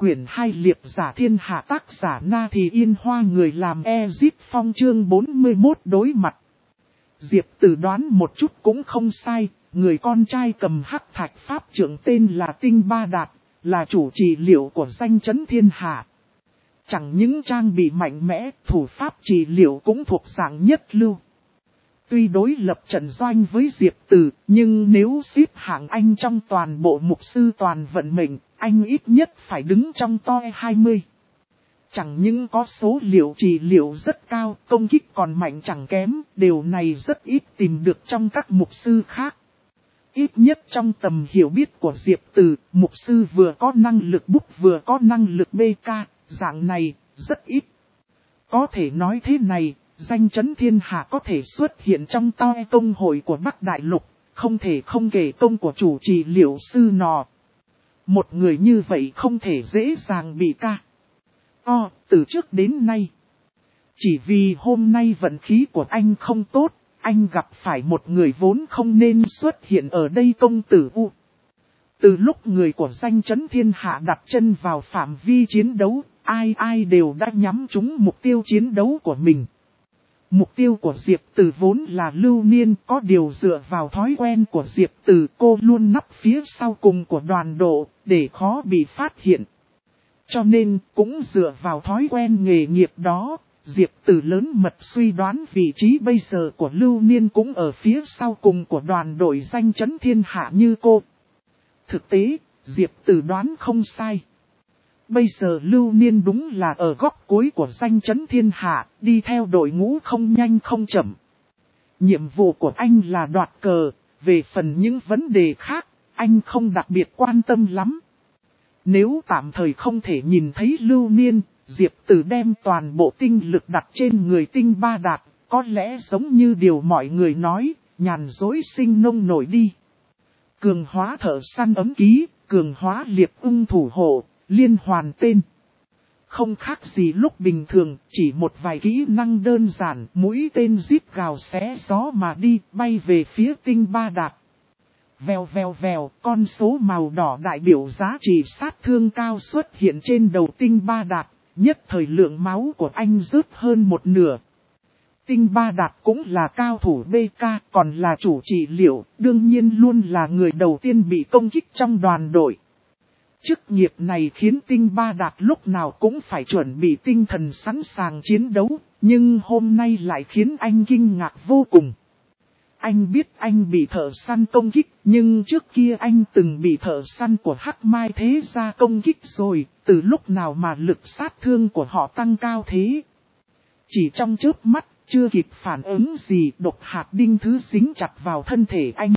quyển 2 liệp giả thiên hạ tác giả Na Thì Yên Hoa người làm Ezip Phong chương 41 đối mặt. Diệp Tử đoán một chút cũng không sai, người con trai cầm hắc thạch pháp trưởng tên là Tinh Ba Đạt, là chủ trị liệu của danh chấn thiên hạ. Chẳng những trang bị mạnh mẽ, thủ pháp trị liệu cũng thuộc dạng nhất lưu. Tuy đối lập trận doanh với Diệp Tử, nhưng nếu xếp hạng anh trong toàn bộ mục sư toàn vận mệnh, anh ít nhất phải đứng trong top 20. Chẳng những có số liệu trị liệu rất cao, công kích còn mạnh chẳng kém, điều này rất ít tìm được trong các mục sư khác. Ít nhất trong tầm hiểu biết của Diệp Tử, mục sư vừa có năng lực bút vừa có năng lực BK, dạng này rất ít. Có thể nói thế này, danh chấn thiên hạ có thể xuất hiện trong toi công hội của Bắc Đại Lục, không thể không kể công của chủ trị liệu sư nọ. Một người như vậy không thể dễ dàng bị ca. Từ trước đến nay. Chỉ vì hôm nay vận khí của anh không tốt, anh gặp phải một người vốn không nên xuất hiện ở đây công tử U. Từ lúc người của danh chấn thiên hạ đặt chân vào phạm vi chiến đấu, ai đều đã nhắm trúng mục tiêu chiến đấu của mình. Mục tiêu của Diệp Tử vốn là Lưu Niên, có điều dựa vào thói quen của Diệp Tử, cô luôn nấp phía sau cùng của đoàn độ, để khó bị phát hiện. Cho nên, cũng dựa vào thói quen nghề nghiệp đó, Diệp Tử lớn mật suy đoán vị trí bây giờ của Lưu Niên cũng ở phía sau cùng của đoàn đội danh chấn thiên hạ như cô. Thực tế, Diệp Tử đoán không sai. Bây giờ Lưu Niên đúng là ở góc cuối của danh chấn thiên hạ, đi theo đội ngũ không nhanh không chậm. Nhiệm vụ của anh là đoạt cờ, về phần những vấn đề khác, anh không đặc biệt quan tâm lắm. Nếu tạm thời không thể nhìn thấy Lưu Niên, Diệp Tử đem toàn bộ tinh lực đặt trên người Tinh Ba Đạt, có lẽ giống như điều mọi người nói, nhàn dối sinh nông nổi đi. Cường hóa thợ săn ấm ký, cường hóa liệp ung thủ hộ, liên hoàn tên. Không khác gì lúc bình thường, chỉ một vài kỹ năng đơn giản, mũi tên giết gào xé gió mà đi, bay về phía Tinh Ba Đạt. Vèo vèo vèo, con số màu đỏ đại biểu giá trị sát thương cao xuất hiện trên đầu Tinh Ba Đạt, nhất thời lượng máu của anh rớt hơn một nửa. Tinh Ba Đạt cũng là cao thủ BK, còn là chủ trị liệu, đương nhiên luôn là người đầu tiên bị công kích trong đoàn đội. Chức nghiệp này khiến Tinh Ba Đạt lúc nào cũng phải chuẩn bị tinh thần sẵn sàng chiến đấu, nhưng hôm nay lại khiến anh kinh ngạc vô cùng. Anh biết anh bị thợ săn công kích, nhưng trước kia anh từng bị thợ săn của Hắc Mai Thế Gia công kích rồi, từ lúc nào mà lực sát thương của họ tăng cao thế. Chỉ trong chớp mắt, chưa kịp phản ứng gì, độc hạt đinh thứ dính chặt vào thân thể anh.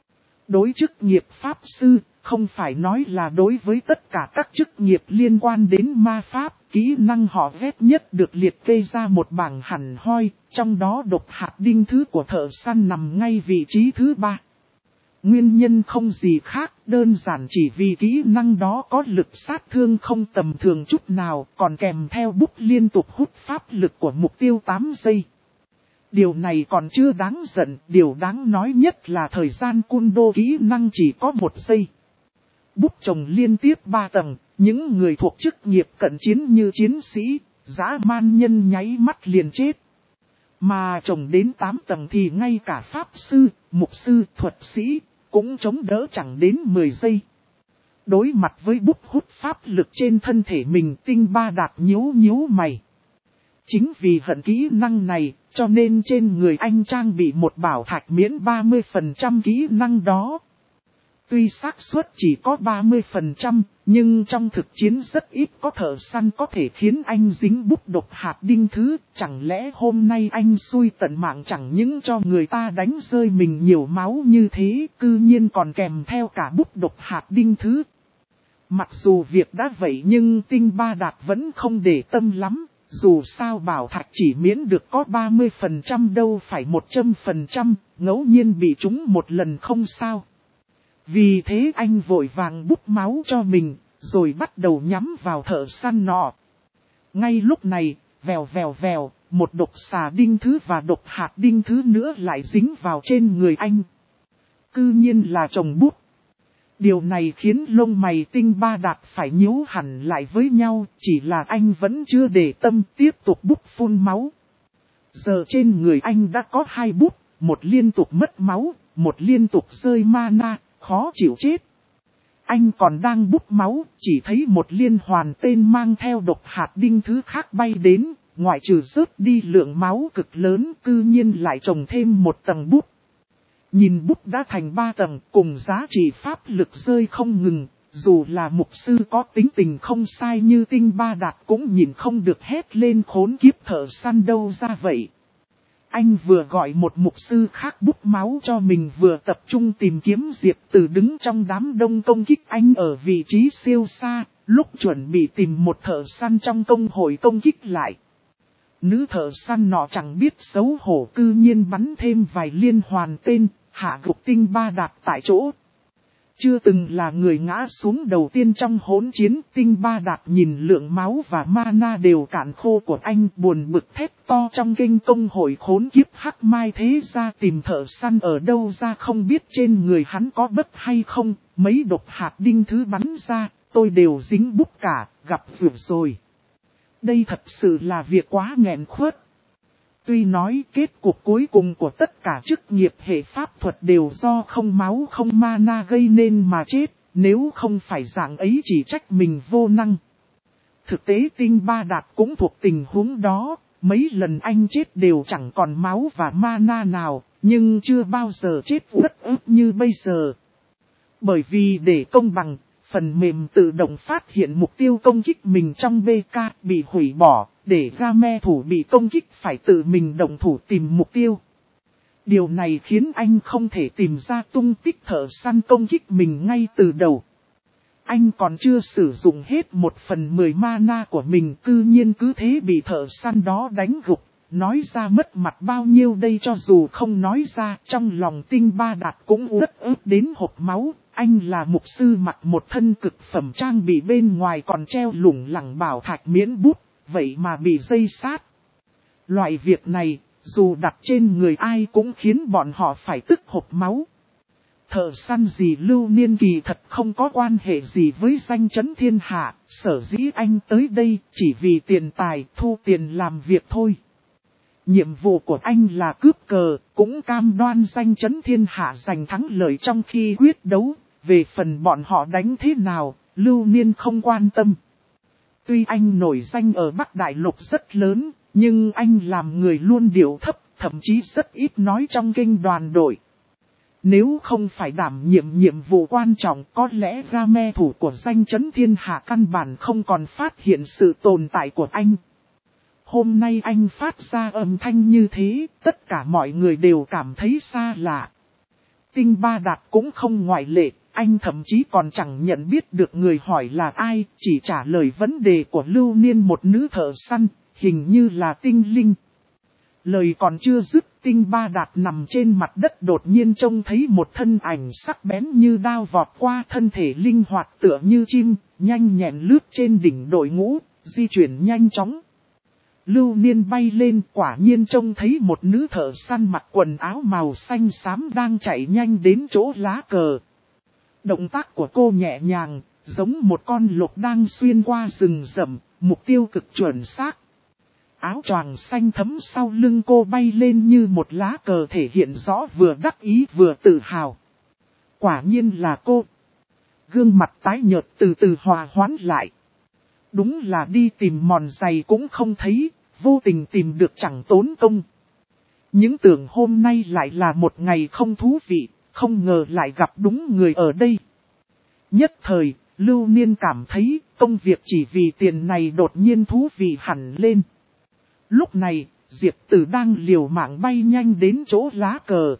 Đối chức nghiệp pháp sư, không phải nói là đối với tất cả các chức nghiệp liên quan đến ma pháp, kỹ năng họ ghét nhất được liệt kê ra một bảng hẳn hoi, trong đó độc hạt đinh thứ của thợ săn nằm ngay vị trí thứ 3. Nguyên nhân không gì khác, đơn giản chỉ vì kỹ năng đó có lực sát thương không tầm thường chút nào, còn kèm theo bút liên tục hút pháp lực của mục tiêu 8 giây. Điều này còn chưa đáng giận, điều đáng nói nhất là thời gian Kundo kỹ năng chỉ có 1 giây. Bút chồng liên tiếp 3 tầng, những người thuộc chức nghiệp cận chiến như chiến sĩ, dã man nhân nháy mắt liền chết. Mà chồng đến 8 tầng thì ngay cả pháp sư, mục sư, thuật sĩ, cũng chống đỡ chẳng đến 10 giây. Đối mặt với bút hút pháp lực trên thân thể mình, Tinh Ba Đạt nhíu mày. Chính vì hận kỹ năng này, cho nên trên người anh trang bị một bảo thạch miễn 30% kỹ năng đó. Tuy xác suất chỉ có 30%, nhưng trong thực chiến rất ít có thợ săn có thể khiến anh dính bút độc hạt đinh thứ. Chẳng lẽ hôm nay anh xui tận mạng chẳng những cho người ta đánh rơi mình nhiều máu như thế, cư nhiên còn kèm theo cả bút độc hạt đinh thứ. Mặc dù việc đã vậy nhưng Tinh Ba Đạt vẫn không để tâm lắm. Dù sao bảo thạch chỉ miễn được có 30% đâu phải 100%, ngẫu nhiên bị trúng một lần không sao. Vì thế anh vội vàng bút máu cho mình, rồi bắt đầu nhắm vào thợ săn nọ. Ngay lúc này, vèo vèo vèo, một độc xà đinh thứ và độc hạt đinh thứ nữa lại dính vào trên người anh. Cư nhiên là chồng bút. Điều này khiến lông mày Tinh Ba Đạt phải nhíu hẳn lại với nhau, chỉ là anh vẫn chưa để tâm tiếp tục bút phun máu. Giờ trên người anh đã có 2 bút, một liên tục mất máu, một liên tục rơi mana, khó chịu chết. Anh còn đang bút máu, chỉ thấy một liên hoàn tên mang theo độc hạt đinh thứ khác bay đến, ngoại trừ rớt đi lượng máu cực lớn, cư nhiên lại trồng thêm một tầng bút. Nhìn bút đã thành 3 tầng, cùng giá trị pháp lực rơi không ngừng, dù là mục sư có tính tình không sai như Tinh Ba Đạt cũng nhìn không được hét lên khốn kiếp thợ săn đâu ra vậy. Anh vừa gọi một mục sư khác bút máu cho mình, vừa tập trung tìm kiếm Diệp Tử đứng trong đám đông công kích anh ở vị trí siêu xa, lúc chuẩn bị tìm một thợ săn trong công hội công kích lại. Nữ thợ săn nọ chẳng biết xấu hổ cư nhiên bắn thêm vài liên hoàn tên, hạ gục Tinh Ba Đạt tại chỗ. Chưa từng là người ngã xuống đầu tiên trong hỗn chiến, Tinh Ba Đạt nhìn lượng máu và mana đều cạn khô của anh, buồn bực thét to trong kênh công hội khốn kiếp hắc mai thế ra tìm thợ săn ở đâu ra, không biết trên người hắn có bất hay không, mấy độc hạt đinh thứ bắn ra, tôi đều dính bút cả, gặp rủi rồi. Đây thật sự là việc quá nghẹn khuất. Tuy nói kết cục cuối cùng của tất cả chức nghiệp hệ pháp thuật đều do không máu không mana gây nên mà chết, nếu không phải dạng ấy chỉ trách mình vô năng. Thực tế Tinh Ba Đạt cũng thuộc tình huống đó, mấy lần anh chết đều chẳng còn máu và mana nào, nhưng chưa bao giờ chết uất ức như bây giờ. Bởi vì để công bằng, phần mềm tự động phát hiện mục tiêu công kích mình trong BK bị hủy bỏ, để game thủ bị công kích phải tự mình động thủ tìm mục tiêu. Điều này khiến anh không thể tìm ra tung tích thợ săn công kích mình ngay từ đầu. Anh còn chưa sử dụng hết 1/10 mana của mình, cư nhiên cứ thế bị thợ săn đó đánh gục. Nói ra mất mặt bao nhiêu đây, cho dù không nói ra, trong lòng Tinh Ba Đạt cũng uất ức đến hộc máu. Anh là mục sư mặc một thân cực phẩm trang bị, bên ngoài còn treo lủng lẳng bảo thạch miễn bút, vậy mà bị dây sát. Loại việc này, dù đặt trên người ai cũng khiến bọn họ phải tức hộc máu. Thợ săn gì Lưu Niên kỳ thật không có quan hệ gì với danh chấn thiên hạ, sở dĩ anh tới đây chỉ vì tiền tài, thu tiền làm việc thôi. Nhiệm vụ của anh là cướp cờ, cũng cam đoan danh chấn thiên hạ giành thắng lợi trong khi quyết đấu. Về phần bọn họ đánh thế nào, Lưu Niên không quan tâm. Tuy anh nổi danh ở Bắc Đại Lục rất lớn, nhưng anh làm người luôn điệu thấp, thậm chí rất ít nói trong kênh đoàn đội. Nếu không phải đảm nhiệm vụ quan trọng, có lẽ game thủ của danh chấn thiên hạ căn bản không còn phát hiện sự tồn tại của anh. Hôm nay anh phát ra âm thanh như thế, tất cả mọi người đều cảm thấy xa lạ. Tinh Ba Đạt cũng không ngoại lệ, anh thậm chí còn chẳng nhận biết được người hỏi là ai, chỉ trả lời vấn đề của Lưu Niên, một nữ thợ săn, hình như là Tinh Linh. Lời còn chưa dứt, Tinh Ba Đạt nằm trên mặt đất đột nhiên trông thấy một thân ảnh sắc bén như đao vọt qua, thân thể linh hoạt tựa như chim, nhanh nhẹn lướt trên đỉnh đội ngũ, di chuyển nhanh chóng. Lưu Niên bay lên, quả nhiên trông thấy một nữ thợ săn mặc quần áo màu xanh xám đang chạy nhanh đến chỗ lá cờ. Động tác của cô nhẹ nhàng, giống một con lộc đang xuyên qua rừng rậm, mục tiêu cực chuẩn xác. Áo choàng xanh thấm sau lưng cô bay lên như một lá cờ, thể hiện rõ vừa đắc ý vừa tự hào. Quả nhiên là cô. Gương mặt tái nhợt từ từ hòa hoãn lại. Đúng là đi tìm mòn giày cũng không thấy, vô tình tìm được chẳng tốn công. Những tưởng hôm nay lại là một ngày không thú vị, không ngờ lại gặp đúng người ở đây. Nhất thời, Lưu Niên cảm thấy công việc chỉ vì tiền này đột nhiên thú vị hẳn lên. Lúc này, Diệp Tử đang liều mạng bay nhanh đến chỗ lá cờ.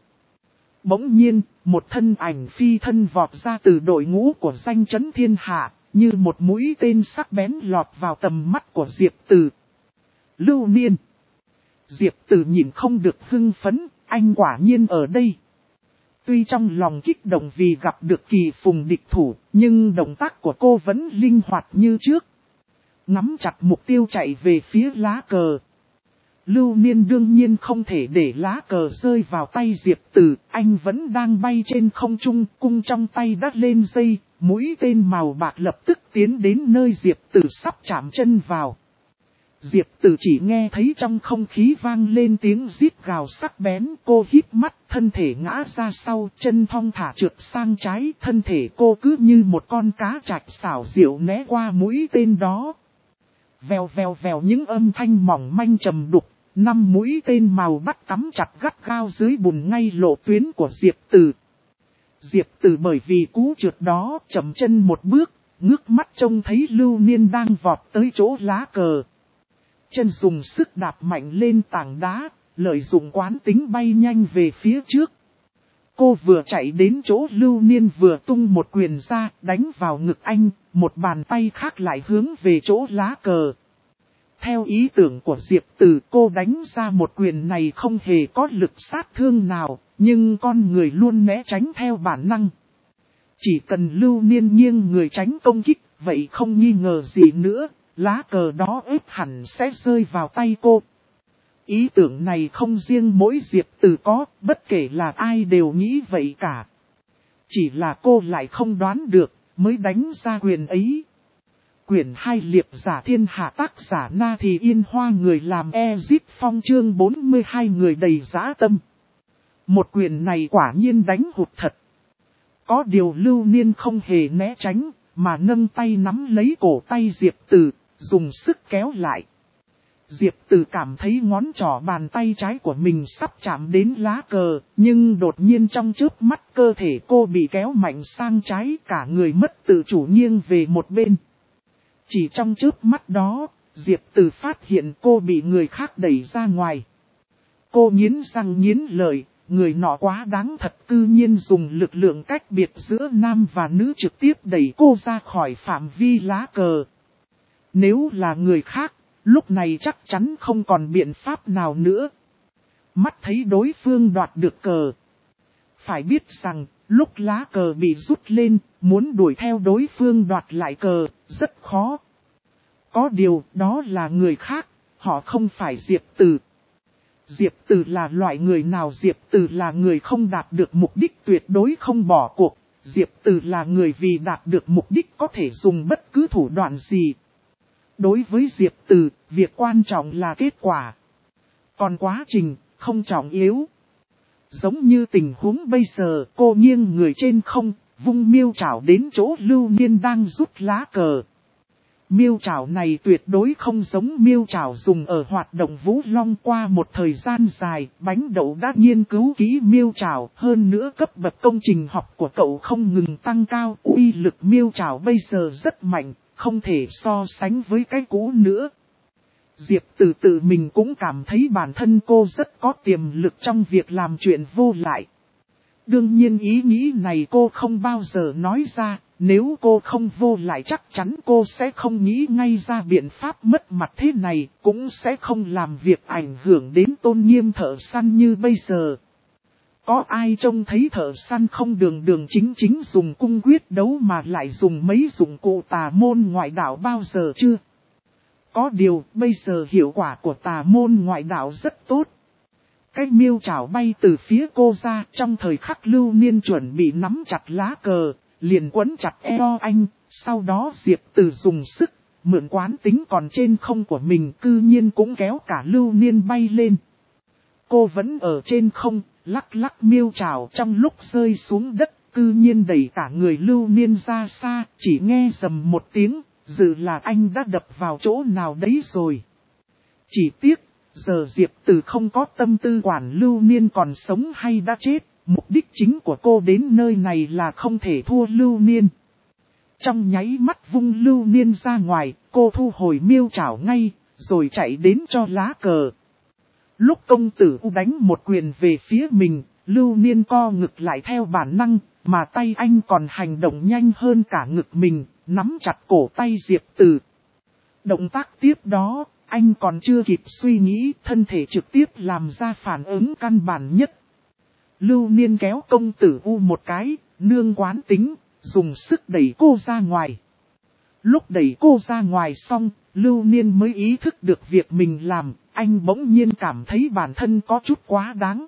Bỗng nhiên, một thân ảnh phi thân vọt ra từ đội ngũ của danh chấn thiên hạ, như một mũi tên sắc bén lọt vào tầm mắt của Diệp Tử. Lưu Niên. Diệp Tử nhìn không được hưng phấn, anh quả nhiên ở đây. Tuy trong lòng kích động vì gặp được kỳ phùng địch thủ, nhưng động tác của cô vẫn linh hoạt như trước. Nắm chặt mục tiêu chạy về phía lá cờ. Lưu Niên đương nhiên không thể để lá cờ rơi vào tay Diệp Tử, anh vẫn đang bay trên không trung, cung trong tay đắt lên dây, mũi tên màu bạc lập tức tiến đến nơi Diệp Tử sắp chạm chân vào. Diệp Tử chỉ nghe thấy trong không khí vang lên tiếng rít gào sắc bén, cô híp mắt, thân thể ngã ra sau, chân thong thả trượt sang trái, thân thể cô cứ như một con cá trạch xảo diệu né qua mũi tên đó. Vèo vèo vèo những âm thanh mỏng manh trầm đục, 5 mũi tên màu bắt cắm chặt gắt gao dưới bùn ngay lộ tuyến của Diệp Tử. Diệp Tử bởi vì cú trượt đó chậm chân một bước, ngước mắt trông thấy Lưu Niên đang vọt tới chỗ lá cờ. Chân dùng sức đạp mạnh lên tảng đá, lợi dụng quán tính bay nhanh về phía trước. Cô vừa chạy đến chỗ Lưu Niên vừa tung một quyền ra, đánh vào ngực anh, một bàn tay khác lại hướng về chỗ lá cờ. Theo ý tưởng của Diệp Tử, cô đánh ra một quyền này không hề có lực sát thương nào, nhưng con người luôn né tránh theo bản năng. Chỉ cần Lưu Niên nghiêng người tránh công kích, vậy không nghi ngờ gì nữa, lá cờ đó ếp hẳn sẽ rơi vào tay cô. Ý tưởng này không riêng mỗi Diệp Tử có, bất kể là ai đều nghĩ vậy cả. Chỉ là cô lại không đoán được, mới đánh ra quyền ấy. Quyển 2 Liệp giả thiên hạ tác giả Na Thì Yên Hoa người làm Ezip Phong chương 42 người đầy dã tâm. Một quyền này quả nhiên đánh hụt thật. Có điều Lưu Niên không hề né tránh, mà nâng tay nắm lấy cổ tay Diệp Tử, dùng sức kéo lại. Diệp Tử cảm thấy ngón trỏ bàn tay trái của mình sắp chạm đến lá cờ, nhưng đột nhiên trong chớp mắt cơ thể cô bị kéo mạnh sang trái, cả người mất tự chủ nghiêng về một bên. Chỉ trong chớp mắt đó, Diệp Tử phát hiện cô bị người khác đẩy ra ngoài. Cô nghiến răng nghiến lợi, người nọ quá đáng thật, cư nhiên dùng lực lượng cách biệt giữa nam và nữ trực tiếp đẩy cô ra khỏi phạm vi lá cờ. Nếu là người khác, lúc này chắc chắn không còn biện pháp nào nữa. Mắt thấy đối phương đoạt được cờ. Phải biết rằng, lúc lá cờ bị rút lên, muốn đuổi theo đối phương đoạt lại cờ, rất khó. Có điều, đó là người khác, họ không phải Diệp Tử. Diệp Tử là loại người nào? Diệp Tử là người không đạt được mục đích tuyệt đối không bỏ cuộc. Diệp Tử là người vì đạt được mục đích có thể dùng bất cứ thủ đoạn gì. Đối với Diệp Tử, việc quan trọng là kết quả. Còn quá trình, không trọng yếu. Giống như tình huống bây giờ, cô nghiêng người trên không, vung miêu trảo đến chỗ Lưu Niên đang rút lá cờ. Miêu trảo này tuyệt đối không giống miêu trảo dùng ở hoạt động Vũ Long. Qua một thời gian dài, Bánh Đậu đã nghiên cứu kỹ miêu trảo, hơn nữa cấp bậc công trình học của cậu không ngừng tăng cao. Uy lực miêu trảo bây giờ rất mạnh, không thể so sánh với cái cũ nữa. Diệp Tử tự mình cũng cảm thấy bản thân cô rất có tiềm lực trong việc làm chuyện vô lại. Đương nhiên ý nghĩ này cô không bao giờ nói ra, nếu cô không vô lại chắc chắn cô sẽ không nghĩ ngay ra biện pháp mất mặt thế này, cũng sẽ không làm việc ảnh hưởng đến tôn nghiêm thợ săn như bây giờ. Có ai trông thấy thợ săn không đường đường chính chính dùng cung quyết đấu mà lại dùng mấy dụng cụ tà môn ngoại đạo bao giờ chưa? Có điều, bây giờ hiệu quả của tà môn ngoại đạo rất tốt. Cái miêu trảo bay từ phía cô ra, trong thời khắc Lưu Niên chuẩn bị nắm chặt lá cờ, liền quấn chặt eo anh, sau đó Diệp Tử dùng sức, mượn quán tính còn trên không của mình cư nhiên cũng kéo cả Lưu Niên bay lên. Cô vẫn ở trên không, lắc lắc miêu trảo trong lúc rơi xuống đất, cư nhiên đẩy cả người Lưu Niên ra xa, chỉ nghe rầm một tiếng, dự là anh đã đập vào chỗ nào đấy rồi. Chỉ tiếc, giờ Diệp Tử không có tâm tư quản Lưu Niên còn sống hay đã chết, mục đích chính của cô đến nơi này là không thể thua Lưu Niên. Trong nháy mắt vung Lưu Niên ra ngoài, cô thu hồi miêu trảo ngay, rồi chạy đến cho lá cờ. Lúc công tử đánh một quyền về phía mình, Lưu Niên co ngực lại theo bản năng, mà tay anh còn hành động nhanh hơn cả ngực mình, nắm chặt cổ tay Diệp Tử. Động tác tiếp đó, anh còn chưa kịp suy nghĩ, thân thể trực tiếp làm ra phản ứng căn bản nhất. Lưu Niên kéo công tử một cái, nương quán tính, dùng sức đẩy cô ra ngoài. Lúc đẩy cô ra ngoài xong, Lưu Niên mới ý thức được việc mình làm, anh bỗng nhiên cảm thấy bản thân có chút quá đáng.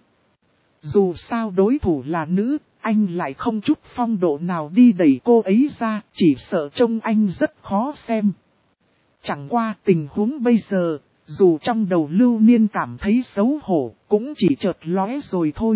Dù sao đối thủ là nữ, anh lại không chút phong độ nào đi đẩy cô ấy ra, chỉ sợ trông anh rất khó xem. Chẳng qua tình huống bây giờ, dù trong đầu Lưu Niên cảm thấy xấu hổ, cũng chỉ chợt lóe rồi thôi.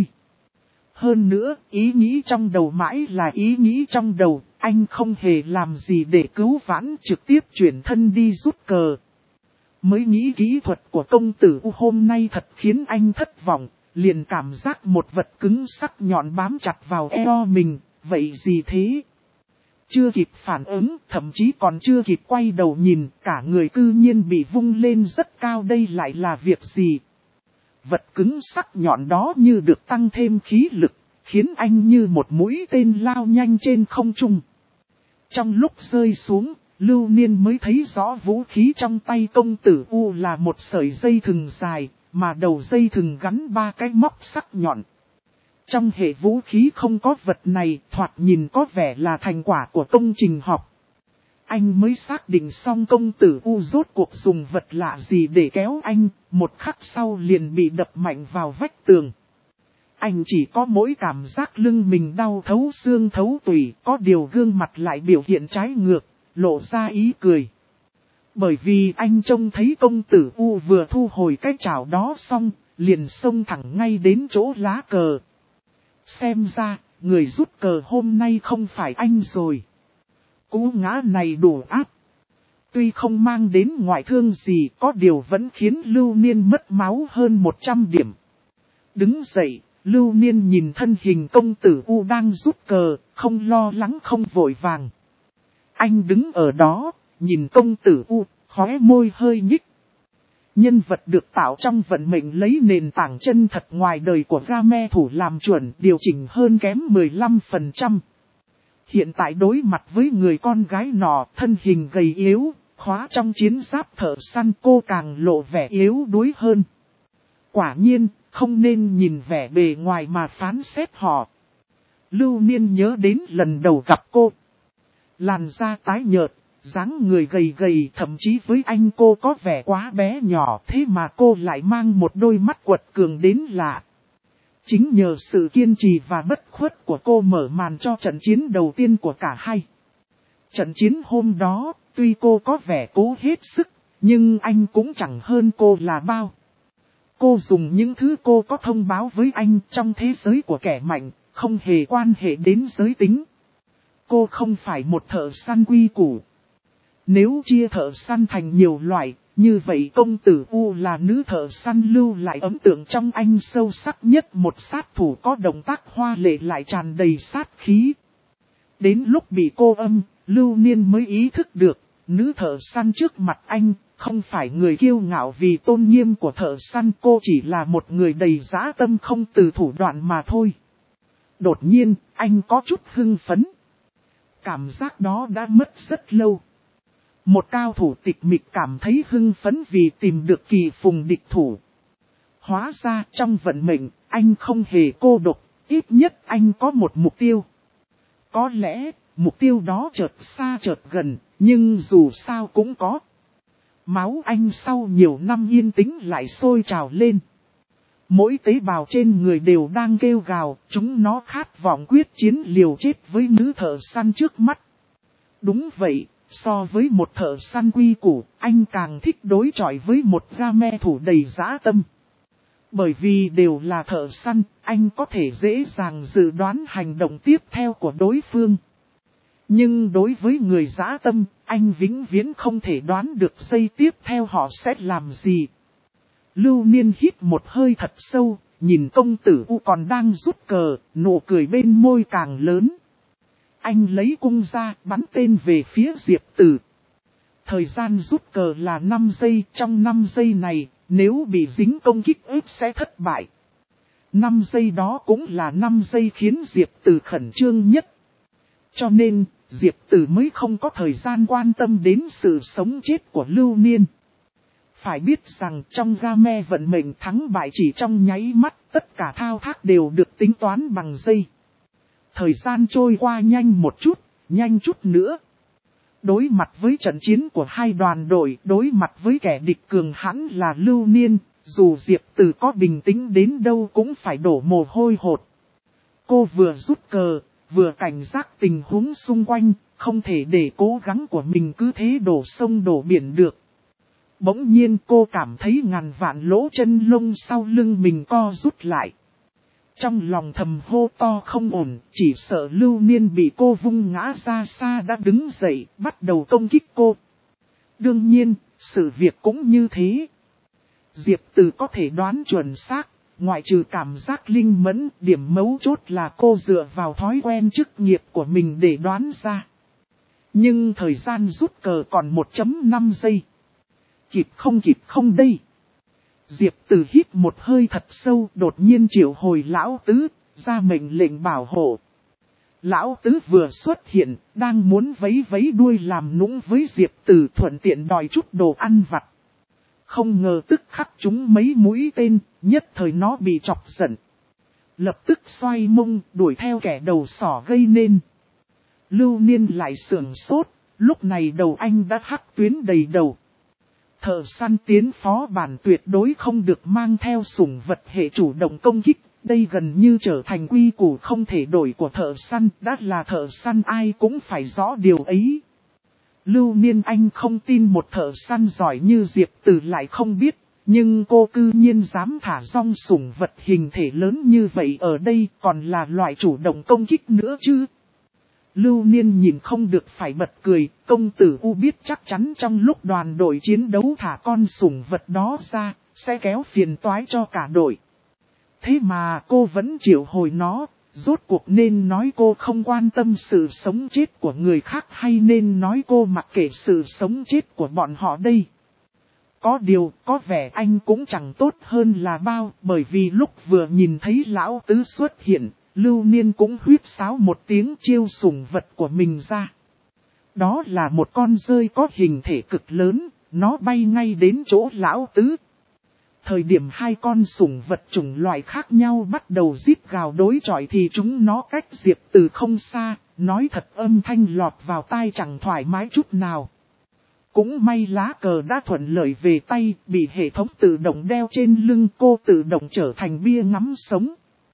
Hơn nữa, ý nghĩ trong đầu mãi là ý nghĩ trong đầu, anh không hề làm gì để cứu vãn, trực tiếp chuyển thân đi rút cờ. Mới nghĩ kỹ thuật của công tử U hôm nay thật khiến anh thất vọng, liền cảm giác một vật cứng sắc nhọn bám chặt vào eo mình, vậy gì thế? Chưa kịp phản ứng, thậm chí còn chưa kịp quay đầu nhìn, cả người cư nhiên bị vung lên rất cao, đây lại là việc gì? Vật cứng sắc nhọn đó như được tăng thêm khí lực, khiến anh như một mũi tên lao nhanh trên không trung. Trong lúc rơi xuống, Lưu Niên mới thấy rõ vũ khí trong tay công tử U là một sợi dây thừng dài, mà đầu dây thừng gắn 3 cái móc sắc nhọn. Trong hệ vũ khí không có vật này, thoạt nhìn có vẻ là thành quả của công trình học. Anh mới xác định xong công tử U rốt cuộc dùng vật lạ gì để kéo anh, một khắc sau liền bị đập mạnh vào vách tường. Anh chỉ có mỗi cảm giác lưng mình đau thấu xương thấu tủy, có điều gương mặt lại biểu hiện trái ngược, lộ ra ý cười. Bởi vì anh trông thấy công tử U vừa thu hồi cái chảo đó xong, liền xông thẳng ngay đến chỗ lá cờ. Xem ra, người rút cờ hôm nay không phải anh rồi. Cú ngã này đủ áp. Tuy không mang đến ngoại thương gì, có điều vẫn khiến Lưu Niên mất máu hơn 100 điểm. Đứng dậy, Lưu Niên nhìn thân hình công tử U đang rút cờ, không lo lắng không vội vàng. Anh đứng ở đó, nhìn công tử U, khóe môi hơi nhích. Nhân vật được tạo trong vận mệnh lấy nền tảng chân thật ngoài đời của game thủ làm chuẩn, điều chỉnh hơn kém 15%. Hiện tại đối mặt với người con gái nọ, thân hình gầy yếu, khóa trong chiến giáp thợ săn, cô càng lộ vẻ yếu đuối hơn. Quả nhiên, không nên nhìn vẻ bề ngoài mà phán xét họ. Lưu Niên nhớ đến lần đầu gặp cô. Làn da tái nhợt, dáng người gầy gầy, thậm chí với anh cô có vẻ quá bé nhỏ, thế mà cô lại mang một đôi mắt quật cường đến lạ. Chính nhờ sự kiên trì và bất khuất của cô mở màn cho trận chiến đầu tiên của cả hai. Trận chiến hôm đó, tuy cô có vẻ cố hết sức, nhưng anh cũng chẳng hơn cô là bao. Cô dùng những thứ cô có thông báo với anh trong thế giới của kẻ mạnh, không hề quan hệ đến giới tính. Cô không phải một thợ săn quy củ. Nếu chia thợ săn thành nhiều loại, như vậy công tử U là nữ thợ săn lưu lại ấn tượng trong anh sâu sắc nhất, một sát thủ có động tác hoa lệ lại tràn đầy sát khí. Đến lúc bị cô Lưu Niên mới ý thức được, nữ thợ săn trước mặt anh, không phải người kiêu ngạo vì tôn nghiêm của thợ săn, cô chỉ là một người đầy dã tâm không từ thủ đoạn mà thôi. Đột nhiên, anh có chút hưng phấn. Cảm giác đó đã mất rất lâu. Một cao thủ tịch mịch cảm thấy hưng phấn vì tìm được kỳ phùng địch thủ. Hóa ra trong vận mệnh, anh không hề cô độc, ít nhất anh có một mục tiêu. Có lẽ, mục tiêu đó chợt xa chợt gần, nhưng dù sao cũng có. Máu anh sau nhiều năm yên tĩnh lại sôi trào lên. Mỗi tế bào trên người đều đang kêu gào, chúng nó khát vọng quyết chiến liều chết với nữ thợ săn trước mắt. Đúng vậy, so với một thợ săn quy củ, anh càng thích đối chọi với một game thủ đầy dã tâm. Bởi vì đều là thợ săn, anh có thể dễ dàng dự đoán hành động tiếp theo của đối phương. Nhưng đối với người dã tâm, anh vĩnh viễn không thể đoán được giây tiếp theo họ sẽ làm gì. Lưu Niên hít một hơi thật sâu, nhìn công tử U còn đang rút cờ, nụ cười bên môi càng lớn. Anh lấy cung ra, bắn tên về phía Diệp Tử. Thời gian rút cờ là 5 giây, trong 5 giây này, nếu bị dính công kích ếp sẽ thất bại. 5 giây đó cũng là 5 giây khiến Diệp Tử khẩn trương nhất. Cho nên, Diệp Tử mới không có thời gian quan tâm đến sự sống chết của Lưu Niên. Phải biết rằng trong game vận mệnh thắng bại chỉ trong nháy mắt, tất cả thao tác đều được tính toán bằng giây. Thời gian trôi qua nhanh một chút, nhanh chút nữa. Đối mặt với trận chiến của hai đoàn đội, đối mặt với kẻ địch cường hãn là Lưu Niên, dù Diệp Từ có bình tĩnh đến đâu cũng phải đổ mồ hôi hột. Cô vừa rút cờ, vừa cảnh giác tình huống xung quanh, không thể để cố gắng của mình cứ thế đổ sông đổ biển được. Bỗng nhiên cô cảm thấy ngàn vạn lỗ chân lông sau lưng mình co rút lại. Trong lòng thầm hô to không ổn, chỉ sợ Lưu Niên bị cô vung ngã ra xa đã đứng dậy, bắt đầu công kích cô. Đương nhiên, sự việc cũng như thế. Diệp Từ có thể đoán chuẩn xác, ngoại trừ cảm giác linh mẫn, điểm mấu chốt là cô dựa vào thói quen chức nghiệp của mình để đoán ra. Nhưng thời gian rút cờ còn 1.5 giây. Kịp không đây? Diệp Từ hít một hơi thật sâu, đột nhiên triệu hồi Lão Tứ, ra mệnh lệnh bảo hộ. Lão Tứ vừa xuất hiện, đang muốn vấy vấy đuôi làm nũng với Diệp Từ thuận tiện đòi chút đồ ăn vặt. Không ngờ tức khắc chúng mấy mũi tên, nhất thời nó bị chọc giận. Lập tức xoay mông, đuổi theo kẻ đầu sỏ gây nên. Lưu Niên lại sưởng sốt, lúc này đầu anh đã hắc tuyến đầy đầu. Thợ săn tiến phó bản tuyệt đối không được mang theo sủng vật hệ chủ động công kích, đây gần như trở thành quy củ không thể đổi của thợ săn, đã là thợ săn ai cũng phải rõ điều ấy. Lưu Niên Anh không tin một thợ săn giỏi như Diệp Từ lại không biết, nhưng cô cư nhiên dám thả rong sủng vật hình thể lớn như vậy ở đây còn là loại chủ động công kích nữa chứ. Lưu Niên nhìn không được phải bật cười, công tử U biết chắc chắn trong lúc đoàn đội chiến đấu thả con sủng vật đó ra, sẽ kéo phiền toái cho cả đội. Thế mà cô vẫn chịu hồi nó, rốt cuộc nên nói cô không quan tâm sự sống chết của người khác hay nên nói cô mặc kệ sự sống chết của bọn họ đây. Có điều, có vẻ anh cũng chẳng tốt hơn là bao, bởi vì lúc vừa nhìn thấy Lão Tứ xuất hiện, Lưu Niên cũng huýt sáo một tiếng chiêu sủng vật của mình ra. Đó là một con dơi có hình thể cực lớn, nó bay ngay đến chỗ Lão Tứ. Thời điểm hai con sủng vật chủng loại khác nhau bắt đầu rít gào đối chọi thì chúng nó cách Diệp Từ không xa, nói thật âm thanh lọt vào tai chẳng thoải mái chút nào. Cũng may lá cờ đã thuận lợi về tay, bị hệ thống tự động đeo trên lưng cô tự động trở thành bia ngắm sống.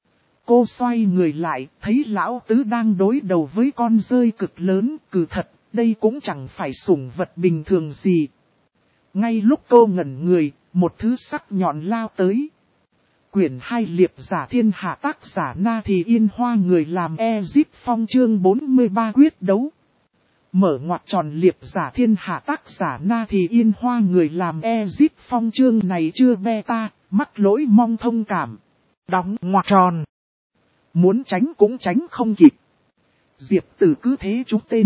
Cô xoay người lại, thấy Lão Tứ đang đối đầu với con dơi cực lớn, cừ thật, đây cũng chẳng phải sủng vật bình thường gì. Ngay lúc cô ngẩn người, một thứ sắc nhọn lao tới. Quyển 2 Liệp giả thiên hạ tác giả Na Thì Yên Hoa người làm Ezip Phong chương 43 quyết đấu. Mở ngoặc tròn liệp giả thiên hạ tác giả Na Thì Yên Hoa người làm Ezip Phong chương này chưa beta, mắc lỗi mong thông cảm. Đóng ngoặc tròn. Muốn tránh cũng tránh không kịp. Diệp Từ cứ thế trúng tên.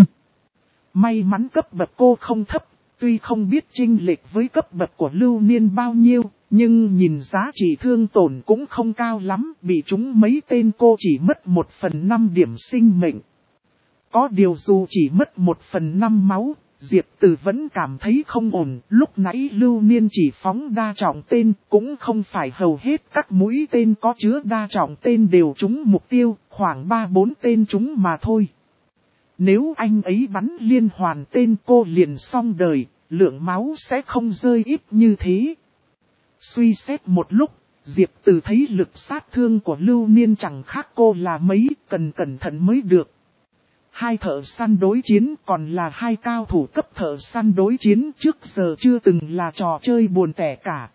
May mắn cấp bậc cô không thấp, tuy không biết chênh lệch với cấp bậc của Lưu Niên bao nhiêu, nhưng nhìn giá trị thương tổn cũng không cao lắm, bị trúng mấy tên cô chỉ mất 1/5 điểm sinh mệnh. Có điều dù chỉ mất 1/5 máu, Diệp Từ vẫn cảm thấy không ổn, lúc nãy Lưu Niên chỉ phóng đa trọng tên, cũng không phải hầu hết các mũi tên có chứa đa trọng tên đều trúng mục tiêu, khoảng 3-4 tên trúng mà thôi. Nếu anh ấy bắn liên hoàn tên cô liền xong đời, lượng máu sẽ không rơi ít như thế. Suy xét một lúc, Diệp Từ thấy lực sát thương của Lưu Niên chẳng khác cô là mấy, cần cẩn thận mới được. Hai thợ săn đối chiến còn là hai cao thủ cấp thợ săn đối chiến trước giờ chưa từng là trò chơi buồn tẻ cả.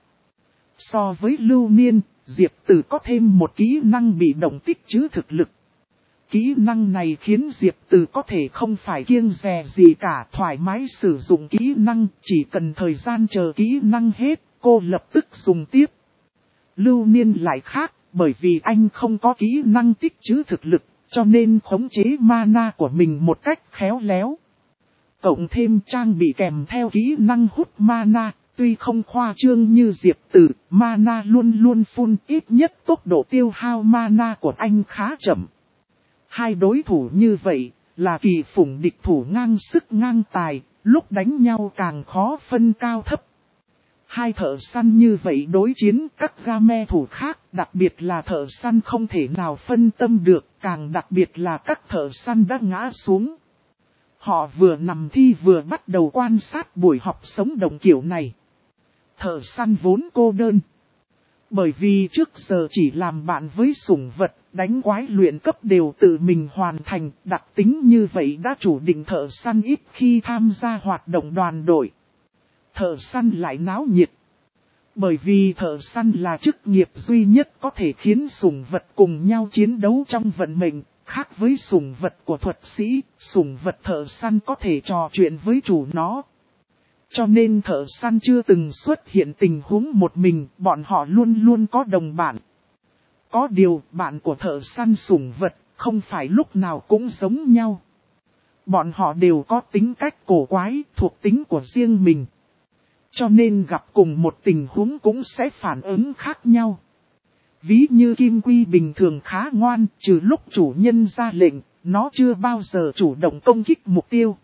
So với Lưu Niên, Diệp Từ có thêm một kỹ năng bị động tích trữ thực lực. Kỹ năng này khiến Diệp Từ có thể không phải kiêng dè gì cả, thoải mái sử dụng kỹ năng, chỉ cần thời gian chờ kỹ năng hết, cô lập tức dùng tiếp. Lưu Niên lại khác, bởi vì anh không có kỹ năng tích trữ thực lực, cho nên khống chế mana của mình một cách khéo léo. Cộng thêm trang bị kèm theo kỹ năng hút mana, tuy không khoa trương như Diệp Từ, mana luôn luôn phun, ít nhất tốc độ tiêu hao mana của anh khá chậm. Hai đối thủ như vậy, là kỳ phùng địch thủ ngang sức ngang tài, lúc đánh nhau càng khó phân cao thấp. Hai thợ săn như vậy đối chiến các game thủ khác, đặc biệt là thợ săn không thể nào phân tâm được, càng đặc biệt là các thợ săn đã ngã xuống. Họ vừa nằm thi vừa bắt đầu quan sát buổi học sống động kiểu này. Thợ săn vốn cô đơn. Bởi vì trước giờ chỉ làm bạn với sủng vật, đánh quái luyện cấp đều tự mình hoàn thành, đặc tính như vậy đã chủ định thợ săn ít khi tham gia hoạt động đoàn đội. Thợ săn lại náo nhiệt. Bởi vì thợ săn là chức nghiệp duy nhất có thể khiến sủng vật cùng nhau chiến đấu trong vận mệnh, khác với sủng vật của thuật sĩ, sủng vật thợ săn có thể trò chuyện với chủ nó. Cho nên thợ săn chưa từng xuất hiện tình huống một mình, bọn họ luôn luôn có đồng bạn. Có điều, bạn của thợ săn sủng vật không phải lúc nào cũng giống nhau. Bọn họ đều có tính cách cổ quái, thuộc tính của riêng mình. Cho nên gặp cùng một tình huống cũng sẽ phản ứng khác nhau. Ví như Kim Quy bình thường khá ngoan, trừ lúc chủ nhân ra lệnh, nó chưa bao giờ chủ động công kích mục tiêu.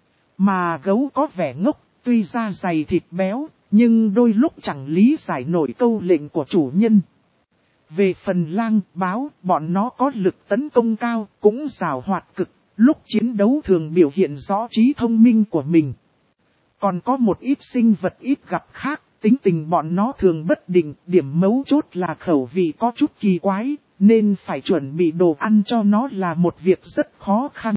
Mà gấu có vẻ ngốc, tuy da dày thịt béo, nhưng đôi lúc chẳng lý giải nổi câu lệnh của chủ nhân. Về phần lang, báo, bọn nó có lực tấn công cao, cũng giàu hoạt cực, lúc chiến đấu thường biểu hiện rõ trí thông minh của mình. Còn có một ít sinh vật ít gặp khác, tính tình bọn nó thường bất định, điểm mấu chốt là khẩu vị có chút kỳ quái, nên phải chuẩn bị đồ ăn cho nó là một việc rất khó khăn.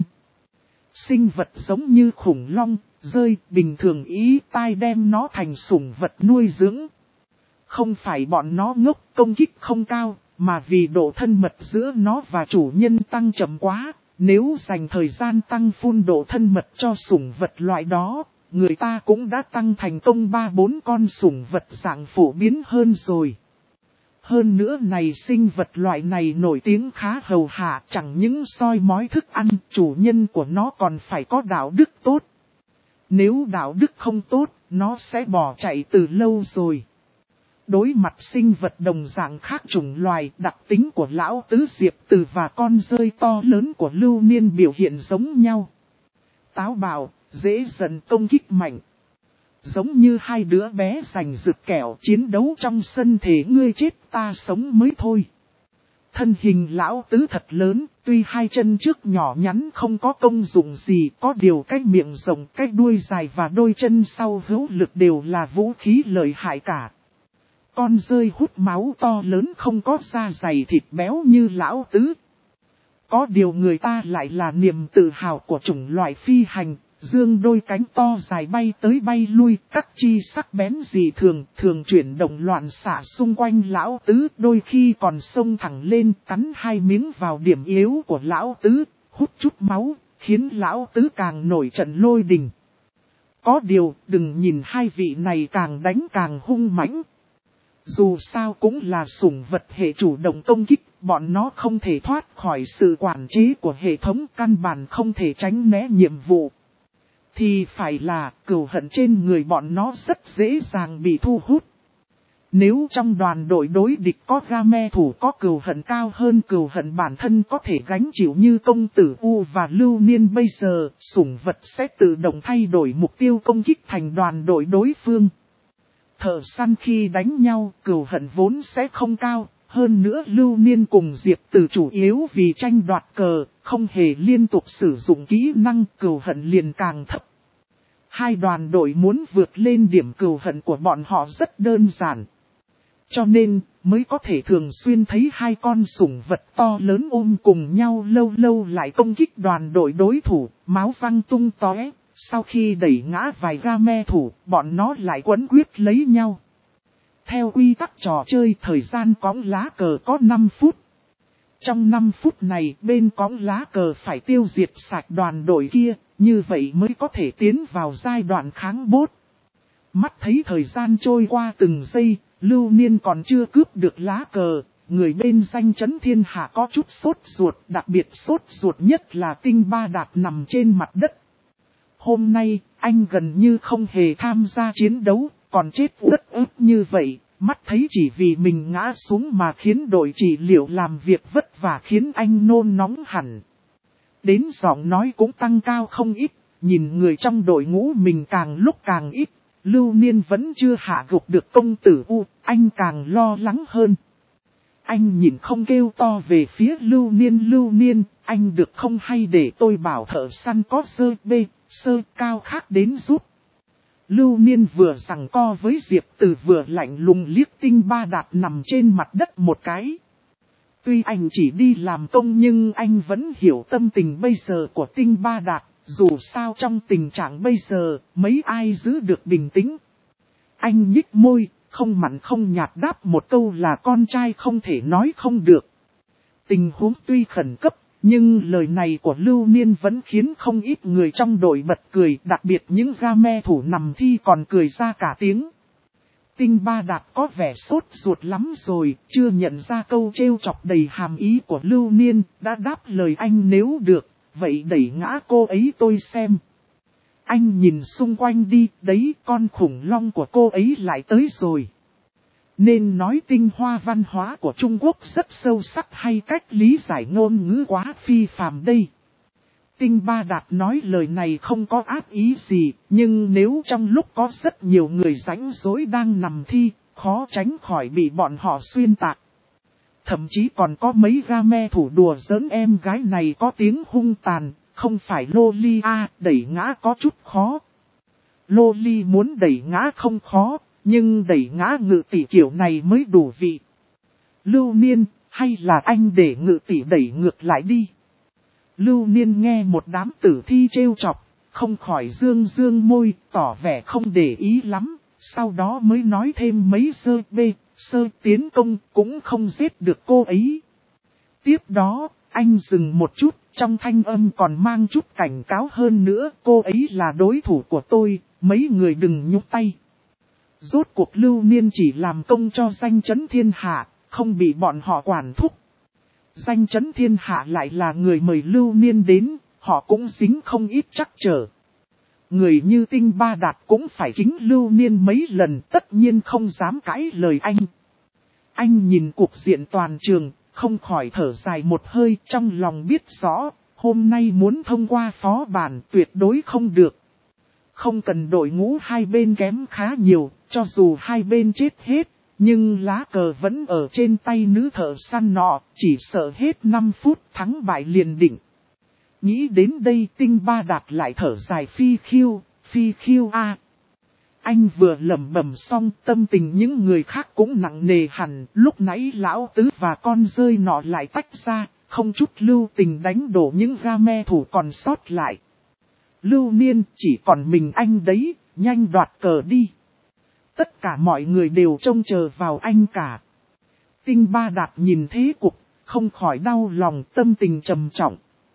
Sinh vật giống như khủng long, dơi, bình thường ý tai đem nó thành sủng vật nuôi dưỡng. Không phải bọn nó ngốc công kích không cao, mà vì độ thân mật giữa nó và chủ nhân tăng chậm quá, nếu dành thời gian tăng phun độ thân mật cho sủng vật loại đó. Người ta cũng đã tăng thành công 3-4 con sủng vật dạng phổ biến hơn rồi. Hơn nữa này sinh vật loại này nổi tiếng khá hầu hạ, chẳng những soi mói thức ăn, chủ nhân của nó còn phải có đạo đức tốt. Nếu đạo đức không tốt, nó sẽ bỏ chạy từ lâu rồi. Đối mặt sinh vật đồng dạng khác chủng loài, đặc tính của lão tứ Diệp Từ và con dơi to lớn của Lưu Niên biểu hiện giống nhau. Táo bạo, dễ dần công kích mạnh. Giống như hai đứa bé giành giật kẹo chiến đấu trong sân thể ngươi chết ta sống mới thôi. Thân hình lão tứ thật lớn, tuy hai chân trước nhỏ nhắn không có công dụng gì, có điều cái miệng rộng, cái đuôi dài và đôi chân sau hữu lực đều là vũ khí lợi hại cả. Con dơi hút máu to lớn không có da dày thịt béo như lão tứ. Có điều người ta lại là niềm tự hào của chủng loại phi hành, dương đôi cánh to dài bay tới bay lui, các chi sắc bén dị thường chuyển động loạn xạ xung quanh lão tứ, đôi khi còn xông thẳng lên cắn hai miếng vào điểm yếu của lão tứ, hút chút máu, khiến lão tứ càng nổi trận lôi đình. Có điều, đừng nhìn hai vị này càng đánh càng hung mãnh. Dù sao cũng là sủng vật hệ chủ động công kích, bọn nó không thể thoát khỏi sự quản chế của hệ thống, căn bản không thể tránh né nhiệm vụ. Thì phải là cừu hận trên người bọn nó rất dễ dàng bị thu hút. Nếu trong đoàn đội đối địch có game thủ có cừu hận cao hơn cừu hận bản thân có thể gánh chịu như công tử U và Lưu Niên bây giờ, sủng vật sẽ tự động thay đổi mục tiêu công kích thành đoàn đội đối phương. Thợ săn khi đánh nhau, cừu hận vốn sẽ không cao, hơn nữa Lưu Niên cùng Diệp Từ chủ yếu vì tranh đoạt cờ, không hề liên tục sử dụng kỹ năng, cừu hận liền càng thấp. Hai đoàn đội muốn vượt lên điểm cừu hận của bọn họ rất đơn giản. Cho nên, mới có thể thường xuyên thấy hai con sủng vật to lớn ôm cùng nhau lâu lâu lại công kích đoàn đội đối thủ, máu văng tung tóe. Sau khi đẩy ngã vài game thủ, bọn nó lại quấn quyết lấy nhau. Theo quy tắc trò chơi, thời gian cõng lá cờ có 5 phút. Trong 5 phút này, bên cõng lá cờ phải tiêu diệt sạch đoàn đội kia, như vậy mới có thể tiến vào giai đoạn kháng bốt. Mắt thấy thời gian trôi qua từng giây, Lưu Niên còn chưa cướp được lá cờ, người bên danh chấn thiên hạ có chút sốt ruột, đặc biệt sốt ruột nhất là Tinh Ba Đạt nằm trên mặt đất. Hôm nay, anh gần như không hề tham gia chiến đấu, còn chết rất ức như vậy, mắt thấy chỉ vì mình ngã xuống mà khiến đội trị liệu làm việc vất vả khiến anh nôn nóng hẳn. Đến giọng nói cũng tăng cao không ít, nhìn người trong đội ngũ mình càng lúc càng ít, Lưu Niên vẫn chưa hạ gục được công tử U, anh càng lo lắng hơn. Anh nhìn không kêu to về phía Lưu Niên, anh được không hay để tôi bảo thợ săn có sơ cao khác đến giúp. Lưu Niên vừa giằng co với Diệp Từ vừa lạnh lùng liếc Tinh Ba Đạt nằm trên mặt đất một cái. Tuy anh chỉ đi làm công nhưng anh vẫn hiểu tâm tình bây giờ của Tinh Ba Đạt, dù sao trong tình trạng bây giờ, mấy ai giữ được bình tĩnh. Anh nhích môi, không mặn không nhạt đáp một câu là con trai không thể nói không được. Tình huống tuy khẩn cấp, nhưng lời này của Lưu Niên vẫn khiến không ít người trong đội bật cười, đặc biệt những game thủ nằm thi còn cười ra cả tiếng. Tinh Ba Đạt có vẻ sốt ruột lắm rồi, chưa nhận ra câu trêu chọc đầy hàm ý của Lưu Niên, đã đáp lời anh nếu được, vậy đẩy ngã cô ấy tôi xem. Anh nhìn xung quanh đi, đấy con khủng long của cô ấy lại tới rồi. Nên nói tinh hoa văn hóa của Trung Quốc rất sâu sắc hay cách lý giải ngôn ngữ quá phi phàm đây. Tinh Ba Đạt nói lời này không có ác ý gì, nhưng nếu trong lúc có rất nhiều người rảnh rỗi đang nằm thi, khó tránh khỏi bị bọn họ xuyên tạc. Thậm chí còn có mấy game thủ đùa giỡn em gái này có tiếng hung tàn, không phải Loli đẩy ngã có chút khó. Loli muốn đẩy ngã không khó, nhưng đẩy ngã Ngự Tỷ kiểu này mới đủ vị. Lưu Niên, hay là anh để Ngự Tỷ đẩy ngược lại đi. Lưu Niên nghe một đám tử thi trêu chọc, không khỏi dương môi, tỏ vẻ không để ý lắm, sau đó mới nói thêm mấy sơ tiến công cũng không giết được cô ấy. Tiếp đó, anh dừng một chút, trong thanh âm còn mang chút cảnh cáo hơn nữa, cô ấy là đối thủ của tôi, mấy người đừng nhúc tay. Rốt cuộc Lưu Niên chỉ làm công cho danh chấn thiên hạ, không bị bọn họ quản thúc. Danh chấn thiên hạ lại là người mời Lưu Niên đến, họ cũng dính không ít trắc trở. Người như Tinh Ba Đạt cũng phải kính Lưu Niên mấy lần, tất nhiên không dám cãi lời anh. Anh nhìn cuộc diện toàn trường, không khỏi thở dài một hơi, trong lòng biết rõ, hôm nay muốn thông qua phó bản tuyệt đối không được. Không cần đội ngũ hai bên kém khá nhiều, cho dù hai bên chết hết, nhưng lá cờ vẫn ở trên tay nữ thợ săn nọ, chỉ sợ hết 5 phút thắng bại liền định. Nghĩ đến đây Tinh Ba Đạt lại thở dài phi khiêu a. Anh vừa lẩm bẩm xong tâm tình những người khác cũng nặng nề hẳn, lúc nãy lão tứ và con rơi nọ lại tách ra, không chút lưu tình đánh đổ những game thủ còn sót lại. Lưu Niên chỉ còn mình anh đấy, nhanh đoạt cờ đi. Tất cả mọi người đều trông chờ vào anh cả. Tinh Ba Đạt nhìn thế cục, không khỏi đau lòng tâm tình trầm trọng.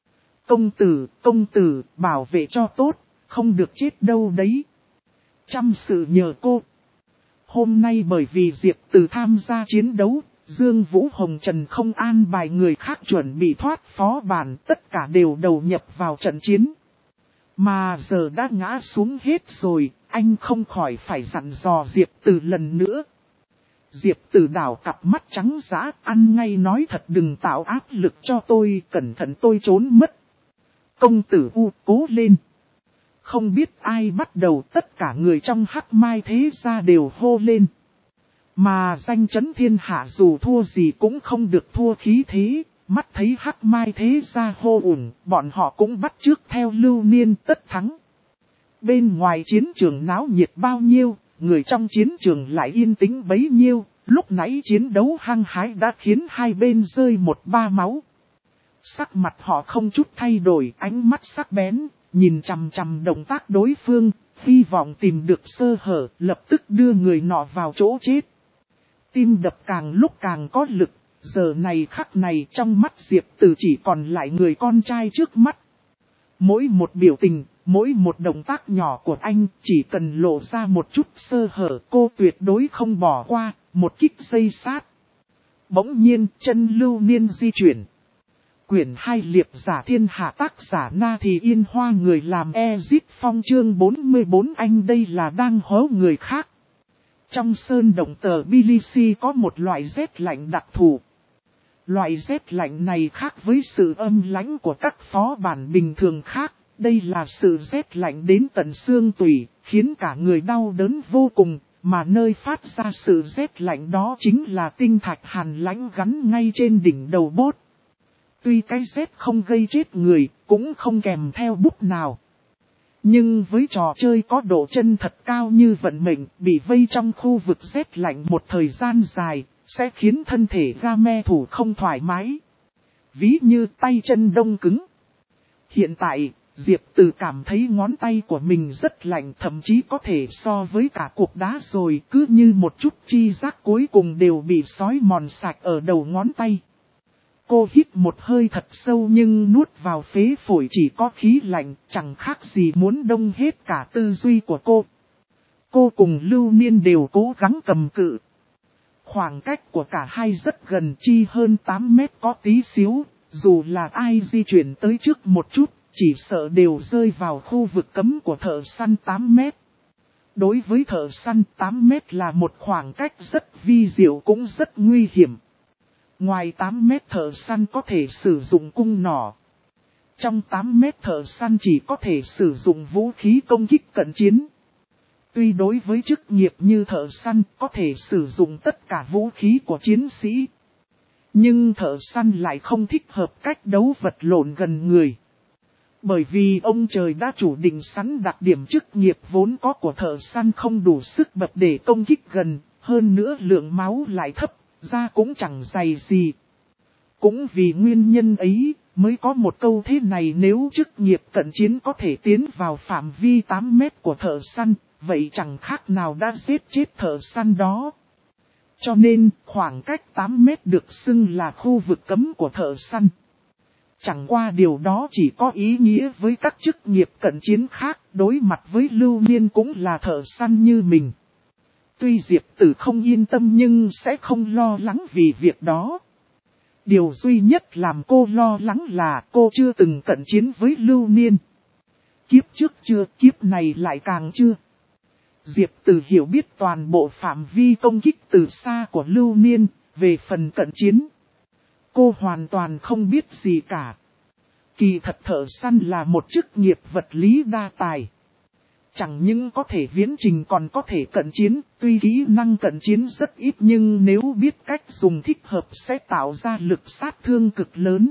Công tử, bảo vệ cho tốt, không được chết đâu đấy. Trăm sự nhờ cô. Hôm nay bởi vì Diệp Từ tham gia chiến đấu, Dương Vũ Hồng Trần không an bài người khác chuẩn bị thoát phó bản, tất cả đều đầu nhập vào trận chiến. Mà giờ đã ngã xuống hết rồi, anh không khỏi phải dặn dò Diệp Từ lần nữa. Diệp Từ đảo cặp mắt trắng dã, ăn ngay nói thật đừng tạo áp lực cho tôi, cẩn thận tôi trốn mất. Công tử cố lên. Không biết ai bắt đầu tất cả người trong Hắc Mai thế gia đều hô lên. Mà danh chấn thiên hạ dù thua gì cũng không được thua khí thế, mắt thấy Hắc Mai thế gia hô ủng, bọn họ cũng bắt chước theo Lưu Niên tất thắng. Bên ngoài chiến trường náo nhiệt bao nhiêu, người trong chiến trường lại yên tĩnh bấy nhiêu, lúc nãy chiến đấu hăng hái đã khiến hai bên rơi một ba máu. Sắc mặt họ không chút thay đổi, ánh mắt sắc bén, nhìn chằm chằm động tác đối phương, hy vọng tìm được sơ hở, lập tức đưa người nọ vào chỗ chết. Tim đập càng lúc càng có lực, giờ này khắc này trong mắt Diệp Từ chỉ còn lại người con trai trước mắt. Mỗi một biểu tình, mỗi một động tác nhỏ của anh chỉ cần lộ ra một chút sơ hở cô tuyệt đối không bỏ qua, một kích dây sát. Bỗng nhiên chân Lưu Niên di chuyển. Quyển 2 Liệp giả thiên hạ tác giả Na Thì Yên Hoa người làm Ezit Phong chương 44 anh đây là đang hố người khác. Trong sơn động tờ Tbilisi có một loại rét lạnh đặc thù. Loại rét lạnh này khác với sự âm lãnh của các phó bản bình thường khác. Đây là sự rét lạnh đến tận xương tủy, khiến cả người đau đớn vô cùng, mà nơi phát ra sự rét lạnh đó chính là tinh thạch hàn lãnh gắn ngay trên đỉnh đầu bốt. Tuy cái Z không gây chết người, cũng không kèm theo bút nào. Nhưng với trò chơi có độ chân thật cao như vận mệnh, bị vây trong khu vực rét lạnh một thời gian dài, sẽ khiến thân thể game thủ không thoải mái. Ví như tay chân đông cứng. Hiện tại, Diệp Từ cảm thấy ngón tay của mình rất lạnh, thậm chí có thể so với cả cục đá rồi, cứ như một chút chi giác cuối cùng đều bị xói mòn sạch ở đầu ngón tay. Cô hít một hơi thật sâu nhưng nuốt vào phế phổi chỉ có khí lạnh, chẳng khác gì muốn đông hết cả tư duy của cô. Cô cùng Lưu Niên đều cố gắng cầm cự. Khoảng cách của cả hai rất gần, chi hơn 8 mét có tí xíu, dù là ai di chuyển tới trước một chút, chỉ sợ đều rơi vào khu vực cấm của thợ săn 8 mét. Đối với thợ săn 8 mét là một khoảng cách rất vi diệu cũng rất nguy hiểm. Ngoài 8 mét thợ săn có thể sử dụng cung nỏ. Trong 8 mét thợ săn chỉ có thể sử dụng vũ khí công kích cận chiến. Tuy đối với chức nghiệp như thợ săn có thể sử dụng tất cả vũ khí của chiến sĩ. Nhưng thợ săn lại không thích hợp cách đấu vật lộn gần người. Bởi vì ông trời đã chủ định sẵn đặc điểm chức nghiệp vốn có của thợ săn không đủ sức bật để công kích gần, hơn nữa lượng máu lại thấp, da cũng chẳng dày gì. Cũng vì nguyên nhân ấy, mới có một câu thế này: nếu chức nghiệp cận chiến có thể tiến vào phạm vi 8 mét của thợ săn, vậy chẳng khác nào đã giết chết thợ săn đó. Cho nên, khoảng cách 8 mét được xưng là khu vực cấm của thợ săn. Chẳng qua điều đó chỉ có ý nghĩa với các chức nghiệp cận chiến khác, đối mặt với Lưu Niên cũng là thợ săn như mình. Tuy Diệp Tử không yên tâm nhưng sẽ không lo lắng vì việc đó. Điều duy nhất làm cô lo lắng là cô chưa từng cận chiến với Lưu Niên. Kiếp trước chưa, kiếp này lại càng chưa. Diệp Tử hiểu biết toàn bộ phạm vi công kích từ xa của Lưu Niên, về phần cận chiến. Cô hoàn toàn không biết gì cả. Kỳ thật thợ săn là một chức nghiệp vật lý đa tài. Chẳng những có thể viễn trình còn có thể cận chiến, tuy kỹ năng cận chiến rất ít nhưng nếu biết cách dùng thích hợp sẽ tạo ra lực sát thương cực lớn.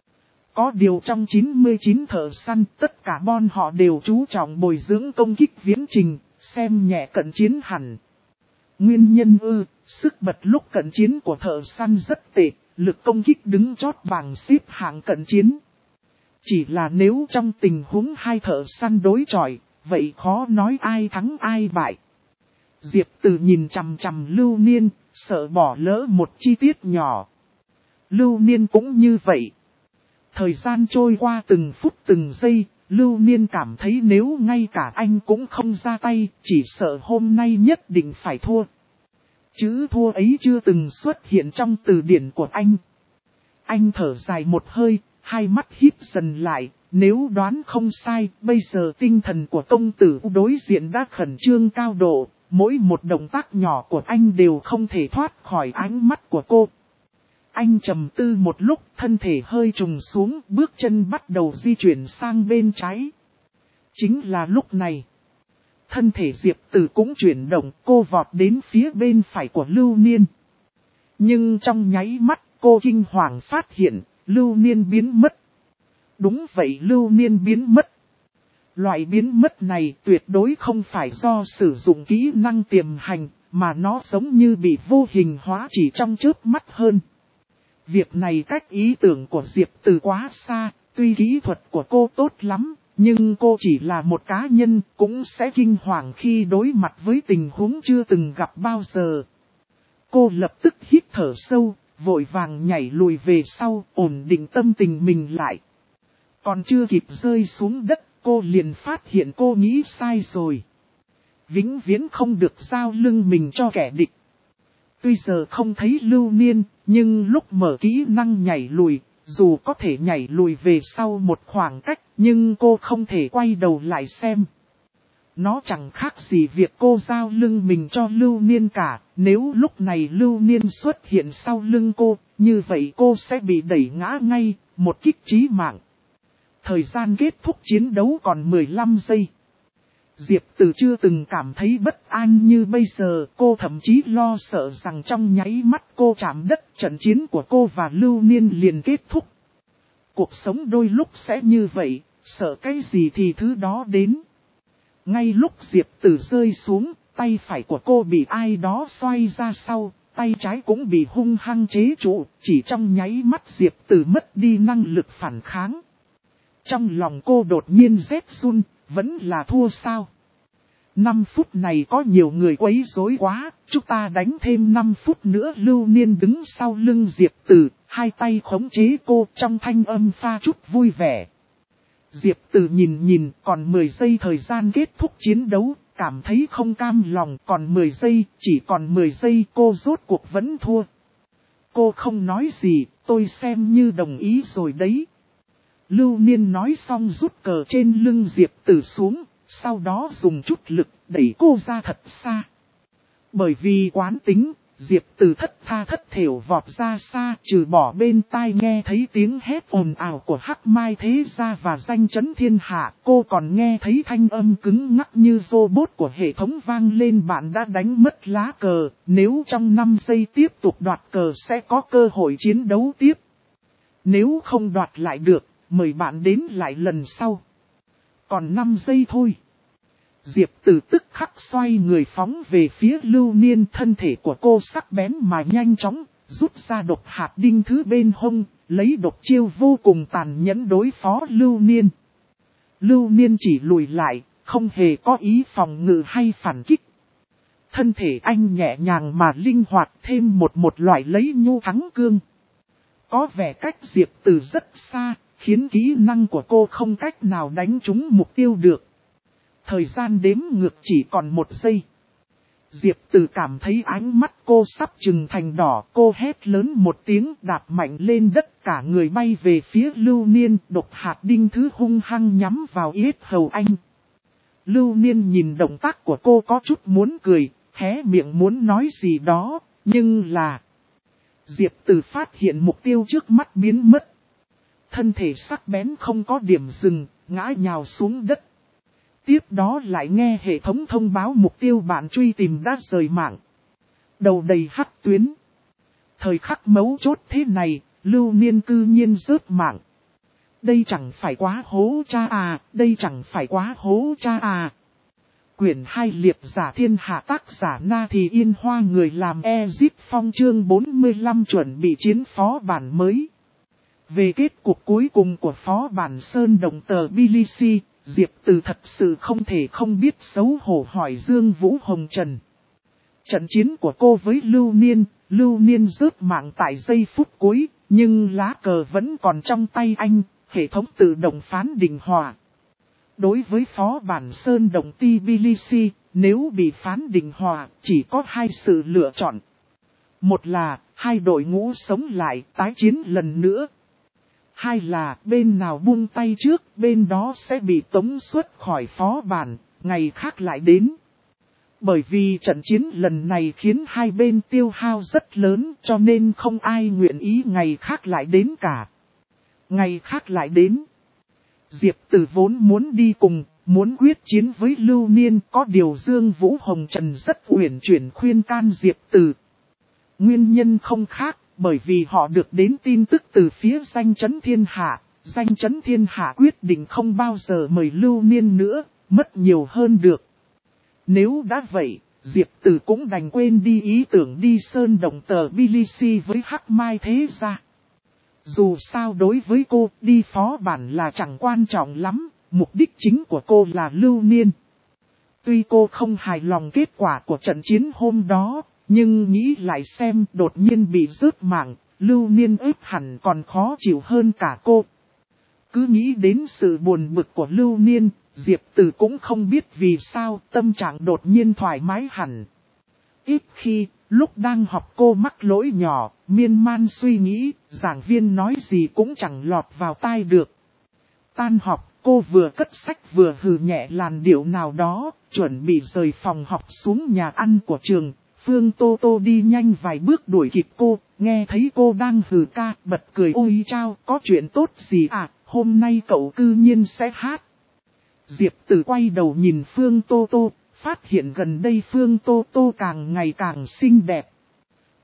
Có điều trong 99 thợ săn, tất cả bọn họ đều chú trọng bồi dưỡng công kích viễn trình, xem nhẹ cận chiến hẳn. Nguyên nhân sức bật lúc cận chiến của thợ săn rất tệ, lực công kích đứng chót bảng xếp hạng cận chiến. Chỉ là nếu trong tình huống hai thợ săn đối chọi, vậy khó nói ai thắng ai bại. Diệp Tử nhìn chằm chằm Lưu Niên, sợ bỏ lỡ một chi tiết nhỏ. Lưu Niên cũng như vậy. Thời gian trôi qua từng phút từng giây, Lưu Niên cảm thấy nếu ngay cả anh cũng không ra tay, chỉ sợ hôm nay nhất định phải thua. Chữ thua ấy chưa từng xuất hiện trong từ điển của anh. Anh thở dài một hơi, hai mắt híp dần lại, nếu đoán không sai, bây giờ tinh thần của công tử đối diện đã khẩn trương cao độ, mỗi một động tác nhỏ của anh đều không thể thoát khỏi ánh mắt của cô. Anh trầm tư một lúc, thân thể hơi trùng xuống, bước chân bắt đầu di chuyển sang bên trái. Chính là lúc này, thân thể Diệp Tử cũng chuyển động, cô vọt đến phía bên phải của Lưu Niên. Nhưng trong nháy mắt, cô kinh hoàng phát hiện, Lưu Niên biến mất. Đúng vậy, Lưu Niên biến mất. Loại biến mất này tuyệt đối không phải do sử dụng kỹ năng tiềm hành, mà nó giống như bị vô hình hóa chỉ trong chớp mắt hơn. Việc này cách ý tưởng của Diệp Tử quá xa, tuy kỹ thuật của cô tốt lắm, nhưng cô chỉ là một cá nhân cũng sẽ kinh hoàng khi đối mặt với tình huống chưa từng gặp bao giờ. Cô lập tức hít thở sâu, vội vàng nhảy lùi về sau, ổn định tâm tình mình lại. Còn chưa kịp rơi xuống đất, cô liền phát hiện cô nghĩ sai rồi. Vĩnh viễn không được giao lưng mình cho kẻ địch. Tuy giờ không thấy Lưu Niên, nhưng lúc mở kỹ năng nhảy lùi, dù có thể nhảy lùi về sau một khoảng cách, nhưng cô không thể quay đầu lại xem. Nó chẳng khác gì việc cô giao lưng mình cho Lưu Niên cả, nếu lúc này Lưu Niên xuất hiện sau lưng cô, như vậy cô sẽ bị đẩy ngã ngay, một kích chí mạng. Thời gian kết thúc chiến đấu còn 15 giây. Diệp Tử chưa từng cảm thấy bất an như bây giờ, cô thậm chí lo sợ rằng trong nháy mắt cô chạm đất, trận chiến của cô và Lưu Niên liền kết thúc. Cuộc sống đôi lúc sẽ như vậy, sợ cái gì thì thứ đó đến. Ngay lúc Diệp Tử rơi xuống, tay phải của cô bị ai đó xoay ra sau, tay trái cũng bị hung hăng chế trụ, chỉ trong nháy mắt Diệp Tử mất đi năng lực phản kháng. Trong lòng cô đột nhiên rét run, vẫn là thua sao? 5 phút này có nhiều người quấy rối quá, chúng ta đánh thêm 5 phút nữa. Lưu Niên đứng sau lưng Diệp Tử, hai tay khống chế cô trong thanh âm pha chút vui vẻ. Diệp Tử nhìn còn 10 giây thời gian kết thúc chiến đấu, cảm thấy không cam lòng, còn 10 giây, chỉ còn 10 giây cô rốt cuộc vẫn thua. Cô không nói gì, tôi xem như đồng ý rồi đấy. Lưu Niên nói xong rút cờ trên lưng Diệp Tử xuống, sau đó dùng chút lực đẩy cô ra thật xa. Bởi vì quán tính, Diệp Tử thất tha thất thểu vọt ra xa, trừ bỏ bên tai nghe thấy tiếng hét ồn ào của Hắc Mai Thế Gia và danh chấn thiên hạ, cô còn nghe thấy thanh âm cứng ngắc như robot của hệ thống vang lên. Bạn đã đánh mất lá cờ, nếu trong 5 giây tiếp tục đoạt cờ sẽ có cơ hội chiến đấu tiếp. Nếu không đoạt lại được, mời bạn đến lại lần sau. Còn 5 giây thôi. Diệp Tử tức khắc xoay người phóng về phía Lưu Niên, thân thể của cô sắc bén mà nhanh chóng, rút ra độc hạt đinh thứ bên hông, lấy độc chiêu vô cùng tàn nhẫn đối phó Lưu Niên. Lưu Niên chỉ lùi lại, không hề có ý phòng ngự hay phản kích. Thân thể anh nhẹ nhàng mà linh hoạt, thêm một loại lấy nhu thắng cương. Có vẻ cách Diệp Tử rất xa, khiến kỹ năng của cô không cách nào đánh trúng mục tiêu được. Thời gian đếm ngược chỉ còn 1 giây. Diệp Tử cảm thấy ánh mắt cô sắp trừng thành đỏ, cô hét lớn một tiếng, đạp mạnh lên đất, cả người bay về phía Lưu Niên, độc hạt đinh thứ hung hăng nhắm vào yết hầu anh. Lưu Niên nhìn động tác của cô có chút muốn cười, hé miệng muốn nói gì đó, nhưng là... Diệp Tử phát hiện mục tiêu trước mắt biến mất. Thân thể sắc bén không có điểm dừng, ngã nhào xuống đất. Tiếp đó lại nghe hệ thống thông báo mục tiêu bạn truy tìm đã rời mạng. Đầu đầy hắc tuyến. Thời khắc mấu chốt thế này, Lưu Niên cư nhiên rớt mạng. Đây chẳng phải quá hố cha à, đây chẳng phải quá hố cha à. Quyển 2 Liệp giả thiên hạ, tác giả Na Thì Yên Hoa, người làm Ezip Phong, chương 45 chuẩn bị chiến phó bản mới. Về kết cục cuối cùng của phó bản Sơn Đồng Tờ Tbilisi, Diệp Tử thật sự không thể không biết xấu hổ hỏi Dương Vũ Hồng Trần. Trận chiến của cô với Lưu Niên rớt mạng tại giây phút cuối, nhưng lá cờ vẫn còn trong tay anh, hệ thống tự động phán định hòa. Đối với phó bản Sơn Đồng Tbilisi, nếu bị phán định hòa, chỉ có 2 sự lựa chọn. Một là, hai đội ngũ sống lại, tái chiến lần nữa. 2 là, bên nào buông tay trước, bên đó sẽ bị tống xuất khỏi phó bản, ngày khác lại đến. Bởi vì trận chiến lần này khiến hai bên tiêu hao rất lớn, cho nên không ai nguyện ý ngày khác lại đến cả. Ngày khác lại đến. Diệp Tử vốn muốn đi cùng, muốn quyết chiến với Lưu Niên, có điều Dương Vũ Hồng Trần rất uyển chuyển khuyên can Diệp Tử. Nguyên nhân không khác, bởi vì họ được đến tin tức từ phía danh chấn thiên hạ. Danh chấn thiên hạ quyết định không bao giờ mời Lưu Niên nữa, mất nhiều hơn được. Nếu đã vậy, Diệp Tử cũng đành quên đi ý tưởng đi Sơn Đồng Tờ Tbilisi với Hắc Mai Thế Gia. Dù sao đối với cô, đi phó bản là chẳng quan trọng lắm, mục đích chính của cô là Lưu Niên. Tuy cô không hài lòng kết quả của trận chiến hôm đó, nhưng nghĩ lại xem đột nhiên bị rớt mạng, Lưu Niên ếp hẳn còn khó chịu hơn cả cô. Cứ nghĩ đến sự buồn bực của Lưu Niên, Diệp Tử cũng không biết vì sao tâm trạng đột nhiên thoải mái hẳn. Ít khi, lúc đang học cô mắc lỗi nhỏ, miên man suy nghĩ, giảng viên nói gì cũng chẳng lọt vào tai được. Tan học, cô vừa cất sách vừa hừ nhẹ làn điệu nào đó, chuẩn bị rời phòng học xuống nhà ăn của trường. Phương Tô Tô đi nhanh vài bước đuổi kịp cô, nghe thấy cô đang hừ ca, bật cười, ôi chao, có chuyện tốt gì à, hôm nay cậu cư nhiên sẽ hát. Diệp Tử quay đầu nhìn Phương Tô Tô, phát hiện gần đây Phương Tô Tô càng ngày càng xinh đẹp.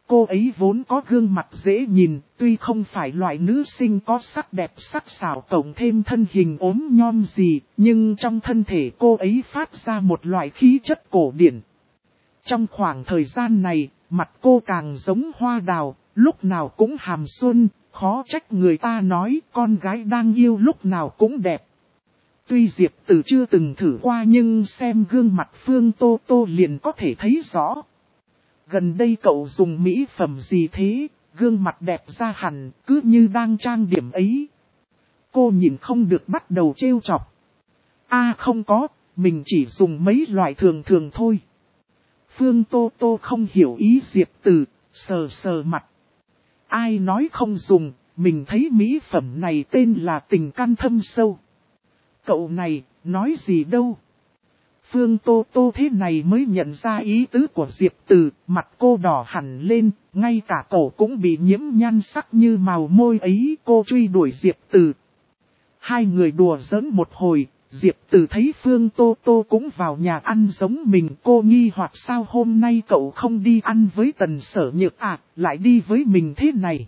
Cô ấy vốn có gương mặt dễ nhìn, tuy không phải loại nữ sinh có sắc đẹp sắc sảo cộng thêm thân hình ốm nhom gì, nhưng trong thân thể cô ấy phát ra một loại khí chất cổ điển. Trong khoảng thời gian này, mặt cô càng giống hoa đào, lúc nào cũng hàm xuân, khó trách người ta nói con gái đang yêu lúc nào cũng đẹp. Tuy Diệp Từ chưa từng thử qua nhưng xem gương mặt Phương Tô Tô liền có thể thấy rõ. Gần đây cậu dùng mỹ phẩm gì thế, gương mặt đẹp ra hẳn, cứ như đang trang điểm ấy. Cô nhìn không được bắt đầu trêu chọc. Không có, mình chỉ dùng mấy loại thường thường thôi. Phương Tô Tô không hiểu ý Diệp Từ, sờ sờ mặt. Ai nói không dùng, mình thấy mỹ phẩm này tên là tình căn thâm sâu. Cậu này, nói gì đâu. Phương Tô Tô thế này mới nhận ra ý tứ của Diệp Từ, mặt cô đỏ hẳn lên, ngay cả cổ cũng bị nhiễm nhan sắc như màu môi ấy. Cô truy đuổi Diệp Từ. Hai người đùa giỡn một hồi, Diệp Từ thấy Phương Tô Tô cũng vào nhà ăn giống mình. Cô nghi hoặc sao hôm nay cậu không đi ăn với Tần Sở Nhược lại đi với mình thế này.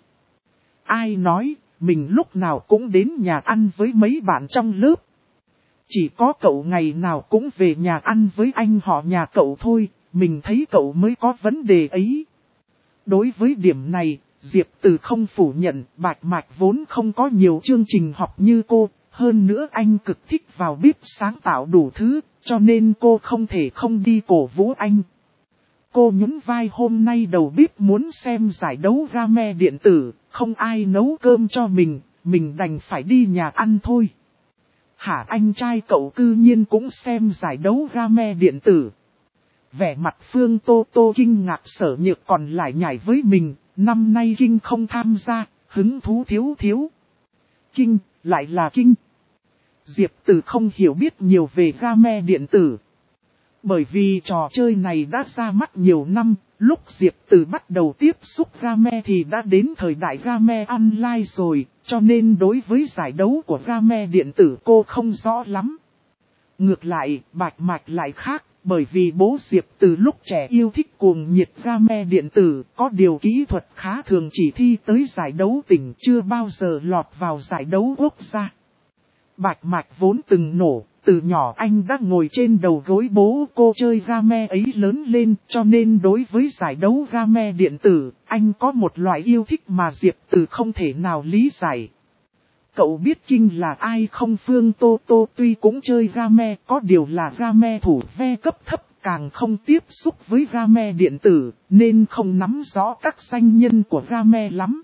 Ai nói, mình lúc nào cũng đến nhà ăn với mấy bạn trong lớp. Chỉ có cậu ngày nào cũng về nhà ăn với anh họ nhà cậu thôi, mình thấy cậu mới có vấn đề ấy. Đối với điểm này, Diệp Từ không phủ nhận, Bạch Mạch vốn không có nhiều chương trình học như cô, hơn nữa anh cực thích vào bếp sáng tạo đủ thứ, cho nên cô không thể không đi cổ vũ anh. Cô nhún vai hôm nay đầu bếp muốn xem giải đấu game điện tử, không ai nấu cơm cho mình đành phải đi nhà ăn thôi. Hả, anh trai cậu cư nhiên cũng xem giải đấu game điện tử. Vẻ mặt Phương Tô Tô kinh ngạc. Sở Nhược còn lại nhảy với mình, năm nay Kinh không tham gia, hứng thú thiếu. Kinh, lại là Kinh. Diệp Từ không hiểu biết nhiều về game điện tử. Bởi vì trò chơi này đã ra mắt nhiều năm, lúc Diệp Từ bắt đầu tiếp xúc game thì đã đến thời đại game online rồi, cho nên đối với giải đấu của game điện tử cô không rõ lắm. Ngược lại, Bạch Mạch lại khác, bởi vì bố Diệp Từ lúc trẻ yêu thích cuồng nhiệt game điện tử, có điều kỹ thuật khá thường chỉ thi tới giải đấu tỉnh chưa bao giờ lọt vào giải đấu quốc gia. Bạch Mạch vốn từng nổ, từ nhỏ anh đã ngồi trên đầu gối bố cô chơi game ấy lớn lên, cho nên đối với giải đấu game điện tử, anh có một loại yêu thích mà Diệp Từ không thể nào lý giải. Cậu biết Kinh là ai không? Phương Tô Tô tuy cũng chơi game, có điều là game thủ ve cấp thấp, càng không tiếp xúc với game điện tử, nên không nắm rõ các danh nhân của game lắm.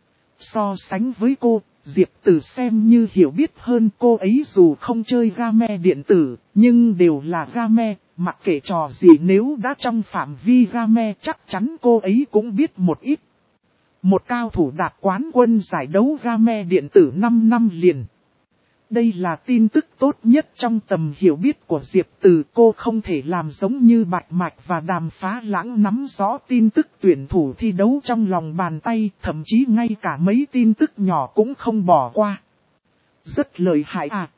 So sánh với cô, Diệp Từ xem như hiểu biết hơn. Cô ấy dù không chơi game điện tử, nhưng đều là game, mặc kệ trò gì nếu đã trong phạm vi game chắc chắn cô ấy cũng biết một ít. Một cao thủ đạt quán quân giải đấu game điện tử 5 năm liền. Đây là tin tức tốt nhất trong tầm hiểu biết của Diệp Từ. Cô không thể làm giống như Bạch Mạch và Đàm Phá Lãng nắm rõ tin tức tuyển thủ thi đấu trong lòng bàn tay, thậm chí ngay cả mấy tin tức nhỏ cũng không bỏ qua. Rất lợi hại à?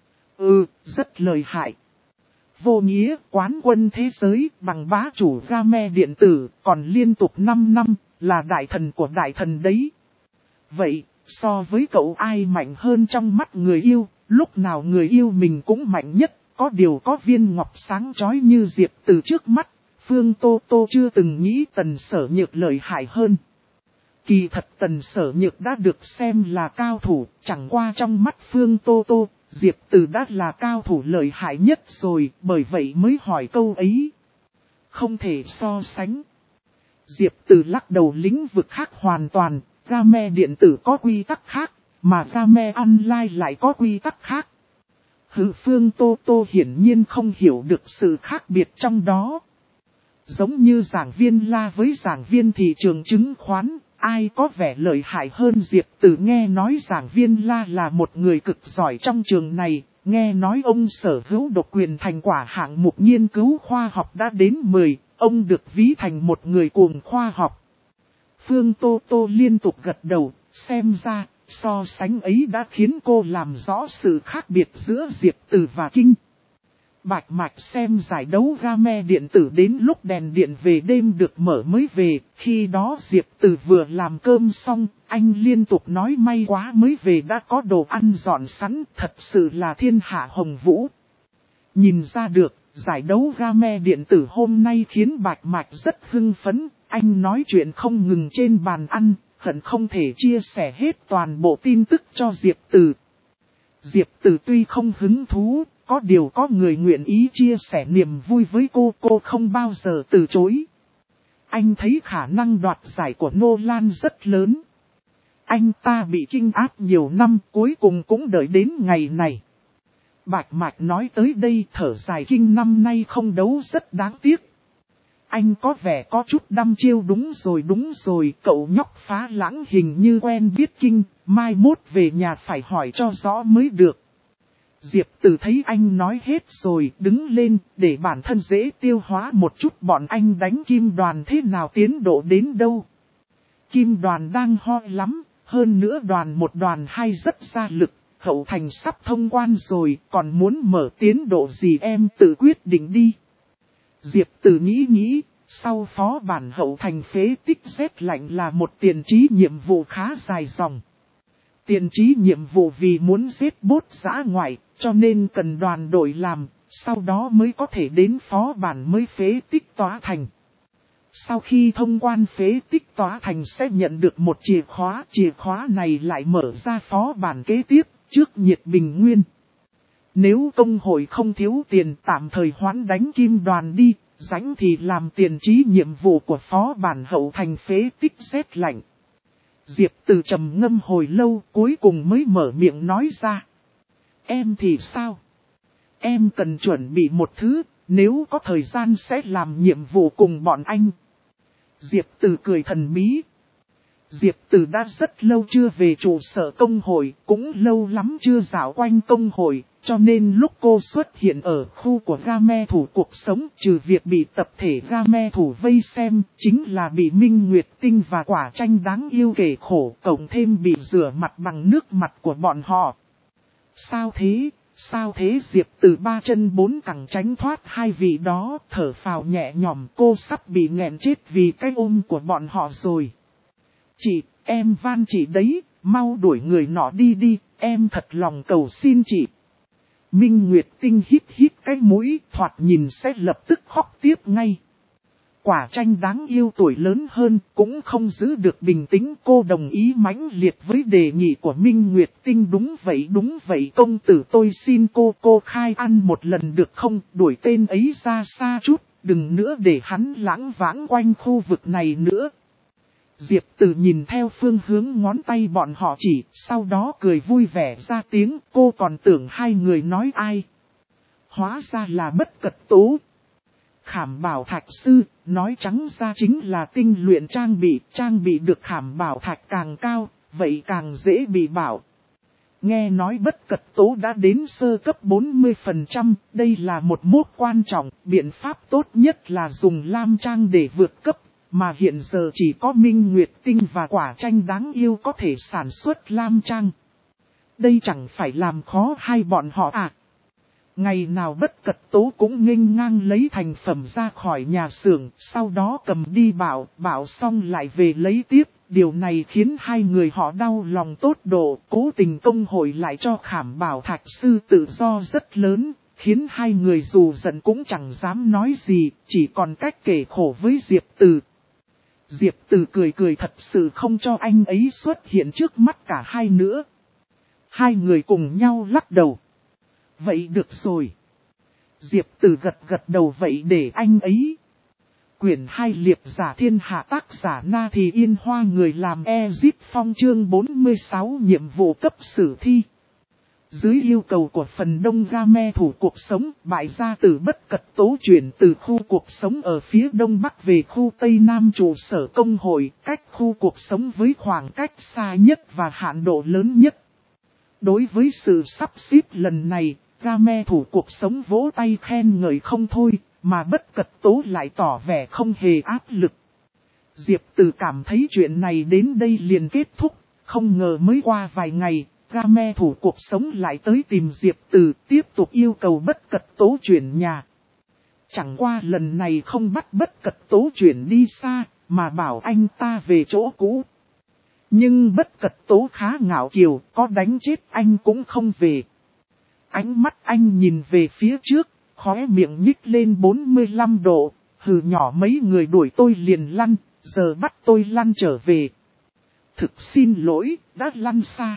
Rất lợi hại. Vô nghĩa, quán quân thế giới, bằng bá chủ game điện tử, còn liên tục 5 năm, là đại thần của đại thần đấy. Vậy, so với cậu ai mạnh hơn trong mắt người yêu, lúc nào người yêu mình cũng mạnh nhất, có điều có viên ngọc sáng chói như Diệp Từ trước mắt, Phương Tô Tô chưa từng nghĩ Tần Sở Nhược lợi hại hơn. Kỳ thật Tần Sở Nhược đã được xem là cao thủ, chẳng qua trong mắt Phương Tô Tô, Diệp Từ đã là cao thủ lợi hại nhất rồi, bởi vậy mới hỏi câu ấy. Không thể so sánh. Diệp Từ lắc đầu, lĩnh vực khác hoàn toàn, game điện tử có quy tắc khác, mà game online lại có quy tắc khác. Phương Tô Tô hiển nhiên không hiểu được sự khác biệt trong đó. Giống như giảng viên La với giảng viên thị trường chứng khoán, ai có vẻ lợi hại hơn? Diệp Từ nghe nói giảng viên La là một người cực giỏi trong trường này, nghe nói ông sở hữu độc quyền thành quả hạng mục nghiên cứu khoa học đã đến 10, ông được ví thành một người cuồng khoa học. Phương Tô Tô liên tục gật đầu, xem ra, so sánh ấy đã khiến cô làm rõ sự khác biệt giữa Diệp Từ và Kinh. Bạch Mạch xem giải đấu game điện tử đến lúc đèn điện về đêm được mở mới về, khi đó Diệp Từ vừa làm cơm xong, anh liên tục nói may quá mới về đã có đồ ăn dọn sẵn, thật sự là thiên hạ hồng vũ. Nhìn ra được, giải đấu game điện tử hôm nay khiến Bạch Mạch rất hưng phấn, anh nói chuyện không ngừng trên bàn ăn, hận không thể chia sẻ hết toàn bộ tin tức cho Diệp Từ. Diệp Từ tuy không hứng thú, có điều có người nguyện ý chia sẻ niềm vui với cô không bao giờ từ chối. Anh thấy khả năng đoạt giải của Nolan rất lớn. Anh ta bị kinh áp nhiều năm cuối cùng cũng đợi đến ngày này. Bạch Mạch nói tới đây thở dài kinh năm nay không đấu rất đáng tiếc. Anh có vẻ có chút đăm chiêu đúng rồi, cậu nhóc phá lãng hình như quen biết kinh, mai mốt về nhà phải hỏi cho rõ mới được. Diệp Từ thấy anh nói hết rồi, đứng lên, để bản thân dễ tiêu hóa một chút bọn anh đánh Kim Đoàn thế nào tiến độ đến đâu. Kim Đoàn đang ho lắm, hơn nữa đoàn 2 rất ra lực, Hậu Thành sắp thông quan rồi, còn muốn mở tiến độ gì em tự quyết định đi. Diệp Từ nghĩ, sau phó bản Hậu Thành phế tích rét lạnh là một tiền trí nhiệm vụ khá dài dòng. Tiền trí nhiệm vụ vì muốn giết boss dã ngoại, cho nên cần đoàn đội làm, sau đó mới có thể đến phó bản mới phế tích tỏa thành. Sau khi thông quan phế tích tỏa thành sẽ nhận được một chìa khóa này lại mở ra phó bản kế tiếp, trước nhiệt bình nguyên. Nếu công hội không thiếu tiền tạm thời hoãn đánh Kim Đoàn đi, rảnh thì làm tiền trí nhiệm vụ của phó bản Hậu Thành phế tích rét lạnh. Diệp Từ trầm ngâm hồi lâu cuối cùng mới mở miệng nói ra. Em thì sao? Em cần chuẩn bị một thứ, nếu có thời gian sẽ làm nhiệm vụ cùng bọn anh. Diệp Từ cười thần bí. Diệp Từ đã rất lâu chưa về trụ sở công hội, cũng lâu lắm chưa dạo quanh công hội, cho nên lúc cô xuất hiện ở khu của game thủ cuộc sống, trừ việc bị tập thể game thủ vây xem, chính là bị Minh Nguyệt Tinh và Quả Chanh đáng yêu kể khổ, cộng thêm bị rửa mặt bằng nước mặt của bọn họ. Sao thế Diệp Từ 3 chân 4 cẳng tránh thoát hai vị đó, thở phào nhẹ nhõm, cô sắp bị nghẹn chết vì cái ôm của bọn họ rồi. Chị, em van chị đấy, mau đuổi người nọ đi, em thật lòng cầu xin chị. Minh Nguyệt Tinh hít cái mũi, thoạt nhìn sẽ lập tức khóc tiếp ngay. Quả Chanh đáng yêu tuổi lớn hơn, cũng không giữ được bình tĩnh, cô đồng ý mãnh liệt với đề nghị của Minh Nguyệt Tinh. Đúng vậy công tử, tôi xin cô khai ăn một lần được không, đuổi tên ấy ra xa chút, đừng nữa để hắn lãng vãng quanh khu vực này nữa. Diệp Từ nhìn theo phương hướng ngón tay bọn họ chỉ, sau đó cười vui vẻ ra tiếng, cô còn tưởng hai người nói ai. Hóa ra là Bất Cật Tố. Khảm bảo thạch sư, nói trắng ra chính là tinh luyện trang bị được khảm bảo thạch càng cao, vậy càng dễ bị bảo. Nghe nói Bất Cật Tố đã đến sơ cấp 40%, đây là một mốc quan trọng, biện pháp tốt nhất là dùng lam trang để vượt cấp. Mà hiện giờ chỉ có Minh Nguyệt Tinh và Quả Chanh đáng yêu có thể sản xuất lam trang. Đây chẳng phải làm khó hai bọn họ à. Ngày nào Bất Cật Tố cũng nghênh ngang lấy thành phẩm ra khỏi nhà xưởng, sau đó cầm đi bảo xong lại về lấy tiếp. Điều này khiến hai người họ đau lòng tốt độ, cố tình công hội lại cho khảm bảo thạch sư tự do rất lớn. Khiến hai người dù giận cũng chẳng dám nói gì, chỉ còn cách kể khổ với Diệp Từ. Diệp Từ cười thật sự không cho anh ấy xuất hiện trước mắt cả hai nữa. Hai người cùng nhau lắc đầu. Vậy được rồi. Diệp Từ gật đầu vậy để anh ấy. Quyển 2 Liệp giả thiên hạ tác giả Na Thì Yên Hoa người làm Ezip Phong chương 46 nhiệm vụ cấp sử thi. Dưới yêu cầu của phần đông game thủ cuộc sống, bại gia tử Bất Cật Tố chuyển từ khu cuộc sống ở phía đông bắc về khu tây nam trụ sở công hội, cách khu cuộc sống với khoảng cách xa nhất và hạn độ lớn nhất. Đối với sự sắp xếp lần này, game thủ cuộc sống vỗ tay khen ngợi không thôi, mà Bất Cật Tố lại tỏ vẻ không hề áp lực. Diệp Từ cảm thấy chuyện này đến đây liền kết thúc, không ngờ mới qua vài ngày. game thủ cuộc sống lại tới tìm Diệp Từ tiếp tục yêu cầu Bất Cật Tố chuyển nhà. Chẳng qua lần này không bắt Bất Cật Tố chuyển đi xa, mà bảo anh ta về chỗ cũ. Nhưng Bất Cật Tố khá ngạo kiều, có đánh chết anh cũng không về. Ánh mắt anh nhìn về phía trước, khóe miệng nhích lên 45 độ, hừ nhỏ mấy người đuổi tôi liền lăn, giờ bắt tôi lăn trở về. Thực xin lỗi, đã lăn xa.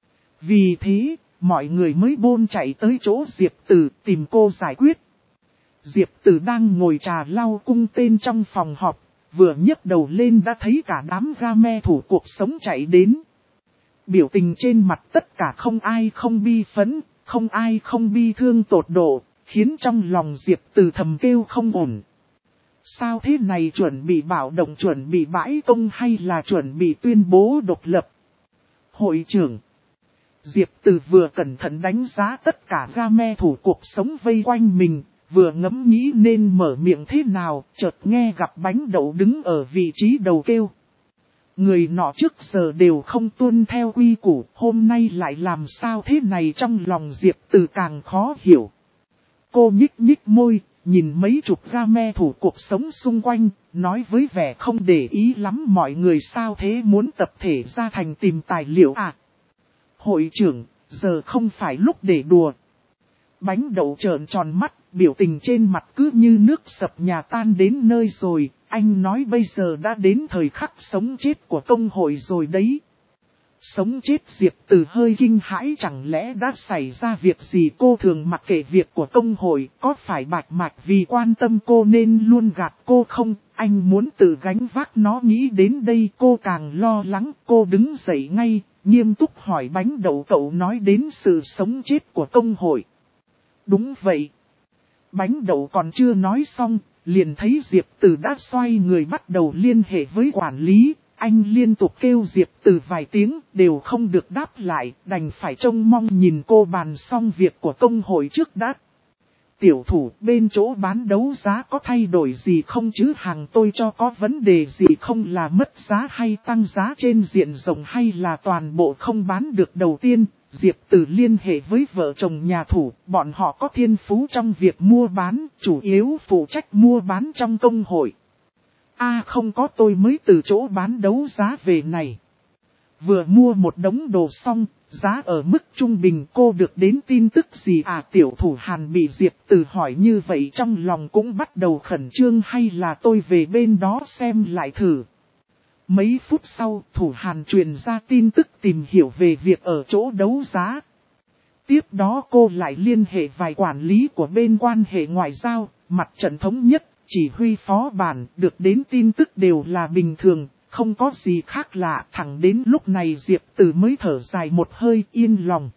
Vì thế, mọi người mới bôn chạy tới chỗ Diệp Từ tìm cô giải quyết. Diệp Từ đang ngồi trà lau cung tên trong phòng họp, vừa nhấc đầu lên đã thấy cả đám game thủ cuộc sống chạy đến. Biểu tình trên mặt tất cả không ai không bi phẫn, không ai không bi thương tột độ, khiến trong lòng Diệp Từ thầm kêu không ổn. Sao thế này, chuẩn bị bạo động, chuẩn bị bãi công hay là chuẩn bị tuyên bố độc lập? Hội trưởng Diệp Từ vừa cẩn thận đánh giá tất cả game thủ cuộc sống vây quanh mình, vừa ngẫm nghĩ nên mở miệng thế nào, chợt nghe gặp Bánh Đậu đứng ở vị trí đầu kêu. Người nọ trước giờ đều không tuân theo quy củ, hôm nay lại làm sao thế này, trong lòng Diệp Từ càng khó hiểu. Cô nhích nhích môi, nhìn mấy chục game thủ cuộc sống xung quanh, nói với vẻ không để ý lắm, mọi người sao thế, muốn tập thể ra thành tìm tài liệu à? Hội trưởng, giờ không phải lúc để đùa. Bánh Đậu trợn tròn mắt, biểu tình trên mặt cứ như nước sập nhà tan đến nơi rồi. Anh nói bây giờ đã đến thời khắc sống chết của công hội rồi đấy. Sống chết? Diệp Từ hơi kinh hãi, chẳng lẽ đã xảy ra việc gì? Cô thường mặc kệ việc của công hội, có phải Bạch Mạch vì quan tâm cô nên luôn gạt cô không? Anh muốn tự gánh vác nó, nghĩ đến đây cô càng lo lắng. Cô đứng dậy ngay, nghiêm túc hỏi Bánh Đậu, cậu nói đến sự sống chết của công hội. Đúng vậy. Bánh Đậu còn chưa nói xong, liền thấy Diệp Từ đã xoay người bắt đầu liên hệ với quản lý. Anh liên tục kêu Diệp Từ vài tiếng, đều không được đáp lại, đành phải trông mong nhìn cô bàn xong việc của công hội trước đã. Tiểu thủ, bên chỗ bán đấu giá có thay đổi gì không chứ? Hàng tôi cho có vấn đề gì không, là mất giá hay tăng giá trên diện rộng hay là toàn bộ không bán được? Đầu tiên, Diệp Từ liên hệ với vợ chồng nhà thủ, bọn họ có thiên phú trong việc mua bán, chủ yếu phụ trách mua bán trong công hội. Không có, tôi mới từ chỗ bán đấu giá về này. Vừa mua một đống đồ xong, giá ở mức trung bình, cô được đến tin tức gì à? Tiểu thủ Hàn bị Diệp Từ hỏi như vậy trong lòng cũng bắt đầu khẩn trương, hay là tôi về bên đó xem lại thử. Mấy phút sau, thủ Hàn truyền ra tin tức tìm hiểu về việc ở chỗ đấu giá. Tiếp đó cô lại liên hệ vài quản lý của bên quan hệ ngoại giao, mặt trận thống nhất, chỉ huy phó bản, được đến tin tức đều là bình thường, không có gì khác lạ. Thẳng đến lúc này Diệp Từ mới thở dài một hơi, yên lòng.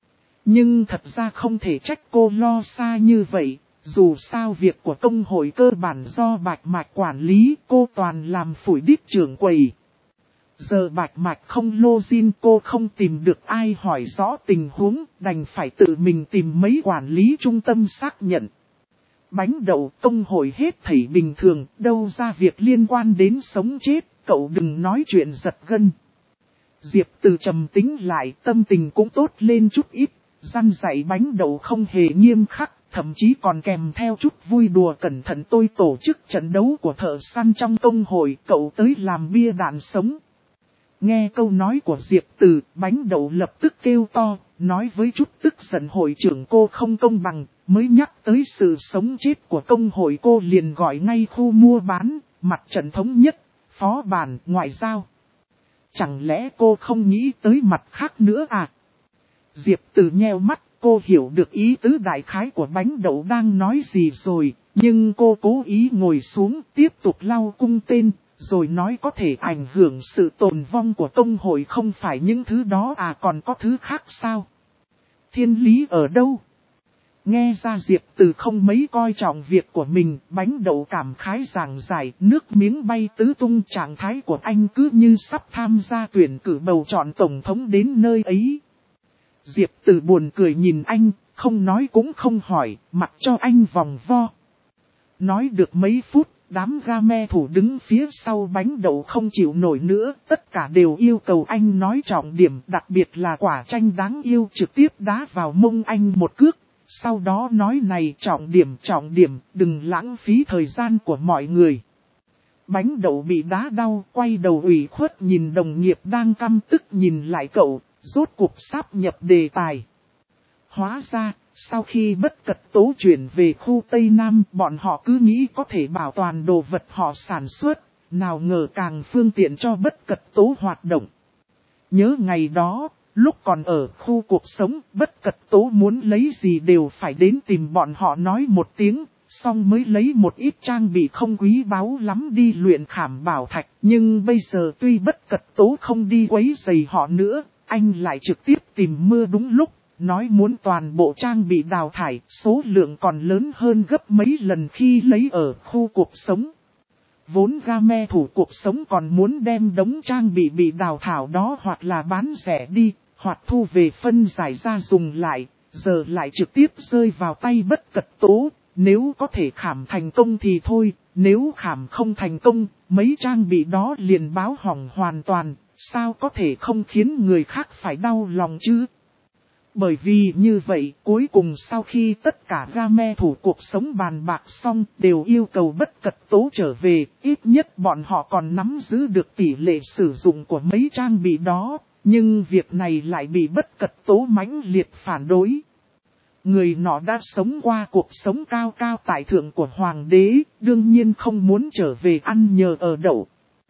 Nhưng thật ra không thể trách cô lo xa như vậy, dù sao việc của công hội cơ bản do Bạch Mạch quản lý, cô toàn làm phủi đít trưởng quầy. Giờ Bạch Mạch không login, cô không tìm được ai hỏi rõ tình huống, đành phải tự mình tìm mấy quản lý trung tâm xác nhận. Bánh Đậu, công hội hết thảy bình thường, đâu ra việc liên quan đến sống chết, cậu đừng nói chuyện giật gân. Diệp Từ trầm tính lại, tâm tình cũng tốt lên chút ít, răn dạy Bánh Đậu không hề nghiêm khắc, thậm chí còn kèm theo chút vui đùa cẩn thận. Tôi tổ chức trận đấu của thợ săn trong công hội, cậu tới làm bia đạn sống. Nghe câu nói của Diệp Từ, Bánh Đậu lập tức kêu to, nói với chút tức giận hội trưởng cô không công bằng, mới nhắc tới sự sống chết của công hội cô liền gọi ngay khu mua bán, mặt trận thống nhất, phó bản, ngoại giao. Chẳng lẽ cô không nghĩ tới mặt khác nữa à? Diệp Từ nheo mắt, cô hiểu được ý tứ đại khái của Bánh Đậu đang nói gì rồi, nhưng cô cố ý ngồi xuống tiếp tục lau cung tên. Rồi nói có thể ảnh hưởng sự tồn vong của công hội không phải những thứ đó à, còn có thứ khác sao? Thiên lý ở đâu? Nghe ra Diệp Từ không mấy coi trọng việc của mình, Bánh Đậu cảm khái giảng giải, nước miếng bay tứ tung. Trạng thái của anh cứ như sắp tham gia tuyển cử bầu chọn tổng thống đến nơi ấy. Diệp Từ buồn cười nhìn anh, không nói cũng không hỏi, mặc cho anh vòng vo. Nói được mấy phút, đám game thủ đứng phía sau bánh đậu không chịu nổi nữa, tất cả đều yêu cầu anh nói trọng điểm, đặc biệt là quả chanh đáng yêu trực tiếp đá vào mông anh một cước. Sau đó nói này trọng điểm, đừng lãng phí thời gian của mọi người. Bánh đậu bị đá đau, quay đầu ủy khuất nhìn đồng nghiệp đang căm tức nhìn lại cậu, rốt cuộc sáp nhập đề tài. Hóa ra, sau khi Bất Cật Tố chuyển về khu Tây Nam, bọn họ cứ nghĩ có thể bảo toàn đồ vật họ sản xuất, nào ngờ càng phương tiện cho Bất Cật Tố hoạt động. Nhớ ngày đó, lúc còn ở khu cuộc sống, Bất Cật Tố muốn lấy gì đều phải đến tìm bọn họ nói một tiếng, xong mới lấy một ít trang bị không quý báu lắm đi luyện khảm bảo thạch. Nhưng bây giờ tuy Bất Cật Tố không đi quấy rầy họ nữa, anh lại trực tiếp tìm mưa đúng lúc, nói muốn toàn bộ trang bị đào thải, số lượng còn lớn hơn gấp mấy lần khi lấy ở khu cuộc sống. Vốn game thủ cuộc sống còn muốn đem đống trang bị đào thải đó hoặc là bán rẻ đi, hoặc thu về phân giải ra dùng lại, giờ lại trực tiếp rơi vào tay Bất Cật Tố. Nếu có thể khảm thành công thì thôi, nếu khảm không thành công, mấy trang bị đó liền báo hỏng hoàn toàn, sao có thể không khiến người khác phải đau lòng chứ? Bởi vì như vậy, cuối cùng sau khi tất cả game thủ cuộc sống bàn bạc xong đều yêu cầu Bất Cật Tố trở về, ít nhất bọn họ còn nắm giữ được tỷ lệ sử dụng của mấy trang bị đó, nhưng việc này lại bị Bất Cật Tố mãnh liệt phản đối. Người nọ đã sống qua cuộc sống cao cao tại thượng của hoàng đế, đương nhiên không muốn trở về ăn nhờ ở đậu.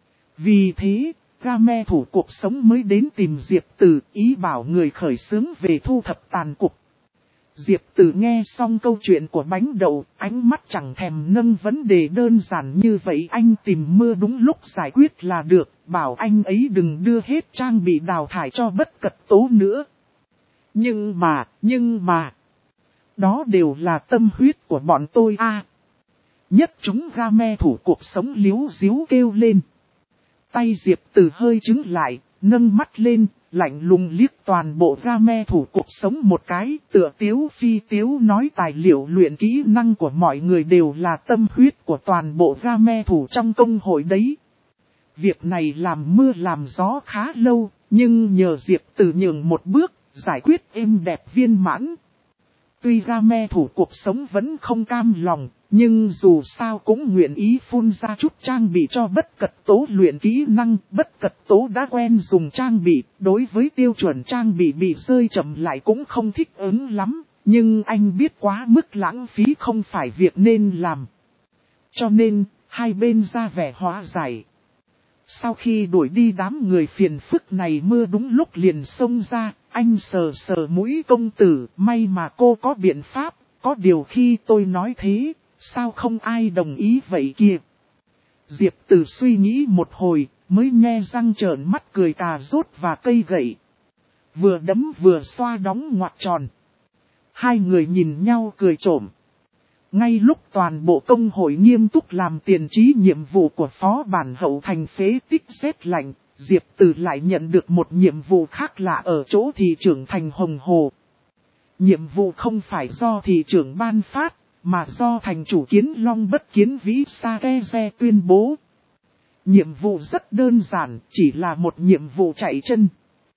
Vì thế, game thủ cuộc sống mới đến tìm Diệp Tử, ý bảo người khởi xướng về thu thập tàn cục. Diệp Tử nghe xong câu chuyện của bánh đậu, ánh mắt chẳng thèm nâng vấn đề đơn giản như vậy, anh tìm mưa đúng lúc giải quyết là được, bảo anh ấy đừng đưa hết trang bị đào thải cho Bất Cật Tố nữa. Nhưng mà, đó đều là tâm huyết của bọn tôi a. Nhất chúng game thủ cuộc sống liếu ríu kêu lên. Tay Diệp Tử hơi chứng lại, nâng mắt lên, lạnh lùng liếc toàn bộ game thủ cuộc sống một cái, tựa tiếu phi tiếu nói tài liệu luyện kỹ năng của mọi người đều là tâm huyết của toàn bộ game thủ trong công hội đấy. Việc này làm mưa làm gió khá lâu, nhưng nhờ Diệp Tử nhường một bước, giải quyết êm đẹp viên mãn. Tuy game thủ cuộc sống vẫn không cam lòng, nhưng dù sao cũng nguyện ý phun ra chút trang bị cho Bất Cật Tố luyện kỹ năng. Bất Cật Tố đã quen dùng trang bị, đối với tiêu chuẩn trang bị rơi chậm lại cũng không thích ứng lắm, nhưng anh biết quá mức lãng phí không phải việc nên làm. Cho nên, hai bên ra vẻ hóa giải. Sau khi đuổi đi đám người phiền phức này, mưa đúng lúc liền xông ra, anh sờ sờ mũi công tử, may mà cô có biện pháp, có điều khi tôi nói thế, sao không ai đồng ý vậy kìa. Diệp Tử suy nghĩ một hồi, mới nhe răng trợn mắt cười cà rốt và cây gậy. Vừa đấm vừa xoa đóng ngoặc tròn. Hai người nhìn nhau cười trộm. Ngay lúc toàn bộ công hội nghiêm túc làm tiền trí nhiệm vụ của phó bản hậu thành phế tích rét lạnh, Diệp Tử lại nhận được một nhiệm vụ khác lạ ở chỗ thị trưởng thành Hồng Hồ. Nhiệm vụ không phải do thị trưởng ban phát, mà do thành chủ Kiến Long Bất Kiến Vĩ Sakeze tuyên bố. Nhiệm vụ rất đơn giản, chỉ là một nhiệm vụ chạy chân.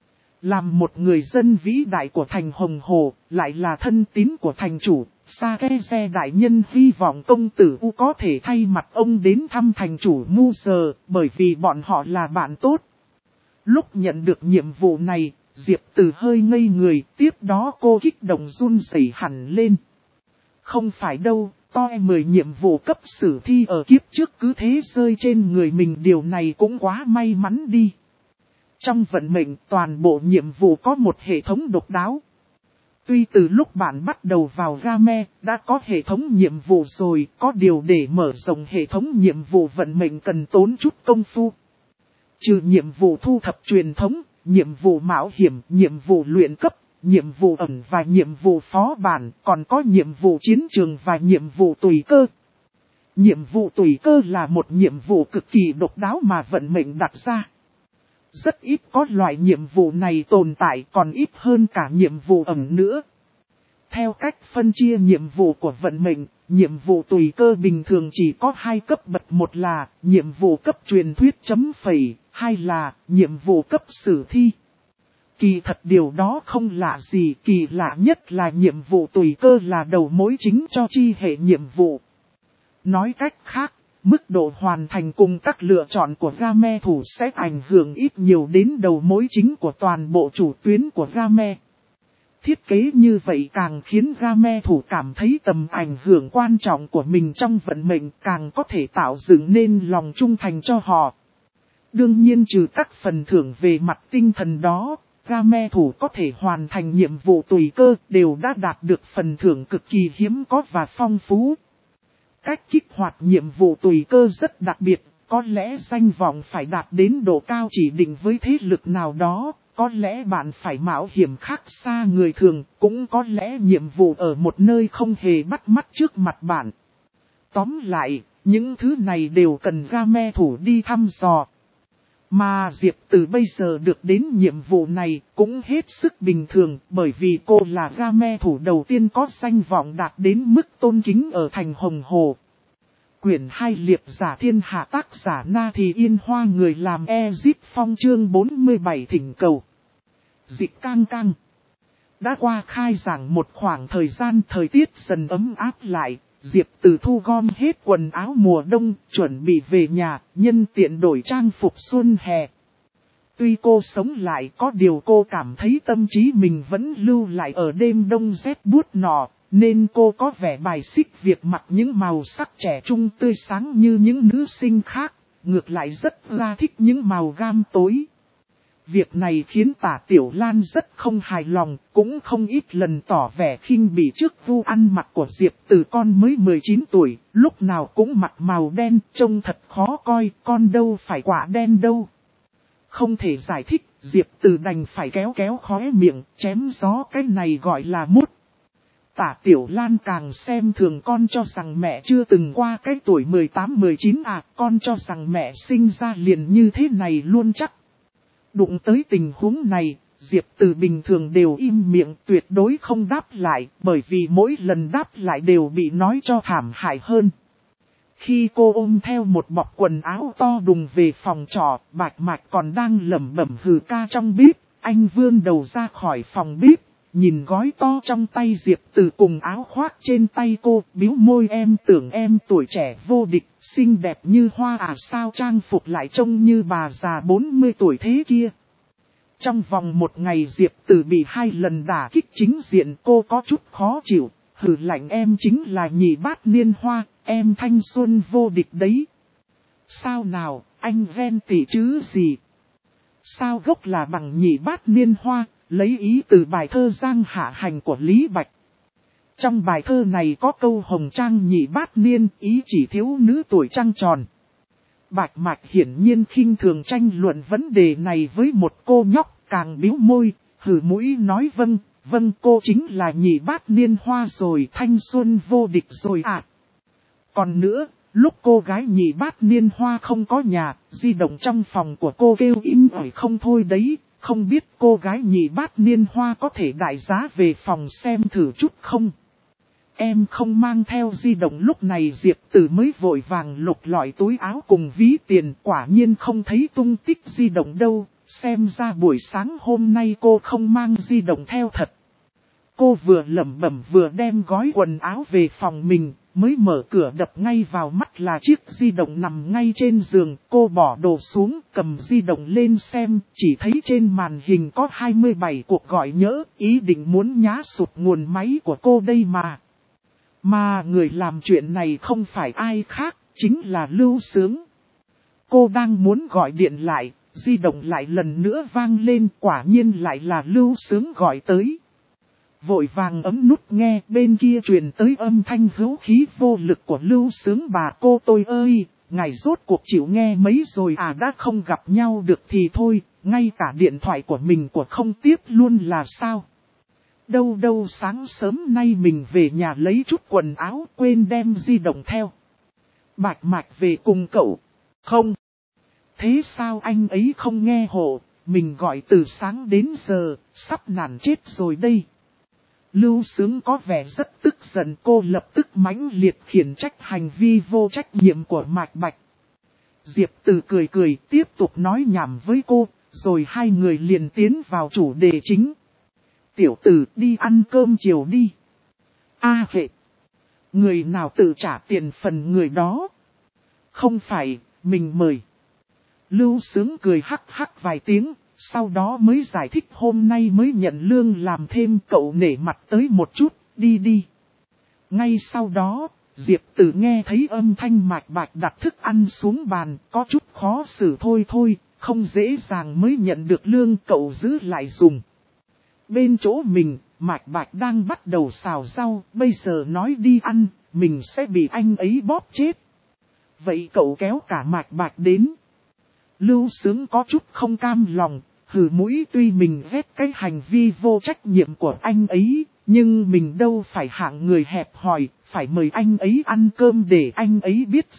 Làm một người dân vĩ đại của thành Hồng Hồ, lại là thân tín của thành chủ, Sakeze đại nhân hy vọng công tử U có thể thay mặt ông đến thăm thành chủ Mu Giờ, bởi vì bọn họ là bạn tốt. Lúc nhận được nhiệm vụ này, Diệp Tử hơi ngây người, tiếp đó cô kích động run rẩy hẳn lên. Không phải đâu, toi 10 nhiệm vụ cấp sử thi ở kiếp trước cứ thế rơi trên người mình, điều này cũng quá may mắn đi. Trong vận mệnh, toàn bộ nhiệm vụ có một hệ thống độc đáo. Tuy từ lúc bạn bắt đầu vào game, đã có hệ thống nhiệm vụ rồi, có điều để mở rộng hệ thống nhiệm vụ vận mệnh cần tốn chút công phu. Trừ nhiệm vụ thu thập truyền thống, nhiệm vụ mạo hiểm, nhiệm vụ luyện cấp, nhiệm vụ ẩn và nhiệm vụ phó bản, còn có nhiệm vụ chiến trường và nhiệm vụ tùy cơ. Nhiệm vụ tùy cơ là một nhiệm vụ cực kỳ độc đáo mà vận mệnh đặt ra. Rất ít có loại nhiệm vụ này tồn tại, còn ít hơn cả nhiệm vụ ẩn nữa. Theo cách phân chia nhiệm vụ của vận mệnh, nhiệm vụ tùy cơ bình thường chỉ có 2 cấp bậc, một là nhiệm vụ cấp truyền thuyết chấm phẩy, hai là nhiệm vụ cấp sử thi. Kỳ thật điều đó không lạ gì, kỳ lạ nhất là nhiệm vụ tùy cơ là đầu mối chính cho chi hệ nhiệm vụ. Nói cách khác, mức độ hoàn thành cùng các lựa chọn của game thủ sẽ ảnh hưởng ít nhiều đến đầu mối chính của toàn bộ chủ tuyến của game. Thiết kế như vậy càng khiến game thủ cảm thấy tầm ảnh hưởng quan trọng của mình trong vận mệnh, càng có thể tạo dựng nên lòng trung thành cho họ. Đương nhiên trừ các phần thưởng về mặt tinh thần đó, game thủ có thể hoàn thành nhiệm vụ tùy cơ đều đã đạt được phần thưởng cực kỳ hiếm có và phong phú. Cách kích hoạt nhiệm vụ tùy cơ rất đặc biệt, có lẽ danh vọng phải đạt đến độ cao chỉ định với thế lực nào đó, có lẽ bạn phải mạo hiểm khác xa người thường, cũng có lẽ nhiệm vụ ở một nơi không hề bắt mắt trước mặt bạn. Tóm lại, những thứ này đều cần game thủ đi thăm dò. Mà Diệp từ bây giờ được đến nhiệm vụ này cũng hết sức bình thường, bởi vì cô là game thủ đầu tiên có danh vọng đạt đến mức tôn kính ở thành Hồng Hồ. Quyển 2 Liệp giả thiên hạ, tác giả Na Thì Yên Hoa, người làm Ezip Phong, chương 47 thỉnh cầu. Dịch cang cang. Đã qua khai giảng một khoảng thời gian, thời tiết dần ấm áp lại, Diệp Từ thu gom hết quần áo mùa đông, chuẩn bị về nhà, nhân tiện đổi trang phục xuân hè. Tuy cô sống lại, có điều cô cảm thấy tâm trí mình vẫn lưu lại ở đêm đông rét buốt nọ, nên cô có vẻ bài xích việc mặc những màu sắc trẻ trung tươi sáng như những nữ sinh khác, ngược lại rất là thích những màu gam tối. Việc này khiến Tả Tiểu Lan rất không hài lòng, cũng không ít lần tỏ vẻ khinh bỉ trước gu ăn mặc của Diệp Từ, con mới 19 tuổi, lúc nào cũng mặc màu đen, trông thật khó coi, con đâu phải quả đen đâu. Không thể giải thích, Diệp Từ đành phải kéo kéo khóe miệng, chém gió, cái này gọi là mút. Tả Tiểu Lan càng xem thường con, cho rằng mẹ chưa từng qua cái tuổi 18-19 à, con cho rằng mẹ sinh ra liền như thế này luôn chắc. Đụng tới tình huống này, Diệp Từ bình thường đều im miệng, tuyệt đối không đáp lại, bởi vì mỗi lần đáp lại đều bị nói cho thảm hại hơn. Khi cô ôm theo một bọc quần áo to đùng về phòng trọ, Bạch Mạch còn đang lẩm bẩm hừ ca trong bếp, anh vươn đầu ra khỏi phòng bếp, nhìn gói to trong tay Diệp Từ cùng áo khoác trên tay cô, bĩu môi, em tưởng em tuổi trẻ vô địch, xinh đẹp như hoa à, sao trang phục lại trông như bà già 40 tuổi thế kia. Trong vòng một ngày Diệp Từ bị 2 lần đả kích chính diện, cô có chút khó chịu, hừ lạnh, em chính là nhị bát niên hoa, em thanh xuân vô địch đấy. Sao nào, anh ghen tị chứ gì? Sao gốc là bằng nhị bát niên hoa, lấy ý từ bài thơ Giang Hạ Hành của Lý Bạch. Trong bài thơ này có câu hồng trang nhị bát niên, ý chỉ thiếu nữ tuổi trăng tròn. Bạch Mạch hiển nhiên khinh thường tranh luận vấn đề này với một cô nhóc, càng bĩu môi, hừ mũi nói vâng, vâng, cô chính là nhị bát niên hoa rồi, thanh xuân vô địch rồi à. Còn nữa, lúc cô gái nhị bát niên hoa không có nhà, di động trong phòng của cô kêu im ỏi không thôi đấy, không biết cô gái nhị bát niên hoa có thể đại giá về phòng xem thử chút không? Em không mang theo di động. Lúc này Diệp Từ mới vội vàng lục lọi túi áo cùng ví tiền, quả nhiên không thấy tung tích di động đâu, xem ra buổi sáng hôm nay cô không mang di động theo thật. Cô vừa lẩm bẩm vừa đem gói quần áo về phòng mình, mới mở cửa đập ngay vào mắt là chiếc di động nằm ngay trên giường. Cô bỏ đồ xuống, cầm di động lên xem, chỉ thấy trên màn hình có 27 cuộc gọi nhỡ, ý định muốn nhá sụp nguồn máy của cô đây mà. Mà người làm chuyện này không phải ai khác, chính là Lưu Sướng. Cô đang muốn gọi điện lại, di động lại lần nữa vang lên, quả nhiên lại là Lưu Sướng gọi tới. Vội vàng ấm nút nghe, bên kia truyền tới âm thanh hữu khí vô lực của Lưu Sướng. Bà cô tôi ơi, ngài rốt cuộc chịu nghe mấy rồi à, đã không gặp nhau được thì thôi, ngay cả điện thoại của mình không tiếp luôn là sao? Đâu sáng sớm nay mình về nhà lấy chút quần áo, quên đem di động theo. Bạch Mạch về cùng cậu. Không. Thế sao anh ấy không nghe hộ, mình gọi từ sáng đến giờ, sắp nản chết rồi đây. Lưu Sướng có vẻ rất tức giận, cô lập tức mãnh liệt khiển trách hành vi vô trách nhiệm của Mạch Bạch. Diệp Từ cười cười tiếp tục nói nhảm với cô, rồi hai người liền tiến vào chủ đề chính. Tiểu Tử đi ăn cơm chiều đi. Hệ. Người nào tự trả tiền phần người đó. Không phải, mình mời. Lưu Sướng cười hắc hắc vài tiếng, sau đó mới giải thích hôm nay mới nhận lương làm thêm, cậu nể mặt tới một chút, đi đi. Ngay sau đó, Diệp Tử nghe thấy âm thanh Mạch Bạch đặt thức ăn xuống bàn, có chút khó xử thôi, không dễ dàng mới nhận được lương, cậu giữ lại dùng. Bên chỗ mình, Mạch Bạch đang bắt đầu xào rau, bây giờ nói đi ăn, mình sẽ bị anh ấy bóp chết. Vậy cậu kéo cả Mạch Bạch đến. Lưu Sướng có chút không cam lòng, hừ mũi, tuy mình ghét cái hành vi vô trách nhiệm của anh ấy, nhưng mình đâu phải hạng người hẹp hòi, phải mời anh ấy ăn cơm để anh ấy biết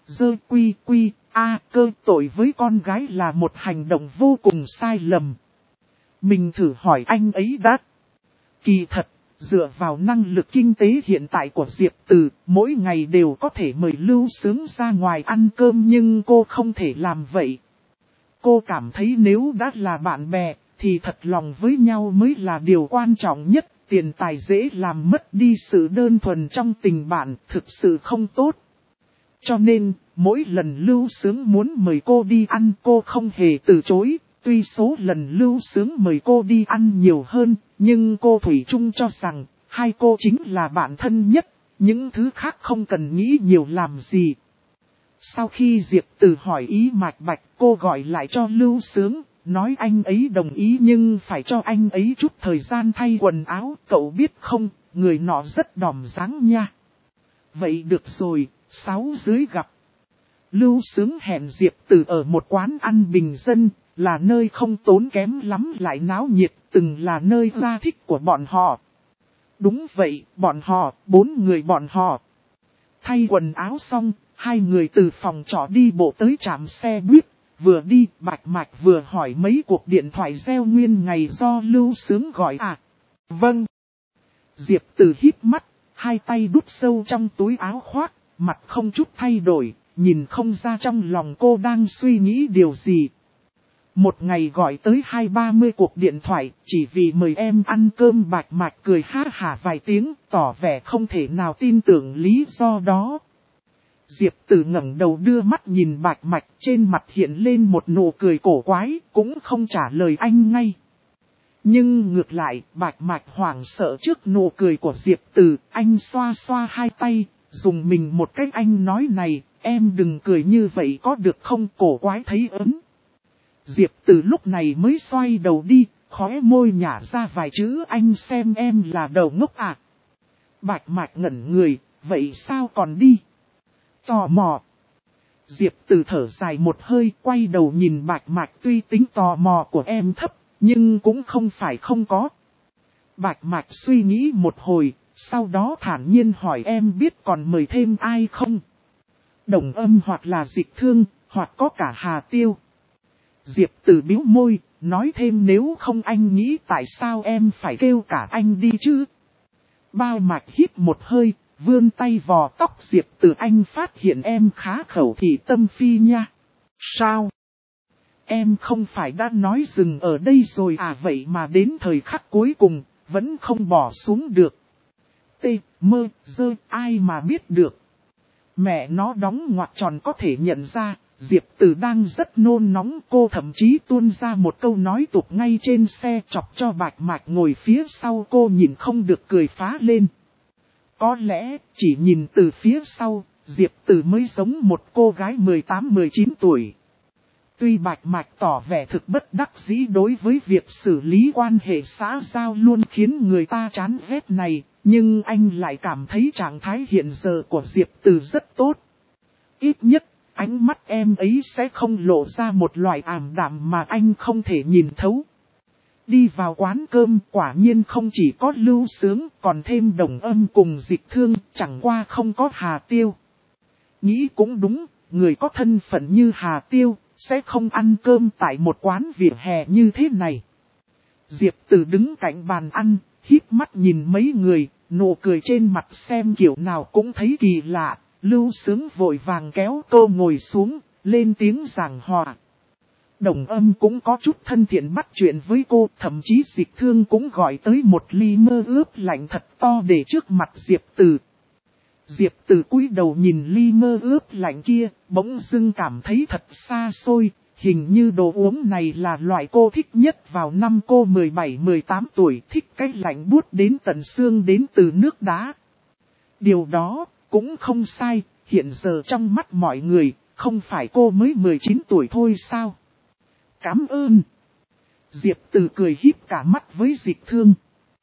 cơ tội với con gái là một hành động vô cùng sai lầm. Mình thử hỏi anh ấy đã. Kỳ thật, dựa vào năng lực kinh tế hiện tại của Diệp Từ, mỗi ngày đều có thể mời Lưu Sướng ra ngoài ăn cơm, nhưng cô không thể làm vậy. Cô cảm thấy nếu đã là bạn bè, thì thật lòng với nhau mới là điều quan trọng nhất. Tiền tài dễ làm mất đi sự đơn thuần trong tình bạn, thực sự không tốt. Cho nên, mỗi lần Lưu Sướng muốn mời cô đi ăn, cô không hề từ chối. Tuy số lần Lưu Sướng mời cô đi ăn nhiều hơn, nhưng cô thủy chung cho rằng, hai cô chính là bạn thân nhất, những thứ khác không cần nghĩ nhiều làm gì. Sau khi Diệp Từ hỏi ý Mạch Bạch, cô gọi lại cho Lưu Sướng, nói anh ấy đồng ý nhưng phải cho anh ấy chút thời gian thay quần áo, cậu biết không, người nọ rất đòm dáng nha. Vậy được rồi, 6 dưới gặp. Lưu Sướng hẹn Diệp Từ ở một quán ăn bình dân, là nơi không tốn kém lắm lại náo nhiệt, từng là nơi ra thích của bọn họ. Đúng vậy, bọn họ, 4 người bọn họ. Thay quần áo xong, hai người từ phòng trọ đi bộ tới trạm xe buýt. Vừa đi, Bạch Mạch vừa hỏi mấy cuộc điện thoại reo nguyên ngày do Lưu Sướng gọi à? Vâng. Diệp Từ hít mắt, hai tay đút sâu trong túi áo khoác, mặt không chút thay đổi, nhìn không ra trong lòng cô đang suy nghĩ điều gì. Một ngày gọi tới 20-30 cuộc điện thoại, chỉ vì mời em ăn cơm. Bạch Mạch cười ha hả vài tiếng, tỏ vẻ không thể nào tin tưởng lý do đó. Diệp Từ ngẩng đầu đưa mắt nhìn Bạch Mạch, trên mặt hiện lên một nụ cười cổ quái, cũng không trả lời anh ngay. Nhưng ngược lại, Bạch Mạch hoảng sợ trước nụ cười của Diệp Từ, anh xoa xoa hai tay, dùng mình một cách, anh nói này, em đừng cười như vậy có được không, cổ quái thấy ớn. Diệp Từ lúc này mới xoay đầu đi, khóe môi nhả ra vài chữ, anh xem em là đầu ngốc à. Bạch Mạch ngẩn người, vậy sao còn đi? Tò mò. Diệp Từ thở dài một hơi, quay đầu nhìn Bạch Mạch, tuy tính tò mò của em thấp, nhưng cũng không phải không có. Bạch Mạch suy nghĩ một hồi, sau đó thản nhiên hỏi em biết còn mời thêm ai không? Đồng Âm hoặc là Dịch Thương, hoặc có cả Hà Tiêu. Diệp Từ bĩu môi, nói thêm nếu không anh nghĩ tại sao em phải kêu cả anh đi chứ? Bao Mạch hít một hơi, vươn tay vò tóc Diệp Từ, anh phát hiện em khá khẩu thị tâm phi nha. Sao? Em không phải đã nói dừng ở đây rồi à, vậy mà đến thời khắc cuối cùng, vẫn không bỏ xuống được. Ai mà biết được. Mẹ nó đóng ngoặc tròn có thể nhận ra, Diệp Từ đang rất nôn nóng, cô thậm chí tuôn ra một câu nói tục ngay trên xe, chọc cho Bạch Mạch ngồi phía sau cô nhìn không được cười phá lên. Có lẽ, chỉ nhìn từ phía sau, Diệp Từ mới giống một cô gái 18-19 tuổi. Tuy Bạch Mạch tỏ vẻ thực bất đắc dĩ đối với việc xử lý quan hệ xã giao luôn khiến người ta chán ghét này, nhưng anh lại cảm thấy trạng thái hiện giờ của Diệp Từ rất tốt. Ít nhất, ánh mắt em ấy sẽ không lộ ra một loại ảm đạm mà anh không thể nhìn thấu. Đi vào quán cơm quả nhiên không chỉ có Lưu Sướng, còn thêm Đồng Âm cùng Dịch Thương, chẳng qua không có Hà Tiêu. Nghĩ cũng đúng, người có thân phận như Hà Tiêu, sẽ không ăn cơm tại một quán vỉa hè như thế này. Diệp Từ đứng cạnh bàn ăn, híp mắt nhìn mấy người, nụ cười trên mặt xem kiểu nào cũng thấy kỳ lạ. Lưu Sướng vội vàng kéo cô ngồi xuống, lên tiếng giảng hòa. Đồng Âm cũng có chút thân thiện bắt chuyện với cô, thậm chí Dịch Thương cũng gọi tới một ly mơ ướp lạnh thật to để trước mặt Diệp Từ. Diệp Từ cúi đầu nhìn ly mơ ướp lạnh kia, bỗng dưng cảm thấy thật xa xôi, hình như đồ uống này là loại cô thích nhất vào năm cô 17-18 tuổi, thích cái lạnh buốt đến tận xương đến từ nước đá. Điều đó cũng không sai, hiện giờ trong mắt mọi người, không phải cô mới 19 tuổi thôi sao? Cảm ơn. Diệp Từ cười híp cả mắt với Dịch Thương.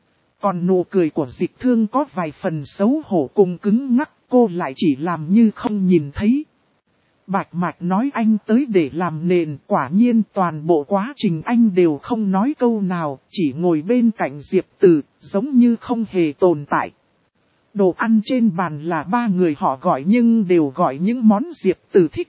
Còn nụ cười của Dịch Thương có vài phần xấu hổ cùng cứng ngắc, cô lại chỉ làm như không nhìn thấy. Bạch Mạch nói anh tới để làm nền, quả nhiên toàn bộ quá trình anh đều không nói câu nào, chỉ ngồi bên cạnh Diệp Từ, giống như không hề tồn tại. Đồ ăn trên bàn là 3 người họ gọi nhưng đều gọi những món Diệp Từ thích.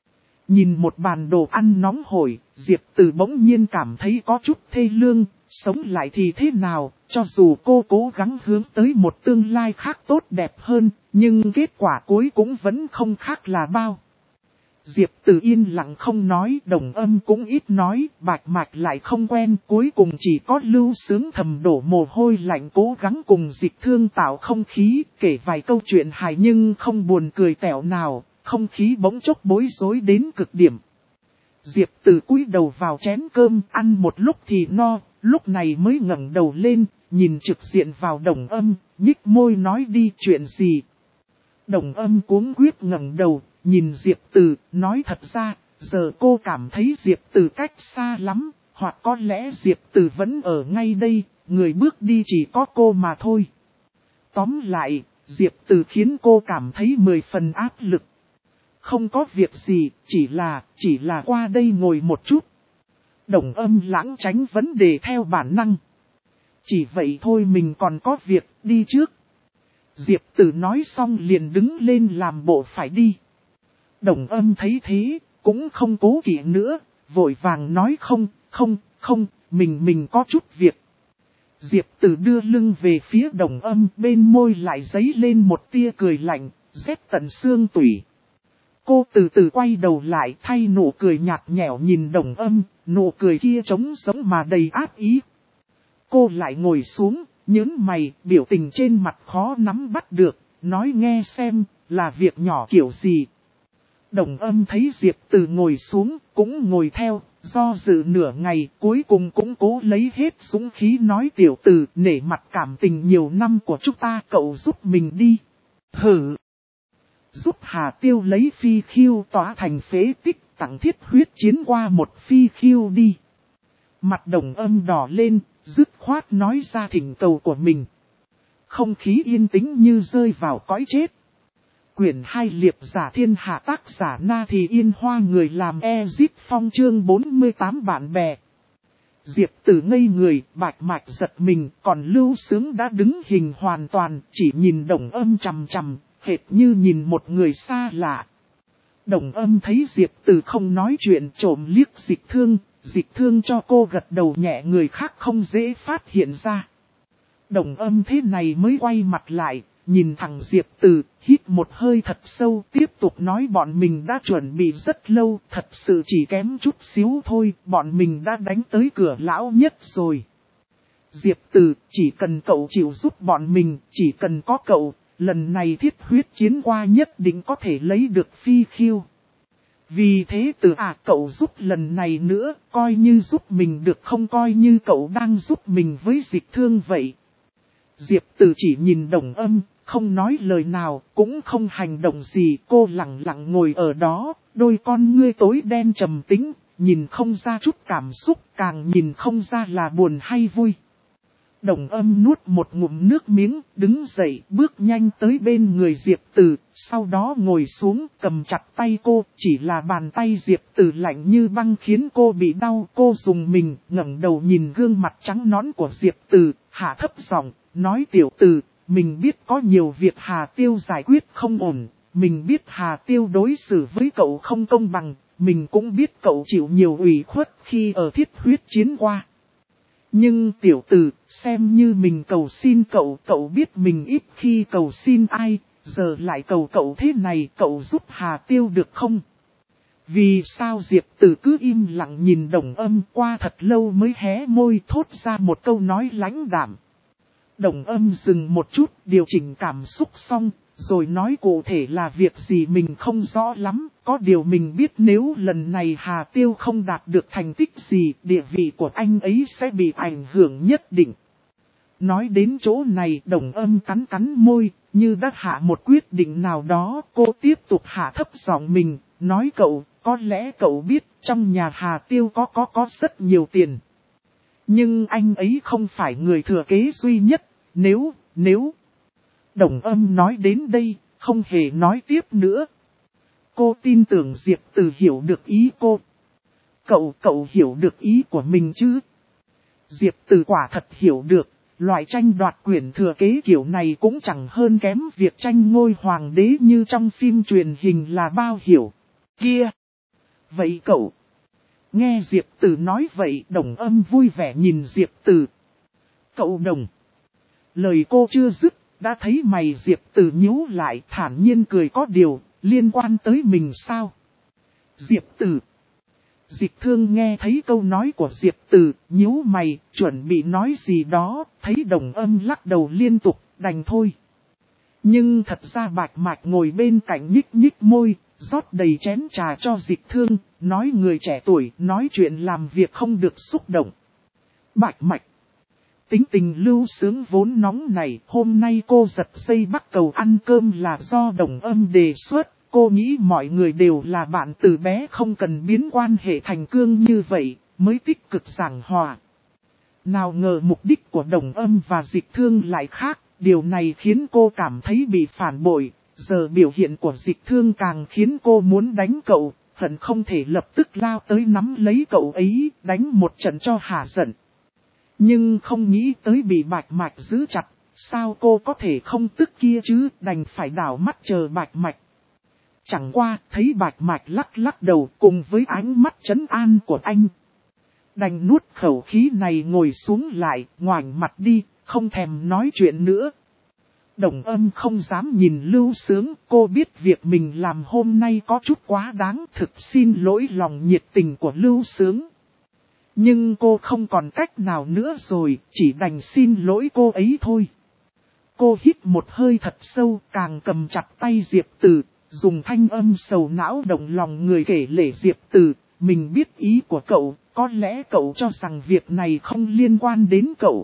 Nhìn một bàn đồ ăn nóng hổi, Diệp Từ bỗng nhiên cảm thấy có chút thê lương, sống lại thì thế nào, cho dù cô cố gắng hướng tới một tương lai khác tốt đẹp hơn, nhưng kết quả cuối cũng vẫn không khác là bao. Diệp Từ yên lặng không nói, Đồng Âm cũng ít nói, Bạch Mạch lại không quen, cuối cùng chỉ có Lưu Sướng thầm đổ mồ hôi lạnh cố gắng cùng Dịch Thương tạo không khí, kể vài câu chuyện hài nhưng không buồn cười tẻo nào, không khí bỗng chốc bối rối đến cực điểm. Diệp Từ cúi đầu vào chén cơm, ăn một lúc thì no, lúc này mới ngẩng đầu lên, nhìn trực diện vào Đồng Âm, nhích môi nói đi chuyện gì. Đồng Âm cuống quyết ngẩng đầu, nhìn Diệp Từ, nói thật ra, giờ cô cảm thấy Diệp Từ cách xa lắm, hoặc có lẽ Diệp Từ vẫn ở ngay đây, người bước đi chỉ có cô mà thôi. Tóm lại, Diệp Từ khiến cô cảm thấy 10 phần áp lực. Không có việc gì, chỉ là qua đây ngồi một chút. Đồng Âm lãng tránh vấn đề theo bản năng. Chỉ vậy thôi mình còn có việc, đi trước. Diệp Từ nói xong liền đứng lên làm bộ phải đi. Đồng Âm thấy thế, cũng không cố kỵ nữa, vội vàng nói không, mình có chút việc. Diệp Từ đưa lưng về phía Đồng Âm, bên môi lại dấy lên một tia cười lạnh, rét tận xương tủy. Cô từ từ quay đầu lại thay nụ cười nhạt nhẽo nhìn Đồng Âm, nụ cười kia trống sống mà đầy ác ý. Cô lại ngồi xuống, nhớn mày, biểu tình trên mặt khó nắm bắt được, nói nghe xem, là việc nhỏ kiểu gì. Đồng Âm thấy Diệp Từ ngồi xuống, cũng ngồi theo, do dự nửa ngày, cuối cùng cũng cố lấy hết dũng khí nói Tiểu Từ, nể mặt cảm tình nhiều năm của chúng ta, cậu giúp mình đi. Hử! Giúp Hà Tiêu lấy phi khiêu tỏa thành phế tích, tặng Thiết Huyết Chiến qua một phi khiêu đi. Mặt Đồng Âm đỏ lên, dứt khoát nói ra thỉnh cầu của mình. Không khí yên tĩnh như rơi vào cõi chết. Quyển 2 Liệp giả thiên hạ, tác giả Na Thì Yên Hoa, người làm Ezip Phong, chương 48 bạn bè. Diệp Từ ngây người, Bạch Mạch giật mình, còn Lưu Sướng đã đứng hình hoàn toàn, chỉ nhìn Đồng Âm chằm chằm, hệt như nhìn một người xa lạ. Đồng Âm thấy Diệp Từ không nói chuyện, trộm liếc Dịch Thương cho cô gật đầu nhẹ, người khác không dễ phát hiện ra. Đồng Âm thế này mới quay mặt lại, nhìn thẳng Diệp Từ, hít một hơi thật sâu, tiếp tục nói bọn mình đã chuẩn bị rất lâu, thật sự chỉ kém chút xíu thôi, bọn mình đã đánh tới cửa lão nhất rồi. Diệp Từ, chỉ cần cậu chịu giúp bọn mình, chỉ cần có cậu, lần này Thiết Huyết Chiến qua nhất định có thể lấy được phi khiêu. Vì thế Từ cậu giúp lần này nữa, coi như giúp mình được không, coi như cậu đang giúp mình với Dịch Thương vậy. Diệp Từ chỉ nhìn Đồng Âm, không nói lời nào, cũng không hành động gì, cô lặng lặng ngồi ở đó, đôi con ngươi tối đen trầm tĩnh, nhìn không ra chút cảm xúc, càng nhìn không ra là buồn hay vui. Đồng Âm nuốt một ngụm nước miếng, đứng dậy, bước nhanh tới bên người Diệp Từ, sau đó ngồi xuống, cầm chặt tay cô, chỉ là bàn tay Diệp Từ lạnh như băng khiến cô bị đau, cô dùng mình, ngẩng đầu nhìn gương mặt trắng nõn của Diệp Từ, hạ thấp giọng, nói Tiểu Từ, mình biết có nhiều việc Hà Tiêu giải quyết không ổn, mình biết Hà Tiêu đối xử với cậu không công bằng, mình cũng biết cậu chịu nhiều ủy khuất khi ở Thiết Huyết Chiến qua. Nhưng tiểu tử, xem như mình cầu xin cậu, cậu biết mình ít khi cầu xin ai, giờ lại cầu cậu thế này, cậu giúp Hà Tiêu được không? Vì sao Diệp Tử cứ im lặng nhìn Đồng Âm, qua thật lâu mới hé môi thốt ra một câu nói lãnh đạm. Đồng Âm dừng một chút, điều chỉnh cảm xúc xong, rồi nói cụ thể là việc gì mình không rõ lắm, có điều mình biết nếu lần này Hà Tiêu không đạt được thành tích gì, địa vị của anh ấy sẽ bị ảnh hưởng nhất định. Nói đến chỗ này, Đồng Âm cắn cắn môi, như đã hạ một quyết định nào đó, cô tiếp tục hạ thấp giọng mình, nói cậu, có lẽ cậu biết trong nhà Hà Tiêu có rất nhiều tiền. Nhưng anh ấy không phải người thừa kế duy nhất, nếu... Đồng Âm nói đến đây, không hề nói tiếp nữa. Cô tin tưởng Diệp Tử hiểu được ý cô. Cậu hiểu được ý của mình chứ? Diệp Tử quả thật hiểu được, loại tranh đoạt quyền thừa kế kiểu này cũng chẳng hơn kém việc tranh ngôi hoàng đế như trong phim truyền hình là bao hiểu. Kia! Vậy cậu... Nghe Diệp Tử nói vậy, Đồng Âm vui vẻ nhìn Diệp Tử. Cậu Đồng! Lời cô chưa dứt, đã thấy mày Diệp Tử nhíu lại, thản nhiên cười, có điều, liên quan tới mình sao? Diệp Tử! Dịch Thương nghe thấy câu nói của Diệp Tử, nhíu mày, chuẩn bị nói gì đó, thấy Đồng Âm lắc đầu liên tục, đành thôi. Nhưng thật ra Bạch Mạch ngồi bên cạnh nhích nhích môi, rót đầy chén trà cho Dịch Thương, nói người trẻ tuổi, nói chuyện làm việc không được xúc động. Bạch Mạch! Tính tình Lưu Sướng vốn nóng này, hôm nay cô giật dây bắt cầu ăn cơm là do Đồng Âm đề xuất. Cô nghĩ mọi người đều là bạn từ bé, không cần biến quan hệ thành cương như vậy, mới tích cực giảng hòa. Nào ngờ mục đích của Đồng Âm và Dịch Thương lại khác, điều này khiến cô cảm thấy bị phản bội. Giờ biểu hiện của Dịch Thương càng khiến cô muốn đánh cậu, hận không thể lập tức lao tới nắm lấy cậu ấy, đánh một trận cho hả giận. Nhưng không nghĩ tới bị Bạch Mạch giữ chặt, sao cô có thể không tức kia chứ, đành phải đảo mắt chờ Bạch Mạch. Chẳng qua thấy Bạch Mạch lắc lắc đầu cùng với ánh mắt trấn an của anh. Đành nuốt khẩu khí này ngồi xuống lại, ngoảnh mặt đi, không thèm nói chuyện nữa. Đồng Âm không dám nhìn Lưu Sướng, cô biết việc mình làm hôm nay có chút quá đáng, thực xin lỗi lòng nhiệt tình của Lưu Sướng. Nhưng cô không còn cách nào nữa rồi, chỉ đành xin lỗi cô ấy thôi. Cô hít một hơi thật sâu, càng cầm chặt tay Diệp Tử, dùng thanh âm sầu não động lòng người kể lể Diệp Tử, mình biết ý của cậu, có lẽ cậu cho rằng việc này không liên quan đến cậu.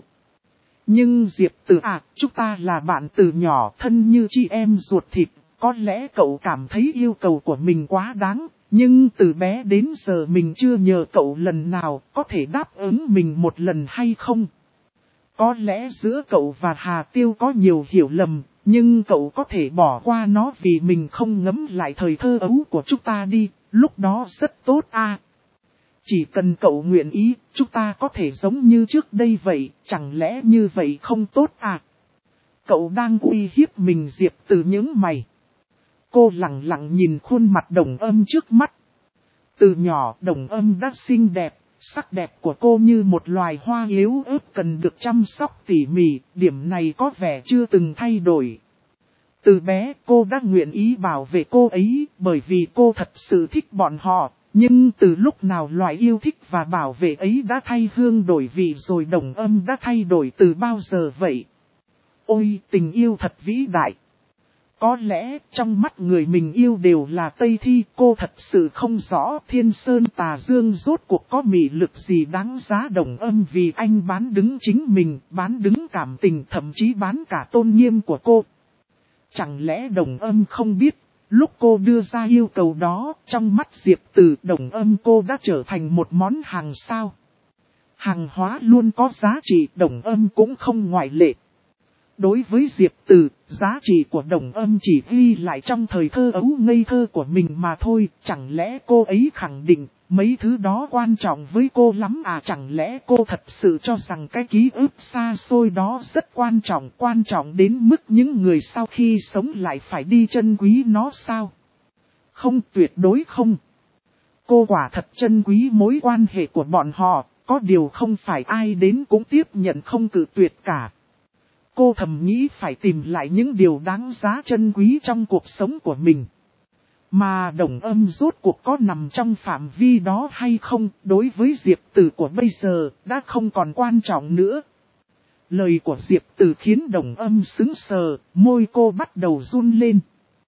Nhưng Diệp Tử à, chúng ta là bạn từ nhỏ, thân như chị em ruột thịt, có lẽ cậu cảm thấy yêu cầu của mình quá đáng, nhưng từ bé đến giờ mình chưa nhờ cậu lần nào, có thể đáp ứng mình một lần hay không? Có lẽ giữa cậu và Hà Tiêu có nhiều hiểu lầm, nhưng cậu có thể bỏ qua nó vì mình không ngẫm lại thời thơ ấu của chúng ta đi, lúc đó rất tốt à. Chỉ cần cậu nguyện ý, chúng ta có thể giống như trước đây vậy, chẳng lẽ như vậy không tốt à? Cậu đang uy hiếp mình. Diệp Tử những mày. Cô lặng lặng nhìn khuôn mặt Đồng Âm trước mắt. Từ nhỏ Đồng Âm đã xinh đẹp, sắc đẹp của cô như một loài hoa yếu ớt cần được chăm sóc tỉ mỉ, điểm này có vẻ chưa từng thay đổi. Từ bé cô đã nguyện ý bảo vệ cô ấy, bởi vì cô thật sự thích bọn họ. Nhưng từ lúc nào loại yêu thích và bảo vệ ấy đã thay hương đổi vị rồi? Đồng Âm đã thay đổi từ bao giờ vậy? Ôi, tình yêu thật vĩ đại! Có lẽ trong mắt người mình yêu đều là Tây Thi, cô thật sự không rõ Thiên Sơn Tà Dương rốt cuộc có mị lực gì đáng giá. Đồng Âm vì anh bán đứng chính mình, bán đứng cảm tình, thậm chí bán cả tôn nghiêm của cô. Chẳng lẽ Đồng Âm không biết? Lúc cô đưa ra yêu cầu đó, trong mắt Diệp Tử, Đồng Âm cô đã trở thành một món hàng sao. Hàng hóa luôn có giá trị, Đồng Âm cũng không ngoại lệ. Đối với Diệp Tử, giá trị của Đồng Âm chỉ ghi lại trong thời thơ ấu ngây thơ của mình mà thôi. Chẳng lẽ cô ấy khẳng định mấy thứ đó quan trọng với cô lắm à? Chẳng lẽ cô thật sự cho rằng cái ký ức xa xôi đó rất quan trọng đến mức những người sau khi sống lại phải đi trân quý nó sao? Không, tuyệt đối không. Cô quả thật trân quý mối quan hệ của bọn họ, có điều không phải ai đến cũng tiếp nhận không cự tuyệt cả. Cô thầm nghĩ phải tìm lại những điều đáng giá trân quý trong cuộc sống của mình. Mà Đồng Âm rốt cuộc có nằm trong phạm vi đó hay không, đối với Diệp Tử của bây giờ, đã không còn quan trọng nữa. Lời của Diệp Tử khiến Đồng Âm sững sờ, môi cô bắt đầu run lên.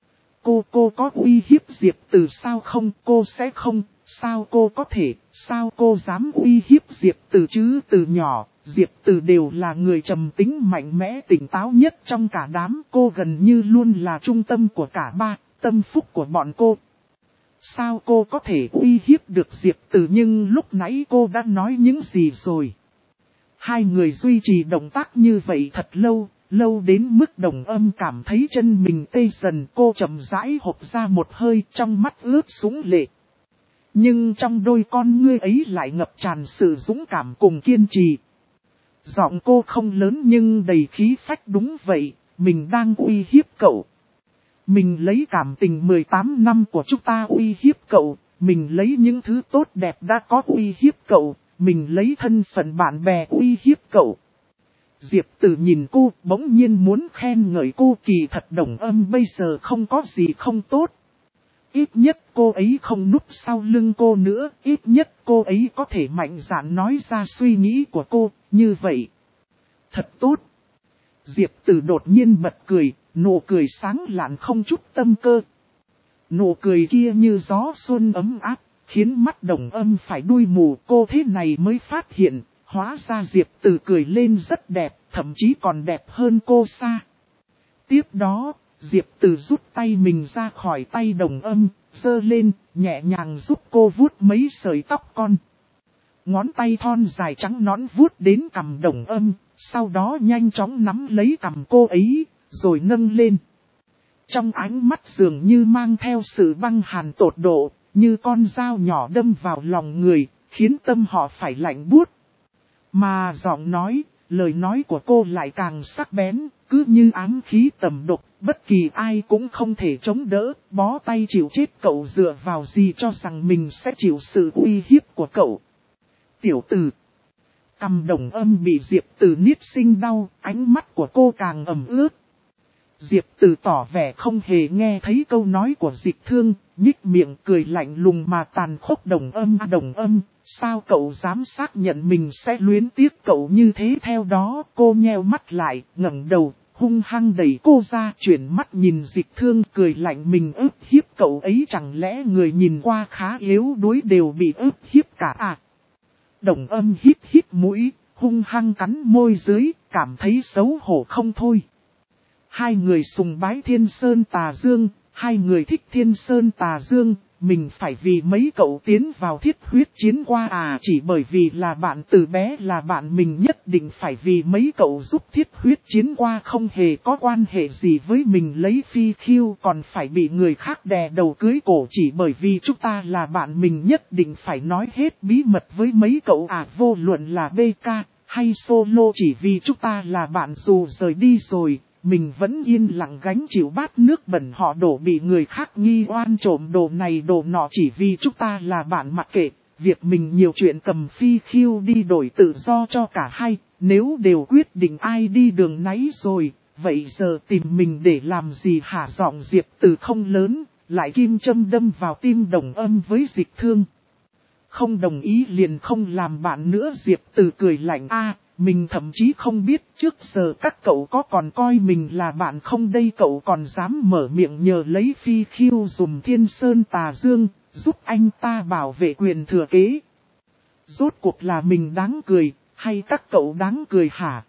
Cô có uy hiếp Diệp Tử sao không, cô sẽ không, sao cô có thể, sao cô dám uy hiếp Diệp Tử chứ. Từ nhỏ, Diệp Tử đều là người trầm tính mạnh mẽ tỉnh táo nhất trong cả đám, cô gần như luôn là trung tâm của cả ba, tâm phúc của bọn cô. Sao cô có thể uy hiếp được Diệp Tử, nhưng lúc nãy cô đã nói những gì rồi? Hai người duy trì động tác như vậy thật lâu, lâu đến mức Đồng Âm cảm thấy chân mình tê dần. Cô chậm rãi hộc ra một hơi, trong mắt ướt sũng lệ. Nhưng trong đôi con ngươi ấy lại ngập tràn sự dũng cảm cùng kiên trì. Giọng cô không lớn nhưng đầy khí phách. Đúng vậy, mình đang uy hiếp cậu. Mình lấy cảm tình 18 năm của chúng ta uy hiếp cậu. Mình lấy những thứ tốt đẹp đã có uy hiếp cậu. Mình lấy thân phận bạn bè uy hiếp cậu. Diệp Tử nhìn cô, bỗng nhiên muốn khen ngợi cô. Kỳ thật Đồng Âm bây giờ không có gì không tốt. Ít nhất cô ấy không núp sau lưng cô nữa. Ít nhất cô ấy có thể mạnh dạn nói ra suy nghĩ của cô, như vậy. Thật tốt. Diệp Tử đột nhiên bật cười, nụ cười sáng lạn không chút tâm cơ. Nụ cười kia như gió xuân ấm áp, khiến mắt Đồng Âm phải đuôi mù. Cô thế này mới phát hiện, hóa ra Diệp Tử cười lên rất đẹp, thậm chí còn đẹp hơn cô xa. Tiếp đó, Diệp Tử rút tay mình ra khỏi tay Đồng Âm, giơ lên, nhẹ nhàng giúp cô vuốt mấy sợi tóc con. Ngón tay thon dài trắng nõn vuốt đến cằm Đồng Âm, sau đó nhanh chóng nắm lấy cằm cô ấy, rồi nâng lên. Trong ánh mắt dường như mang theo sự băng hàn tột độ, như con dao nhỏ đâm vào lòng người, khiến tâm họ phải lạnh buốt. Mà giọng nói, lời nói của cô lại càng sắc bén, cứ như ám khí tầm độc, bất kỳ ai cũng không thể chống đỡ, bó tay chịu chết. Cậu dựa vào gì cho rằng mình sẽ chịu sự uy hiếp của cậu? Tiểu tử. Cằm Đồng Âm bị Diệp Tử niết sinh đau, ánh mắt của cô càng ẩm ướt. Diệp Tử tỏ vẻ không hề nghe thấy câu nói của Dịch Thương, nhích miệng cười lạnh lùng mà tàn khốc. Đồng Âm, Đồng Âm, sao cậu dám xác nhận mình sẽ luyến tiếc cậu như thế? Theo đó cô nheo mắt lại, ngẩng đầu, hung hăng đẩy cô ra, chuyển mắt nhìn Dịch Thương, cười lạnh mình ức hiếp cậu ấy, chẳng lẽ người nhìn qua khá yếu đuối đều bị ức hiếp cả à? Đồng Âm hít hít mũi, hung hăng cắn môi dưới, cảm thấy xấu hổ không thôi. Hai người sùng bái Thiên Sơn Tà Dương, hai người thích Thiên Sơn Tà Dương, mình phải vì mấy cậu tiến vào thiết huyết chiến qua à? Chỉ bởi vì là bạn từ bé là bạn, mình nhất định phải vì mấy cậu giúp thiết huyết chiến qua, không hề có quan hệ gì với mình. Lấy Phi Khiêu còn phải bị người khác đè đầu cưới cổ chỉ bởi vì chúng ta là bạn, mình nhất định phải nói hết bí mật với mấy cậu à? Vô luận là BK hay solo, chỉ vì chúng ta là bạn, dù rời đi rồi, mình vẫn yên lặng gánh chịu bát nước bẩn họ đổ, bị người khác nghi oan trộm đồ này đồ nọ, chỉ vì chúng ta là bạn. Mặc kệ, việc mình nhiều chuyện cầm Phi Khiêu đi đổi tự do cho cả hai, nếu đều quyết định ai đi đường nấy rồi, vậy giờ tìm mình để làm gì hả? Giọng Diệp Tử không lớn, lại kim châm đâm vào tim Đồng Âm với Dịch Thương. Không đồng ý liền không làm bạn nữa. Diệp Tử cười lạnh, mình thậm chí không biết trước giờ các cậu có còn coi mình là bạn không đây? Cậu còn dám mở miệng nhờ lấy Phi Khiêu dùng Thiên Sơn Tà Dương, giúp anh ta bảo vệ quyền thừa kế. Rốt cuộc là mình đáng cười, hay các cậu đáng cười hả?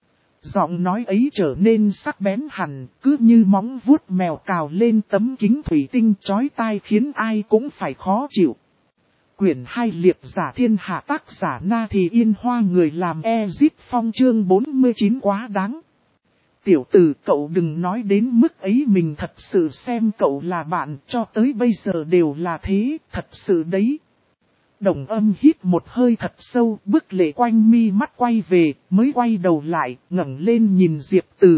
Giọng nói ấy trở nên sắc bén hẳn, cứ như móng vuốt mèo cào lên tấm kính thủy tinh chói tai, khiến ai cũng phải khó chịu. Quyển 2 Liệp Giả Thiên Hạ, tác giả Na Thì Yên Hoa, người làm Ezip Phong, chương 49 quá đáng. Tiểu tử, cậu đừng nói đến mức ấy, mình thật sự xem cậu là bạn, cho tới bây giờ đều là thế, thật sự đấy. Đồng Âm hít một hơi thật sâu, bức lệ quanh mi mắt quay về, mới quay đầu lại, ngẩng lên nhìn Diệp Tử.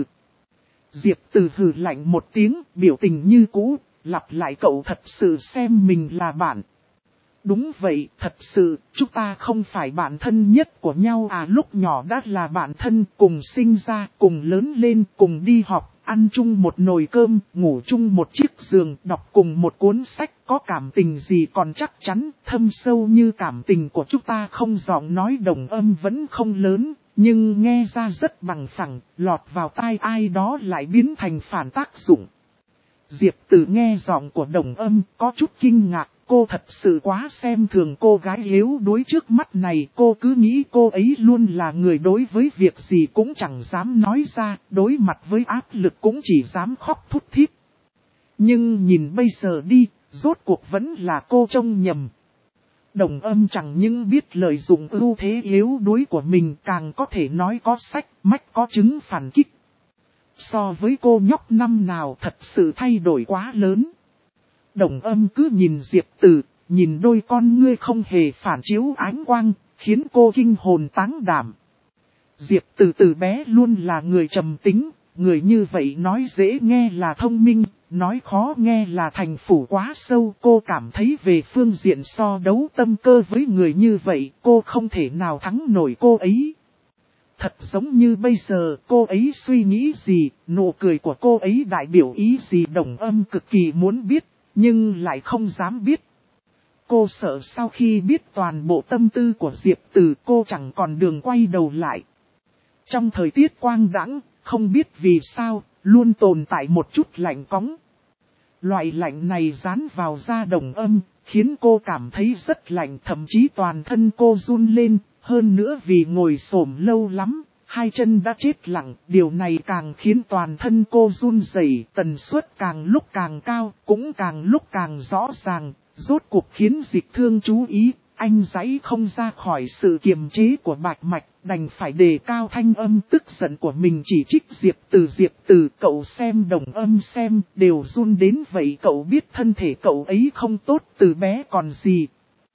Diệp Tử hừ lạnh một tiếng, biểu tình như cũ, lặp lại, cậu thật sự xem mình là bạn. Đúng vậy, thật sự, chúng ta không phải bạn thân nhất của nhau à, lúc nhỏ đã là bạn thân, cùng sinh ra, cùng lớn lên, cùng đi học, ăn chung một nồi cơm, ngủ chung một chiếc giường, đọc cùng một cuốn sách, có cảm tình gì còn chắc chắn, thâm sâu như cảm tình của chúng ta không. Giọng nói Đồng Âm vẫn không lớn, nhưng nghe ra rất bằng phẳng, lọt vào tai ai đó lại biến thành phản tác dụng. Diệp Từ nghe giọng của Đồng Âm có chút kinh ngạc, cô thật sự quá xem thường cô gái yếu đuối trước mắt này. Cô cứ nghĩ cô ấy luôn là người đối với việc gì cũng chẳng dám nói ra, đối mặt với áp lực cũng chỉ dám khóc thút thít. Nhưng nhìn bây giờ đi, rốt cuộc vẫn là cô trông nhầm. Đồng Âm chẳng những biết lợi dụng ưu thế yếu đuối của mình, càng có thể nói có sách, mách có chứng phản kích. So với cô nhóc năm nào thật sự thay đổi quá lớn. Đồng Âm cứ nhìn Diệp Từ, nhìn đôi con ngươi không hề phản chiếu ánh quang, khiến cô kinh hồn táng đảm. Diệp Từ từ bé luôn là người trầm tính, người như vậy nói dễ nghe là thông minh, nói khó nghe là thành phủ quá sâu. Cô cảm thấy về phương diện so đấu tâm cơ với người như vậy, cô không thể nào thắng nổi cô ấy. Thật giống như bây giờ cô ấy suy nghĩ gì, nụ cười của cô ấy đại biểu ý gì, Đồng Âm cực kỳ muốn biết, nhưng lại không dám biết. Cô sợ sau khi biết toàn bộ tâm tư của Diệp Từ, cô chẳng còn đường quay đầu lại. Trong thời tiết quang đãng, không biết vì sao, luôn tồn tại một chút lạnh cóng. Loại lạnh này dán vào da Đồng Âm, khiến cô cảm thấy rất lạnh, thậm chí toàn thân cô run lên. Hơn nữa vì ngồi xổm lâu lắm, hai chân đã chết lặng, điều này càng khiến toàn thân cô run rẩy, tần suất càng lúc càng cao, cũng càng lúc càng rõ ràng, rốt cuộc khiến Dịch Thương chú ý. Anh giãy không ra khỏi sự kiềm chế của Bạch Mạch, đành phải đề cao thanh âm tức giận của mình chỉ trích Diệp Từ. Diệp Từ, cậu xem Đồng Âm xem, đều run đến vậy, cậu biết thân thể cậu ấy không tốt từ bé còn gì.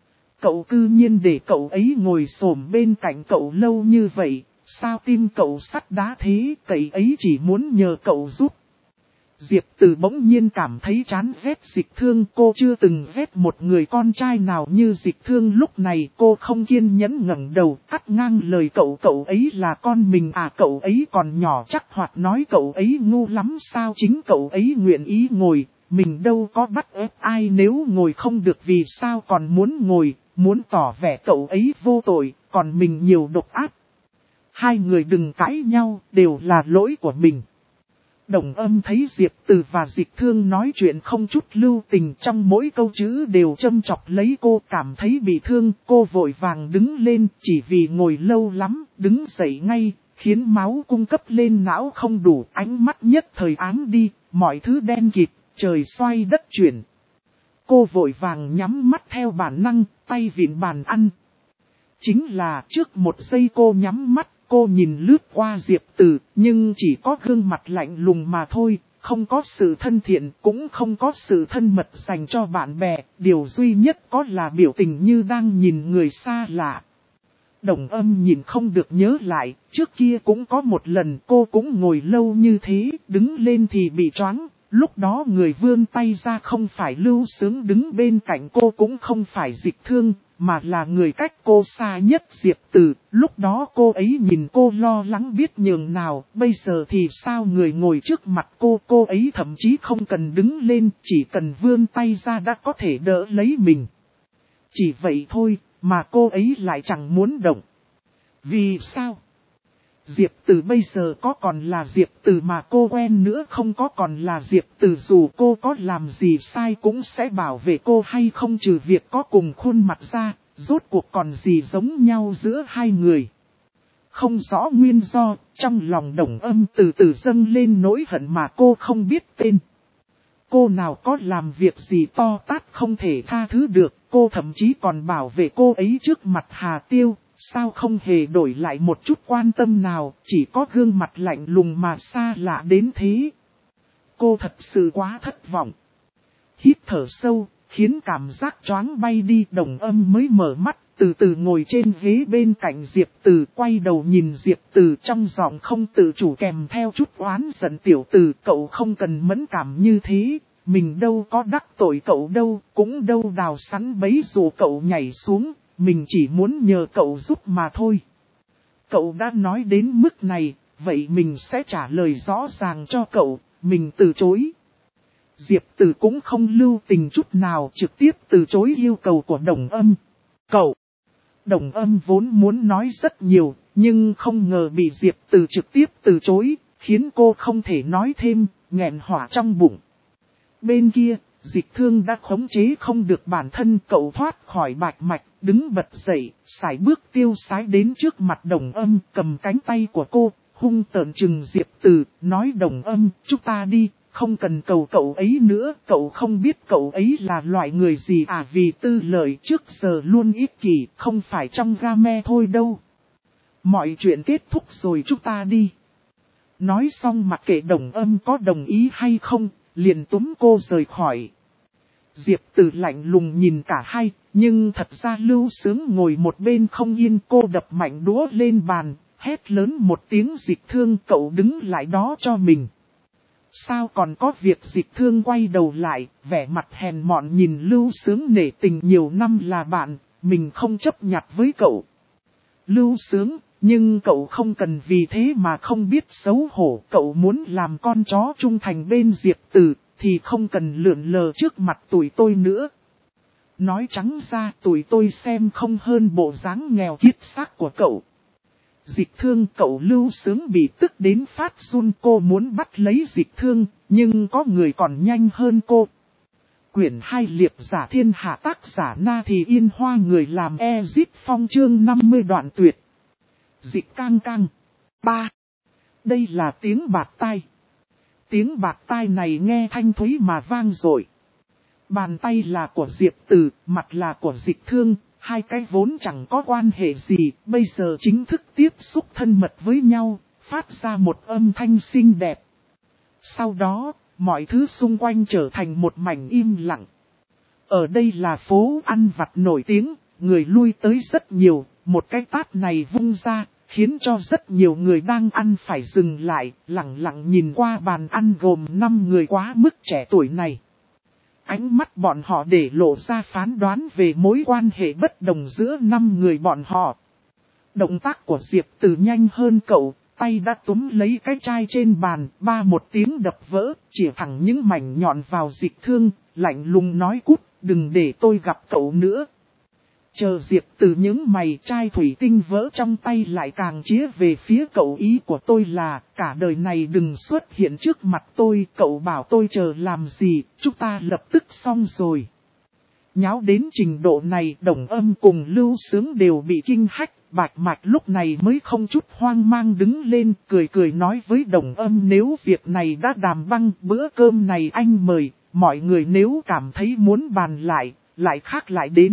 Cậu cư nhiên để cậu ấy ngồi xổm bên cạnh cậu lâu như vậy, sao tim cậu sắt đá thế, cậu ấy chỉ muốn nhờ cậu giúp. Diệp Từ bỗng nhiên cảm thấy chán ghét Dịch Thương, cô chưa từng ghét một người con trai nào như Dịch Thương. Lúc này cô không kiên nhẫn ngẩng đầu cắt ngang lời cậu ấy là con mình à, cậu ấy còn nhỏ chắc, hoặc nói cậu ấy ngu lắm sao, chính cậu ấy nguyện ý ngồi, mình đâu có bắt ép ai, nếu ngồi không được vì sao còn muốn ngồi, muốn tỏ vẻ cậu ấy vô tội, còn mình nhiều độc ác. Hai người đừng cãi nhau, đều là lỗi của mình. Đồng Âm thấy Diệp Từ và Dịch Thương nói chuyện không chút lưu tình, trong mỗi câu chữ đều châm chọc lấy cô, cảm thấy bị thương. Cô vội vàng đứng lên, chỉ vì ngồi lâu lắm, đứng dậy ngay, khiến máu cung cấp lên não không đủ, ánh mắt nhất thời áng đi, mọi thứ đen kịt, trời xoay đất chuyển. Cô vội vàng nhắm mắt theo bản năng, tay vịn bàn ăn. Chính là trước một giây cô nhắm mắt, cô nhìn lướt qua Diệp Từ, nhưng chỉ có gương mặt lạnh lùng mà thôi, không có sự thân thiện, cũng không có sự thân mật dành cho bạn bè, điều duy nhất có là biểu tình như đang nhìn người xa lạ. Đồng Âm nhìn không được nhớ lại, trước kia cũng có một lần cô cũng ngồi lâu như thế, đứng lên thì bị choáng. Lúc đó người vươn tay ra không phải Lưu Sướng, đứng bên cạnh cô cũng không phải Dịch Thương, mà là người cách cô xa nhất, Diệp Từ. Lúc đó cô ấy nhìn cô lo lắng biết nhường nào, bây giờ thì sao, người ngồi trước mặt cô ấy thậm chí không cần đứng lên, chỉ cần vươn tay ra đã có thể đỡ lấy mình. Chỉ vậy thôi, mà cô ấy lại chẳng muốn động. Vì sao? Diệp Từ bây giờ có còn là Diệp Từ mà cô quen nữa không, có còn là Diệp Từ dù cô có làm gì sai cũng sẽ bảo vệ cô hay không, trừ việc có cùng khuôn mặt ra, rốt cuộc còn gì giống nhau giữa hai người. Không rõ nguyên do, trong lòng Đồng Âm từ từ dâng lên nỗi hận mà cô không biết tên. Cô nào có làm việc gì to tát không thể tha thứ được, cô thậm chí còn bảo vệ cô ấy trước mặt Hà Tiêu. Sao không hề đổi lại một chút quan tâm nào, chỉ có gương mặt lạnh lùng mà xa lạ đến thế. Cô thật sự quá thất vọng. Hít thở sâu, khiến cảm giác choáng bay đi, Đồng Âm mới mở mắt, từ từ ngồi trên ghế bên cạnh Diệp Từ, quay đầu nhìn Diệp Từ, trong giọng không tự chủ kèm theo chút oán giận. Tiểu Từ, cậu không cần mẫn cảm như thế, mình đâu có đắc tội cậu đâu, cũng đâu đào sẵn bấy dù cậu nhảy xuống, mình chỉ muốn nhờ cậu giúp mà thôi. Cậu đã nói đến mức này, vậy mình sẽ trả lời rõ ràng cho cậu, mình từ chối. Diệp Từ cũng không lưu tình chút nào trực tiếp từ chối yêu cầu của Đồng Âm. Cậu! Đồng Âm vốn muốn nói rất nhiều, nhưng không ngờ bị Diệp Từ trực tiếp từ chối, khiến cô không thể nói thêm, nghẹn hỏa trong bụng. Bên kia, Dịch Thương đã khống chế không được bản thân, cậu thoát khỏi Bạch Mạch, đứng bật dậy, sải bước tiêu sái đến trước mặt Đồng Âm, cầm cánh tay của cô, hung tợn trừng Diệp Từ, nói Đồng Âm, chúng ta đi, không cần cầu cậu ấy nữa, cậu không biết cậu ấy là loại người gì à, vì tư lợi trước giờ luôn ích kỷ, không phải trong game thôi đâu. Mọi chuyện kết thúc rồi, chúng ta đi. Nói xong mặc kệ Đồng Âm có đồng ý hay không, liền túm cô rời khỏi. Diệp Từ lạnh lùng nhìn cả hai, nhưng thật ra Lưu Sướng ngồi một bên không yên, cô đập mạnh đũa lên bàn, hét lớn một tiếng, Dịch Thương, cậu đứng lại đó cho mình. Sao còn có việc? Dịch Thương quay đầu lại, vẻ mặt hèn mọn nhìn Lưu Sướng, nể tình nhiều năm là bạn, mình không chấp nhặt với cậu. Lưu Sướng, nhưng cậu không cần vì thế mà không biết xấu hổ, cậu muốn làm con chó trung thành bên Diệp Từ, thì không cần lượn lờ trước mặt tụi tôi nữa. Nói trắng ra tụi tôi xem không hơn bộ dáng nghèo kiết xác của cậu. Dịch Thương, cậu Lưu Sướng bị tức đến phát run, cô muốn bắt lấy Dịch Thương, nhưng có người còn nhanh hơn cô. Quyển 2 Liệp giả thiên hạ, tác giả Na Thì Yên Hoa, người làm Ezit Phong, chương 50 đoạn tuyệt. Dịch cang cang. 3. Đây là tiếng bạt tai. Tiếng bạt tai này nghe thanh thúy mà vang dội. Bàn tay là của Diệp Từ, mặt là của Dịch Thương, hai cái vốn chẳng có quan hệ gì, bây giờ chính thức tiếp xúc thân mật với nhau, phát ra một âm thanh xinh đẹp. Sau đó, mọi thứ xung quanh trở thành một mảnh im lặng. Ở đây là phố ăn vặt nổi tiếng, người lui tới rất nhiều, một cái tát này vung ra, khiến cho rất nhiều người đang ăn phải dừng lại, lặng lặng nhìn qua bàn ăn gồm 5 người quá mức trẻ tuổi này. Ánh mắt bọn họ để lộ ra phán đoán về mối quan hệ bất đồng giữa 5 người bọn họ. Động tác của Diệp Từ nhanh hơn cậu, tay đã túm lấy cái chai trên bàn, ba một tiếng đập vỡ, chĩa thẳng những mảnh nhọn vào Dịch Thương, lạnh lùng nói, cút, đừng để tôi gặp cậu nữa. Chờ Diệp Từ những mày, chai thủy tinh vỡ trong tay lại càng chĩa về phía cậu, ý của tôi là cả đời này đừng xuất hiện trước mặt tôi, cậu bảo tôi chờ làm gì, chúng ta lập tức xong rồi. Nháo đến trình độ này, Đồng Âm cùng Lưu Sướng đều bị kinh hách, Bạch Mạch lúc này mới không chút hoang mang đứng lên, cười cười nói với Đồng Âm, nếu việc này đã đàm băng, bữa cơm này anh mời, mọi người nếu cảm thấy muốn bàn lại khác lại đến.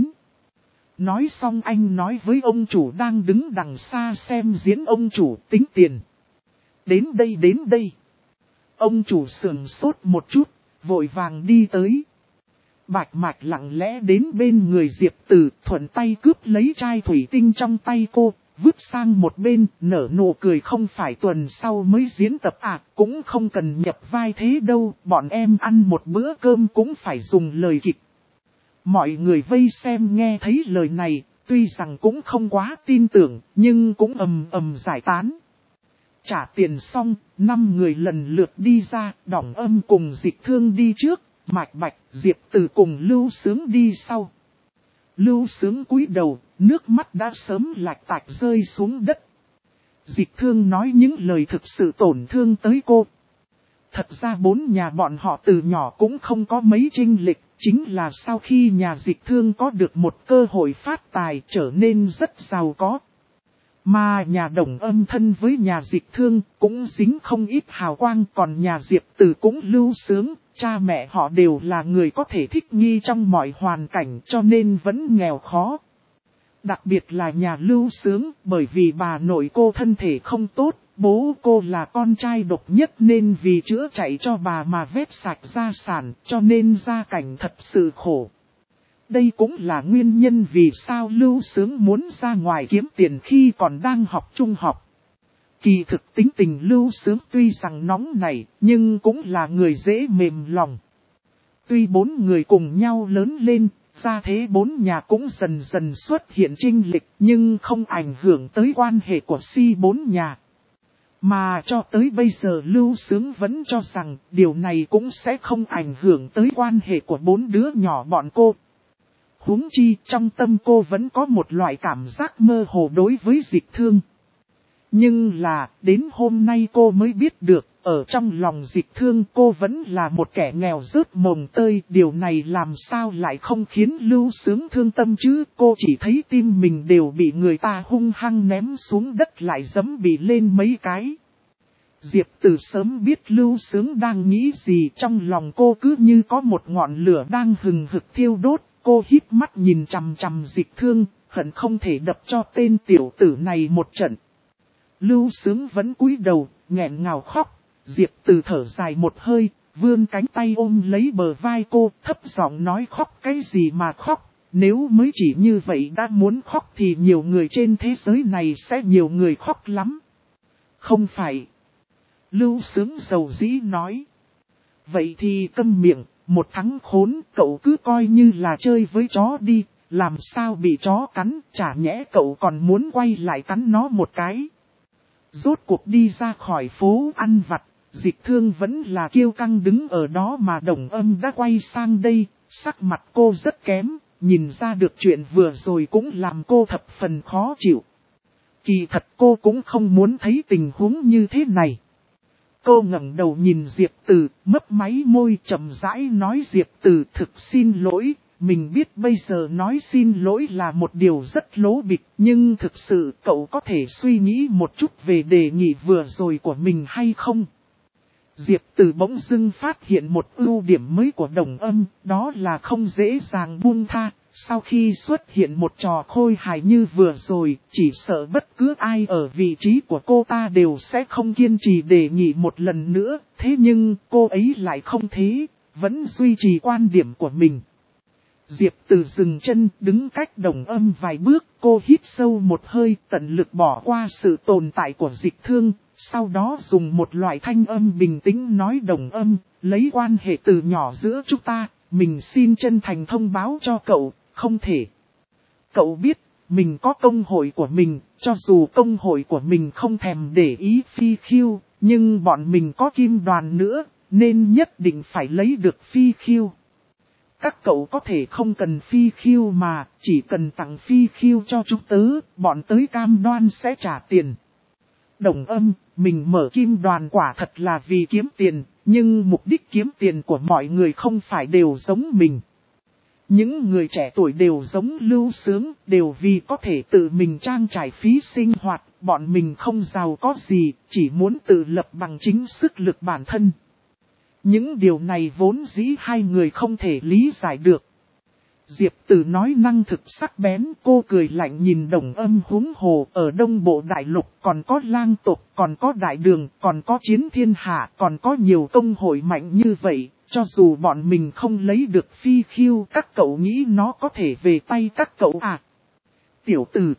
Nói xong anh nói với ông chủ đang đứng đằng xa xem diễn, ông chủ tính tiền. Đến đây. Ông chủ sườn sốt một chút, vội vàng đi tới. Bạch Mạch lặng lẽ đến bên người Diệp Từ, thuận tay cướp lấy chai thủy tinh trong tay cô, vứt sang một bên, nở nụ cười, không phải tuần sau mới diễn tập à, cũng không cần nhập vai thế đâu, bọn em ăn một bữa cơm cũng phải dùng lời kịch. Mọi người vây xem nghe thấy lời này, tuy rằng cũng không quá tin tưởng, nhưng cũng ầm ầm giải tán. Trả tiền xong, 5 người lần lượt đi ra, Đồng Âm cùng Dịch Thương đi trước, Mạch Bạch, Diệp Từ cùng Lưu Sướng đi sau. Lưu Sướng cúi đầu, nước mắt đã sớm lạch tạch rơi xuống đất. Dịch Thương nói những lời thực sự tổn thương tới cô. Thật ra 4 nhà bọn họ từ nhỏ cũng không có mấy chênh lệch, chính là sau khi nhà Dịch Thương có được một cơ hội phát tài trở nên rất giàu có. Mà nhà Đồng Âm thân với nhà Dịch Thương cũng dính không ít hào quang, còn nhà Diệp Từ cũng Lưu Sướng, cha mẹ họ đều là người có thể thích nghi trong mọi hoàn cảnh cho nên vẫn nghèo khó. Đặc biệt là nhà Lưu Sướng, bởi vì bà nội cô thân thể không tốt, bố cô là con trai độc nhất nên vì chữa chạy cho bà mà vét sạch gia sản, cho nên gia cảnh thật sự khổ. Đây cũng là nguyên nhân vì sao Lưu Sướng muốn ra ngoài kiếm tiền khi còn đang học trung học. Kỳ thực tính tình Lưu Sướng tuy rằng nóng nảy, nhưng cũng là người dễ mềm lòng. Tuy 4 người cùng nhau lớn lên, ra thế 4 nhà cũng dần dần xuất hiện chênh lệch, nhưng không ảnh hưởng tới quan hệ của Si 4 nhà. Mà cho tới bây giờ Lưu Sướng vẫn cho rằng điều này cũng sẽ không ảnh hưởng tới quan hệ của 4 đứa nhỏ bọn cô. Huống chi trong tâm cô vẫn có một loại cảm giác mơ hồ đối với Dịch Thương. Nhưng là, đến hôm nay cô mới biết được, ở trong lòng Dịch Thương cô vẫn là một kẻ nghèo rớt mồng tơi. Điều này làm sao lại không khiến Lưu Sướng thương tâm chứ? Cô chỉ thấy tim mình đều bị người ta hung hăng ném xuống đất lại giẫm bị lên mấy cái. Diệp Từ sớm biết Lưu Sướng đang nghĩ gì, trong lòng cô cứ như có một ngọn lửa đang hừng hực thiêu đốt. Cô híp mắt nhìn chằm chằm Dịch Thương, hận không thể đập cho tên tiểu tử này một trận. Lưu Sướng vẫn cúi đầu, nghẹn ngào khóc. Diệp Từ thở dài một hơi, vươn cánh tay ôm lấy bờ vai cô, thấp giọng nói khóc cái gì mà khóc. Nếu mới chỉ như vậy đã muốn khóc thì nhiều người trên thế giới này sẽ nhiều người khóc lắm. Không phải. Lưu Sướng dầu dĩ nói. Vậy thì câm miệng, một thằng khốn cậu cứ coi như là chơi với chó đi, làm sao bị chó cắn, chả nhẽ cậu còn muốn quay lại cắn nó một cái. Rốt cuộc đi ra khỏi phố ăn vặt, Dịch Thương vẫn là kiêu căng đứng ở đó mà Đồng Âm đã quay sang đây, sắc mặt cô rất kém, nhìn ra được chuyện vừa rồi cũng làm cô thập phần khó chịu. Kỳ thật cô cũng không muốn thấy tình huống như thế này. Cô ngẩng đầu nhìn Diệp Từ, mấp máy môi chậm rãi nói Diệp Từ thực xin lỗi. Mình biết bây giờ nói xin lỗi là một điều rất lố bịch, nhưng thực sự cậu có thể suy nghĩ một chút về đề nghị vừa rồi của mình hay không? Diệp Từ bỗng dưng phát hiện một ưu điểm mới của Đồng Âm, đó là không dễ dàng buông tha. Sau khi xuất hiện một trò khôi hài như vừa rồi, chỉ sợ bất cứ ai ở vị trí của cô ta đều sẽ không kiên trì đề nghị một lần nữa. Thế nhưng cô ấy lại không thế, vẫn duy trì quan điểm của mình. Diệp Từ dừng chân đứng cách Đồng Âm vài bước, cô hít sâu một hơi tận lực bỏ qua sự tồn tại của Dịch Thương, sau đó dùng một loại thanh âm bình tĩnh nói Đồng Âm, lấy quan hệ từ nhỏ giữa chúng ta, mình xin chân thành thông báo cho cậu, không thể. Cậu biết, mình có công hội của mình, cho dù công hội của mình không thèm để ý Phi Khiêu, nhưng bọn mình có Kim Đoàn nữa, nên nhất định phải lấy được Phi Khiêu. Các cậu có thể không cần Phi Khiêu mà, chỉ cần tặng Phi Khiêu cho chúng tớ, bọn tới cam đoan sẽ trả tiền. Đồng Âm, mình mở Kim Đoàn quả thật là vì kiếm tiền, nhưng mục đích kiếm tiền của mọi người không phải đều giống mình. Những người trẻ tuổi đều giống Lưu Sướng, đều vì có thể tự mình trang trải phí sinh hoạt, bọn mình không giàu có gì, chỉ muốn tự lập bằng chính sức lực bản thân. Những điều này vốn dĩ hai người không thể lý giải được. Diệp Từ nói năng thực sắc bén, cô cười lạnh nhìn Đồng Âm huống hồ, ở Đông Bộ Đại Lục còn có Lang Tộc, còn có Đại Đường, còn có Chiến Thiên Hạ, còn có nhiều công hội mạnh như vậy, cho dù bọn mình không lấy được Phi Khiêu, các cậu nghĩ nó có thể về tay các cậu à? Tiểu Từ.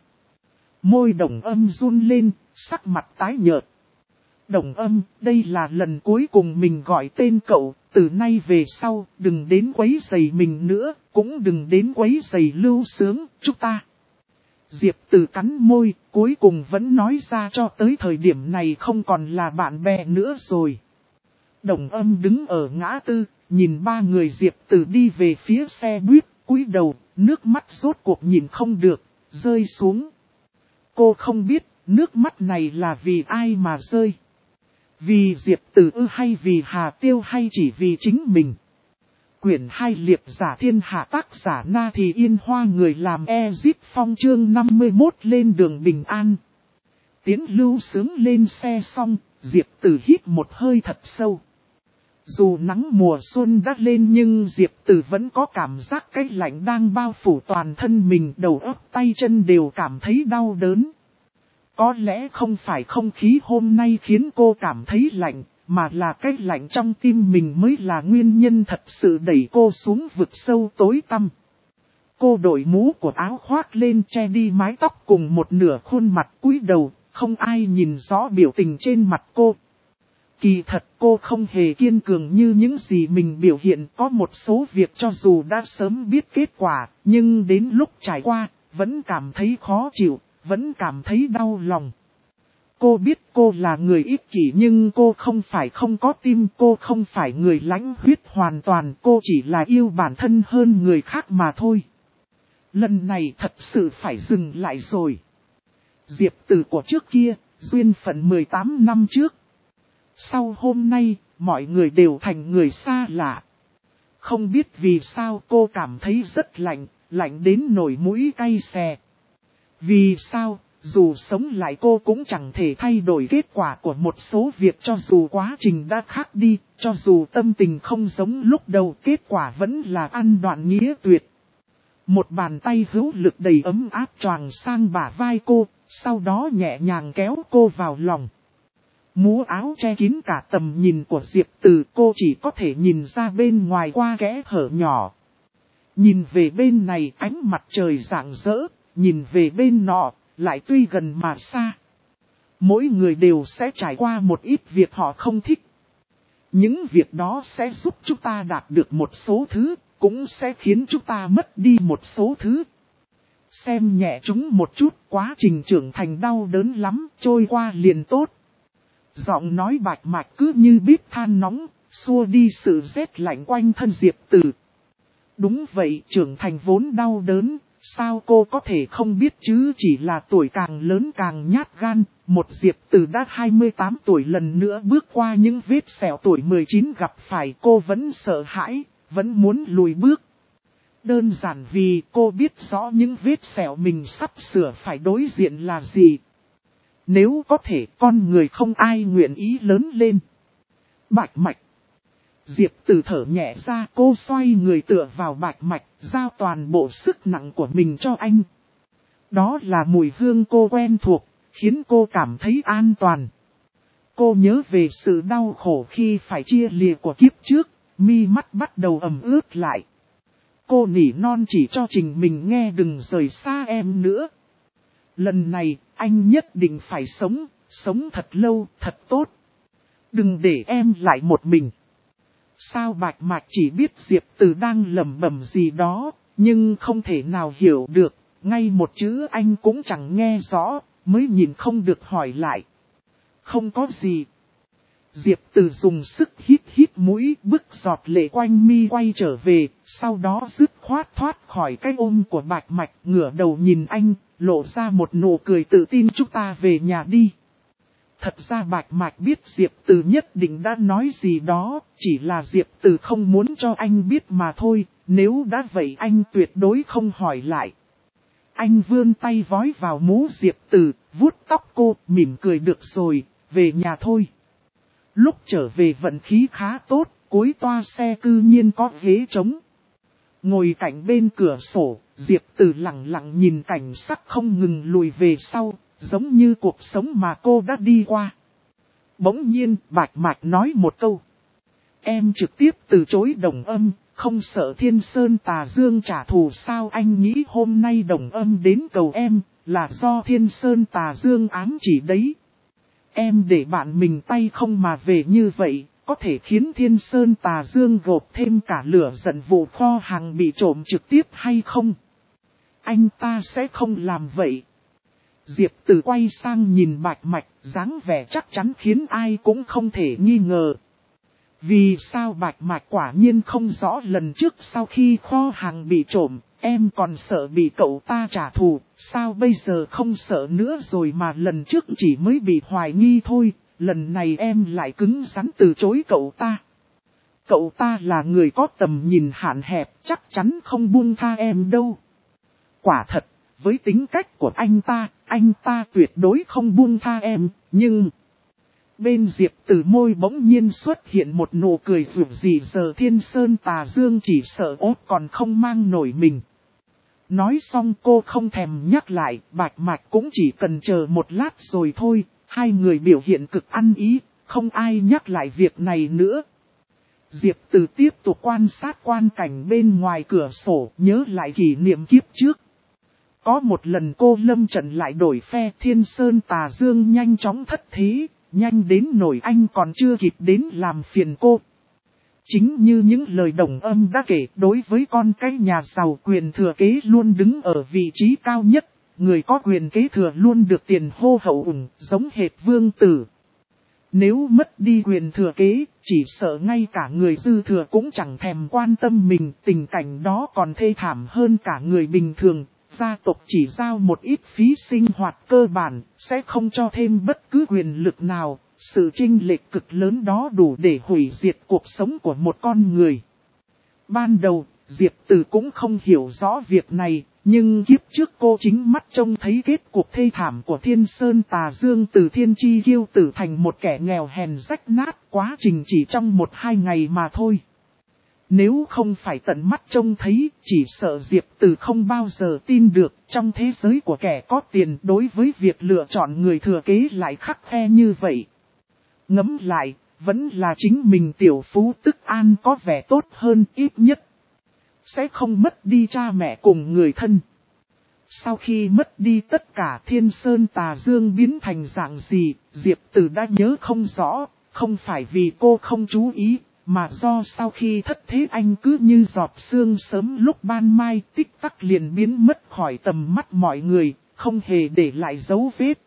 Môi Đồng Âm run lên, sắc mặt tái nhợt. Đồng Âm, đây là lần cuối cùng mình gọi tên cậu, từ nay về sau, đừng đến quấy rầy mình nữa, cũng đừng đến quấy rầy Lưu Sướng, chúng ta. Diệp Từ cắn môi, cuối cùng vẫn nói ra cho tới thời điểm này không còn là bạn bè nữa rồi. Đồng Âm đứng ở ngã tư, nhìn ba người Diệp Từ đi về phía xe buýt, cúi đầu, nước mắt rốt cuộc nhìn không được, rơi xuống. Cô không biết, nước mắt này là vì ai mà rơi. Vì Diệp Từ hay vì Hà Tiêu hay chỉ vì chính mình. Quyển 2 Liệp giả thiên hạ tác giả Na Thì Yên Hoa người làm Ezip Phong chương 51 lên đường bình an. Tiến Lưu Sướng lên xe xong, Diệp Từ hít một hơi thật sâu. Dù nắng mùa xuân đã lên nhưng Diệp Từ vẫn có cảm giác cái lạnh đang bao phủ toàn thân mình, đầu óc tay chân đều cảm thấy đau đớn. Có lẽ không phải không khí hôm nay khiến cô cảm thấy lạnh, mà là cái lạnh trong tim mình mới là nguyên nhân thật sự đẩy cô xuống vực sâu tối tăm. Cô đội mũ của áo khoác lên che đi mái tóc cùng một nửa khuôn mặt cúi đầu, không ai nhìn rõ biểu tình trên mặt cô. Kỳ thật cô không hề kiên cường như những gì mình biểu hiện, có một số việc cho dù đã sớm biết kết quả, nhưng đến lúc trải qua, vẫn cảm thấy khó chịu, vẫn cảm thấy đau lòng. Cô biết cô là người ích kỷ nhưng cô không phải không có tim, cô không phải người lãnh huyết hoàn toàn, cô chỉ là yêu bản thân hơn người khác mà thôi. Lần này thật sự phải dừng lại rồi. Diệp Từ của trước kia, duyên phận 18 năm trước. Sau hôm nay, mọi người đều thành người xa lạ. Không biết vì sao cô cảm thấy rất lạnh, lạnh đến nổi mũi cay xè. Vì sao, dù sống lại cô cũng chẳng thể thay đổi kết quả của một số việc, cho dù quá trình đã khác đi, cho dù tâm tình không giống lúc đầu, kết quả vẫn là ăn đoạn nghĩa tuyệt. Một bàn tay hữu lực đầy ấm áp choàng sang bả vai cô, sau đó nhẹ nhàng kéo cô vào lòng. Mũ áo che kín cả tầm nhìn của Diệp Từ, cô chỉ có thể nhìn ra bên ngoài qua kẽ hở nhỏ. Nhìn về bên này ánh mặt trời rạng rỡ, nhìn về bên nọ, lại tuy gần mà xa. Mỗi người đều sẽ trải qua một ít việc họ không thích. Những việc đó sẽ giúp chúng ta đạt được một số thứ, cũng sẽ khiến chúng ta mất đi một số thứ. Xem nhẹ chúng một chút, quá trình trưởng thành đau đớn lắm, trôi qua liền tốt. Giọng nói Bạch Mạch cứ như bếp than nóng, xua đi sự rét lạnh quanh thân Diệp Từ. Đúng vậy, trưởng thành vốn đau đớn, sao cô có thể không biết chứ, chỉ là tuổi càng lớn càng nhát gan. Một Diệp Từ đã 28 tuổi lần nữa bước qua những vết sẹo tuổi 19 gặp phải, cô vẫn sợ hãi, vẫn muốn lùi bước. Đơn giản vì cô biết rõ những vết sẹo mình sắp sửa phải đối diện là gì. Nếu có thể, con người không ai nguyện ý lớn lên. Bạch Mạch. Diệp Từ thở nhẹ ra, cô xoay người tựa vào Bạch Mạch, giao toàn bộ sức nặng của mình cho anh. Đó là mùi hương cô quen thuộc, khiến cô cảm thấy an toàn. Cô nhớ về sự đau khổ khi phải chia lìa của kiếp trước, mi mắt bắt đầu ẩm ướt lại. Cô nỉ non chỉ cho Trình mình nghe đừng rời xa em nữa. Lần này, anh nhất định phải sống thật lâu, thật tốt. Đừng để em lại một mình. Sao Bạch Mạch chỉ biết Diệp Từ đang lẩm bẩm gì đó, nhưng không thể nào hiểu được, ngay một chữ anh cũng chẳng nghe rõ, mới nhìn không được hỏi lại. Không có gì. Diệp Từ dùng sức hít mũi, bức giọt lệ quanh mi quay trở về, sau đó dứt khoát thoát khỏi cái ôm của Bạch Mạch, ngửa đầu nhìn anh, lộ ra một nụ cười tự tin, chúng ta về nhà đi. Thật ra Bạch Mạch biết Diệp Từ nhất định đã nói gì đó, chỉ là Diệp Từ không muốn cho anh biết mà thôi, nếu đã vậy anh tuyệt đối không hỏi lại. Anh vươn tay vói vào mũ Diệp Từ, vuốt tóc cô, mỉm cười, được rồi, về nhà thôi. Lúc trở về vận khí khá tốt, cuối toa xe cư nhiên có ghế trống. Ngồi cạnh bên cửa sổ, Diệp Từ lặng lặng nhìn cảnh sắc không ngừng lùi về sau, giống như cuộc sống mà cô đã đi qua. Bỗng nhiên, Bạch Mạch nói một câu. Em trực tiếp từ chối Đồng Âm, không sợ Thiên Sơn Tà Dương trả thù sao? Anh nghĩ hôm nay Đồng Âm đến cầu em, là do Thiên Sơn Tà Dương ám chỉ đấy. Em để bạn mình tay không mà về như vậy, có thể khiến Thiên Sơn Tà Dương gộp thêm cả lửa giận vụ kho hàng bị trộm trực tiếp hay không? Anh ta sẽ không làm vậy. Diệp Từ quay sang nhìn Bạch Mạch, dáng vẻ chắc chắn khiến ai cũng không thể nghi ngờ. Vì sao Bạch Mạch quả nhiên không rõ lần trước sau khi kho hàng bị trộm, em còn sợ bị cậu ta trả thù, sao bây giờ không sợ nữa rồi mà lần trước chỉ mới bị hoài nghi thôi, lần này em lại cứng rắn từ chối cậu ta. Cậu ta là người có tầm nhìn hạn hẹp, chắc chắn không buông tha em đâu. Quả thật, với tính cách của anh ta tuyệt đối không buông tha em, nhưng... Bên Diệp Từ môi bỗng nhiên xuất hiện một nụ cười rủ gì, giờ Thiên Sơn Tà Dương chỉ sợ ốt còn không mang nổi mình. Nói xong cô không thèm nhắc lại, Bạch Mạch cũng chỉ cần chờ một lát rồi thôi, hai người biểu hiện cực ăn ý, không ai nhắc lại việc này nữa. Diệp Từ tiếp tục quan sát quan cảnh bên ngoài cửa sổ, nhớ lại kỷ niệm kiếp trước. Có một lần cô lâm trận lại đổi phe, Thiên Sơn Tà Dương nhanh chóng thất thế, nhanh đến nỗi anh còn chưa kịp đến làm phiền cô. Chính như những lời Đồng Âm đã kể, đối với con cái nhà giàu, quyền thừa kế luôn đứng ở vị trí cao nhất. Người có quyền kế thừa luôn được tiền hô hậu ủng, giống hệt vương tử. Nếu mất đi quyền thừa kế, chỉ sợ ngay cả người dư thừa cũng chẳng thèm quan tâm mình. Tình cảnh đó còn thê thảm hơn cả người bình thường. Gia tộc chỉ giao một ít phí sinh hoạt cơ bản, sẽ không cho thêm bất cứ quyền lực nào. Sự chênh lệch cực lớn đó đủ để hủy diệt cuộc sống của một con người. Ban đầu, Diệp Từ cũng không hiểu rõ việc này, nhưng kiếp trước cô chính mắt trông thấy kết cuộc thê thảm của Thiên Sơn Tà Dương từ thiên chi kiêu tử thành một kẻ nghèo hèn rách nát, quá trình chỉ trong 1-2 ngày mà thôi. Nếu không phải tận mắt trông thấy, chỉ sợ Diệp Từ không bao giờ tin được, trong thế giới của kẻ có tiền đối với việc lựa chọn người thừa kế lại khắc khe như vậy. Ngẫm lại, vẫn là chính mình tiểu phú tức an có vẻ tốt hơn, ít nhất sẽ không mất đi cha mẹ cùng người thân. Sau khi mất đi tất cả, Thiên Sơn Tà Dương biến thành dạng gì, Diệp Từ đã nhớ không rõ, không phải vì cô không chú ý, mà do sau khi thất thế anh cứ như giọt sương sớm lúc ban mai, tích tắc liền biến mất khỏi tầm mắt mọi người, không hề để lại dấu vết.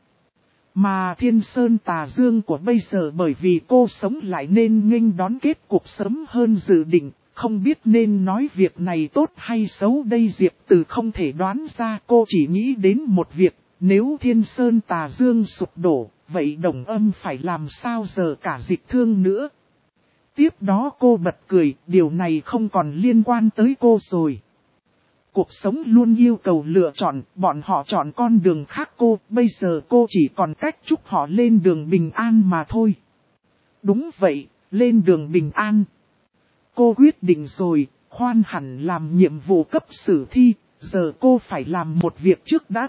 Mà Thiên Sơn Tà Dương của bây giờ bởi vì cô sống lại nên nghênh đón kết cục sớm hơn dự định, không biết nên nói việc này tốt hay xấu đây. Diệp Từ không thể đoán ra, cô chỉ nghĩ đến một việc, nếu Thiên Sơn Tà Dương sụp đổ, vậy Đồng Âm phải làm sao giờ cả Dịch Thương nữa. Tiếp đó cô bật cười, điều này không còn liên quan tới cô rồi. Cuộc sống luôn yêu cầu lựa chọn, bọn họ chọn con đường khác cô, bây giờ cô chỉ còn cách chúc họ lên đường bình an mà thôi. Đúng vậy, lên đường bình an. Cô quyết định rồi, khoan hẳn làm nhiệm vụ cấp sử thi, giờ cô phải làm một việc trước đã.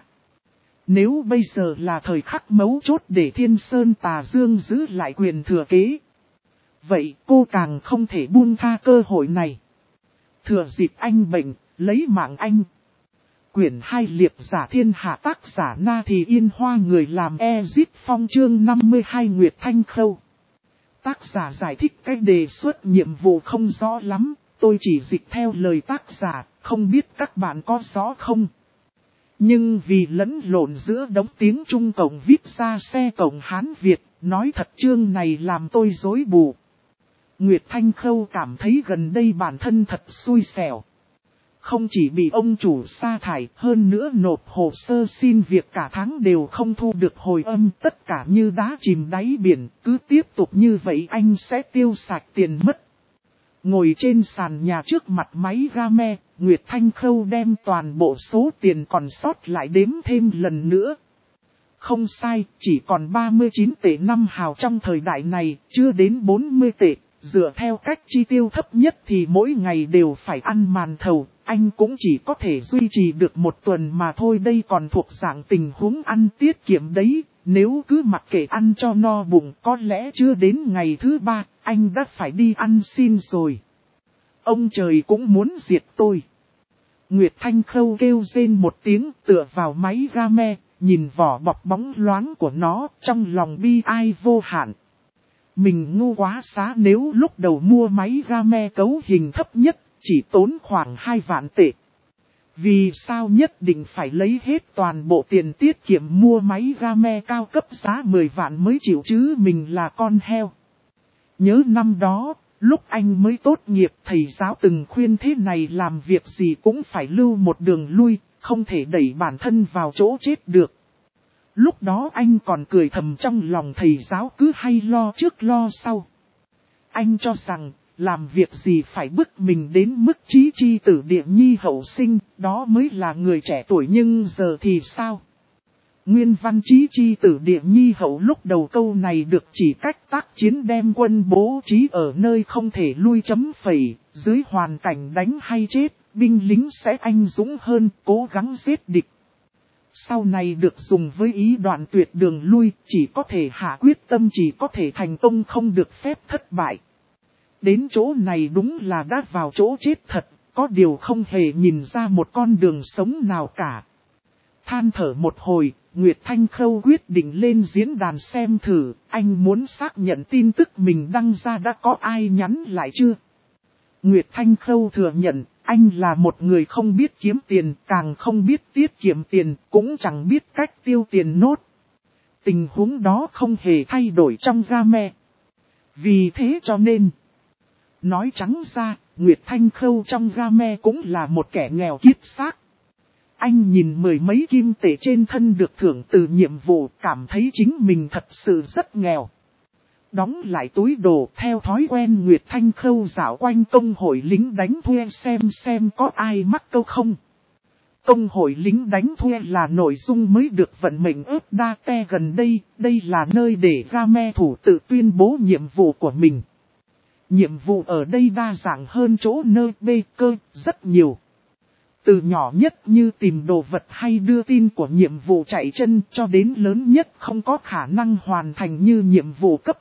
Nếu bây giờ là thời khắc mấu chốt để Thiên Sơn Tà Dương giữ lại quyền thừa kế, vậy cô càng không thể buông tha cơ hội này. Thừa dịp anh bệnh, lấy mạng anh. Quyển 2 Liệp giả thiên hạ, tác giả Na Thì Yên Hoa, người làm Ezit Phong, chương 52 Nguyệt Thanh Khâu. Tác giả giải thích cách đề xuất nhiệm vụ không rõ lắm, tôi chỉ dịch theo lời tác giả, không biết các bạn có rõ không. Nhưng vì lẫn lộn giữa đống tiếng Trung cộng viết ra xe cộng Hán Việt, nói thật chương này làm tôi rối bù. Nguyệt Thanh Khâu cảm thấy gần đây bản thân thật xui xẻo. Không chỉ bị ông chủ sa thải, hơn nữa nộp hồ sơ xin việc cả tháng đều không thu được hồi âm, tất cả như đá chìm đáy biển, cứ tiếp tục như vậy anh sẽ tiêu sạch tiền mất. Ngồi trên sàn nhà trước mặt máy game, Nguyệt Thanh Khâu đem toàn bộ số tiền còn sót lại đếm thêm lần nữa. Không sai, chỉ còn 39 tệ 5 hào trong thời đại này, chưa đến 40 tệ. Dựa theo cách chi tiêu thấp nhất thì mỗi ngày đều phải ăn màn thầu, anh cũng chỉ có thể duy trì được 1 tuần mà thôi. Đây còn thuộc dạng tình huống ăn tiết kiệm đấy, nếu cứ mặc kệ ăn cho no bụng có lẽ chưa đến ngày thứ 3, anh đã phải đi ăn xin rồi. Ông trời cũng muốn diệt tôi. Nguyệt Thanh Khâu kêu rên một tiếng, tựa vào máy game, nhìn vỏ bọc bóng loáng của nó, trong lòng bi ai vô hạn. Mình ngu quá xá, nếu lúc đầu mua máy game cấu hình thấp nhất, chỉ tốn khoảng 2 vạn tệ. Vì sao nhất định phải lấy hết toàn bộ tiền tiết kiệm mua máy game cao cấp giá 10 vạn mới chịu chứ, mình là con heo. Nhớ năm đó, lúc anh mới tốt nghiệp, thầy giáo từng khuyên thế này, làm việc gì cũng phải lưu một đường lui, không thể đẩy bản thân vào chỗ chết được. Lúc đó anh còn cười thầm trong lòng, thầy giáo cứ hay lo trước lo sau. Anh cho rằng, làm việc gì phải bức mình đến mức chí chi tử địa nhi hậu sinh, đó mới là người trẻ tuổi. Nhưng giờ thì sao? Nguyên văn chí chi tử địa nhi hậu, lúc đầu câu này được chỉ cách tác chiến đem quân bố trí ở nơi không thể lui chấm phẩy, dưới hoàn cảnh đánh hay chết, binh lính sẽ anh dũng hơn, cố gắng giết địch. Sau này được dùng với ý đoạn tuyệt đường lui, chỉ có thể hạ quyết tâm, chỉ có thể thành công, không được phép thất bại. Đến chỗ này đúng là đã vào chỗ chết thật, có điều không hề nhìn ra một con đường sống nào cả. Than thở một hồi, Nguyệt Thanh Khâu quyết định lên diễn đàn xem thử, anh muốn xác nhận tin tức mình đăng ra đã có ai nhắn lại chưa. Nguyệt Thanh Khâu thừa nhận, anh là một người không biết kiếm tiền, càng không biết tiết kiệm tiền, cũng chẳng biết cách tiêu tiền nốt. Tình huống đó không hề thay đổi trong game. Vì thế cho nên, nói trắng ra, Nguyệt Thanh Khâu trong game cũng là một kẻ nghèo kiết xác. Anh nhìn mười mấy kim tệ trên thân được thưởng từ nhiệm vụ, cảm thấy chính mình thật sự rất nghèo. Đóng lại túi đồ, theo thói quen Nguyệt Thanh Khâu dạo quanh công hội lính đánh thuê xem có ai mắc câu không. Công hội lính đánh thuê là nội dung mới được vận mệnh update gần đây, đây là nơi để game thủ tự tuyên bố nhiệm vụ của mình. Nhiệm vụ ở đây đa dạng hơn chỗ nơi bê cơ, rất nhiều. Từ nhỏ nhất như tìm đồ vật hay đưa tin của nhiệm vụ chạy chân cho đến lớn nhất không có khả năng hoàn thành như nhiệm vụ cấp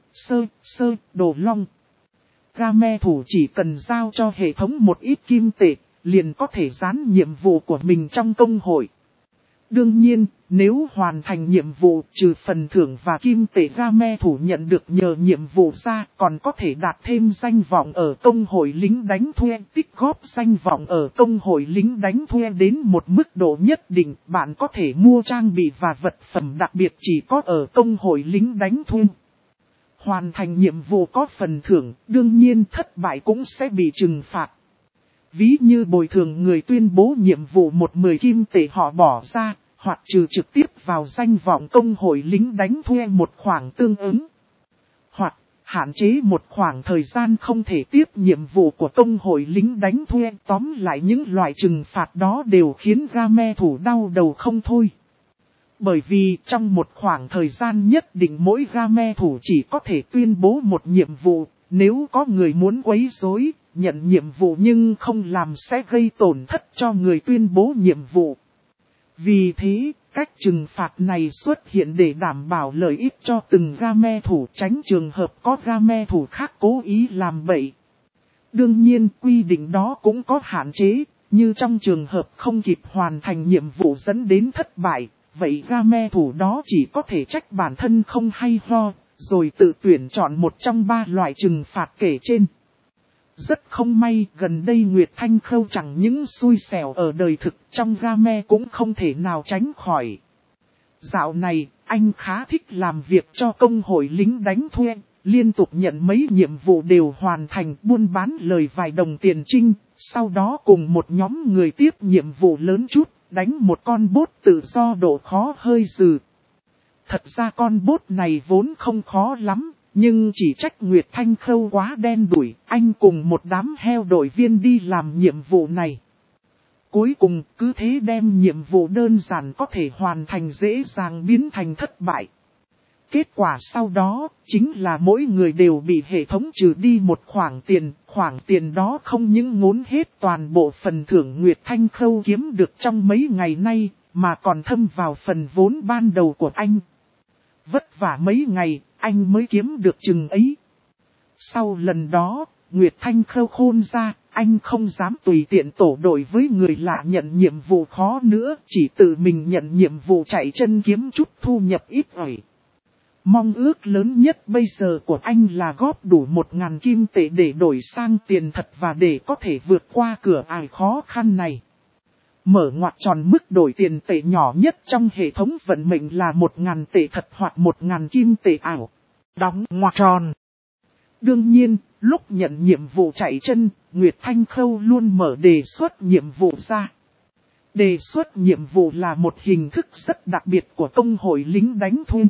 sơ, đồ long. Game thủ chỉ cần giao cho hệ thống một ít kim tệ, liền có thể dán nhiệm vụ của mình trong công hội. Đương nhiên, nếu hoàn thành nhiệm vụ trừ phần thưởng và kim tệ game thủ nhận được nhờ nhiệm vụ ra, còn có thể đạt thêm danh vọng ở công hội lính đánh thuê. Tích góp danh vọng ở công hội lính đánh thuê đến một mức độ nhất định, bạn có thể mua trang bị và vật phẩm đặc biệt chỉ có ở công hội lính đánh thuê. Hoàn thành nhiệm vụ có phần thưởng, đương nhiên thất bại cũng sẽ bị trừng phạt. Ví như bồi thường người tuyên bố nhiệm vụ 10 kim tệ họ bỏ ra, hoặc trừ trực tiếp vào danh vọng công hội lính đánh thuê một khoảng tương ứng. Hoặc hạn chế một khoảng thời gian không thể tiếp nhiệm vụ của công hội lính đánh thuê. Tóm lại những loại trừng phạt đó đều khiến game thủ đau đầu không thôi. Bởi vì trong một khoảng thời gian nhất định mỗi game thủ chỉ có thể tuyên bố một nhiệm vụ, nếu có người muốn quấy rối, nhận nhiệm vụ nhưng không làm sẽ gây tổn thất cho người tuyên bố nhiệm vụ. Vì thế, cách trừng phạt này xuất hiện để đảm bảo lợi ích cho từng game thủ, tránh trường hợp có game thủ khác cố ý làm bậy. Đương nhiên quy định đó cũng có hạn chế, như trong trường hợp không kịp hoàn thành nhiệm vụ dẫn đến thất bại, vậy game thủ đó chỉ có thể trách bản thân không hay ho, rồi tự tuyển chọn một trong 3 loại trừng phạt kể trên. Rất không may, gần đây Nguyệt Thanh Khâu chẳng những xui xẻo ở đời thực, trong game cũng không thể nào tránh khỏi. Dạo này, anh khá thích làm việc cho công hội lính đánh thuê, liên tục nhận mấy nhiệm vụ đều hoàn thành, buôn bán lời vài đồng tiền trinh, sau đó cùng một nhóm người tiếp nhiệm vụ lớn chút, đánh một con bốt tự do độ khó hơi dừ. Thật ra con bốt này vốn không khó lắm. Nhưng chỉ trách Nguyệt Thanh Khâu quá đen đủi, anh cùng một đám heo đội viên đi làm nhiệm vụ này. Cuối cùng cứ thế đem nhiệm vụ đơn giản có thể hoàn thành dễ dàng biến thành thất bại. Kết quả sau đó chính là mỗi người đều bị hệ thống trừ đi một khoản tiền đó không những ngốn hết toàn bộ phần thưởng Nguyệt Thanh Khâu kiếm được trong mấy ngày nay, mà còn thâm vào phần vốn ban đầu của anh. Vất vả mấy ngày, anh mới kiếm được chừng ấy. Sau lần đó, Nguyệt Thanh Khâu khôn ra, anh không dám tùy tiện tổ đội với người lạ nhận nhiệm vụ khó nữa, chỉ tự mình nhận nhiệm vụ chạy chân kiếm chút thu nhập ít ỏi. Mong ước lớn nhất bây giờ của anh là góp đủ 1000 kim tệ để đổi sang tiền thật và để có thể vượt qua cửa ải khó khăn này. Mở ngoặc tròn mức đổi tiền tệ nhỏ nhất trong hệ thống vận mệnh là 1000 tệ thật hoặc 1000 kim tệ ảo. Đóng ngoặc tròn. Đương nhiên, lúc nhận nhiệm vụ chạy chân, Nguyệt Thanh Khâu luôn mở đề xuất nhiệm vụ ra. Đề xuất nhiệm vụ là một hình thức rất đặc biệt của công hội lính đánh thuê.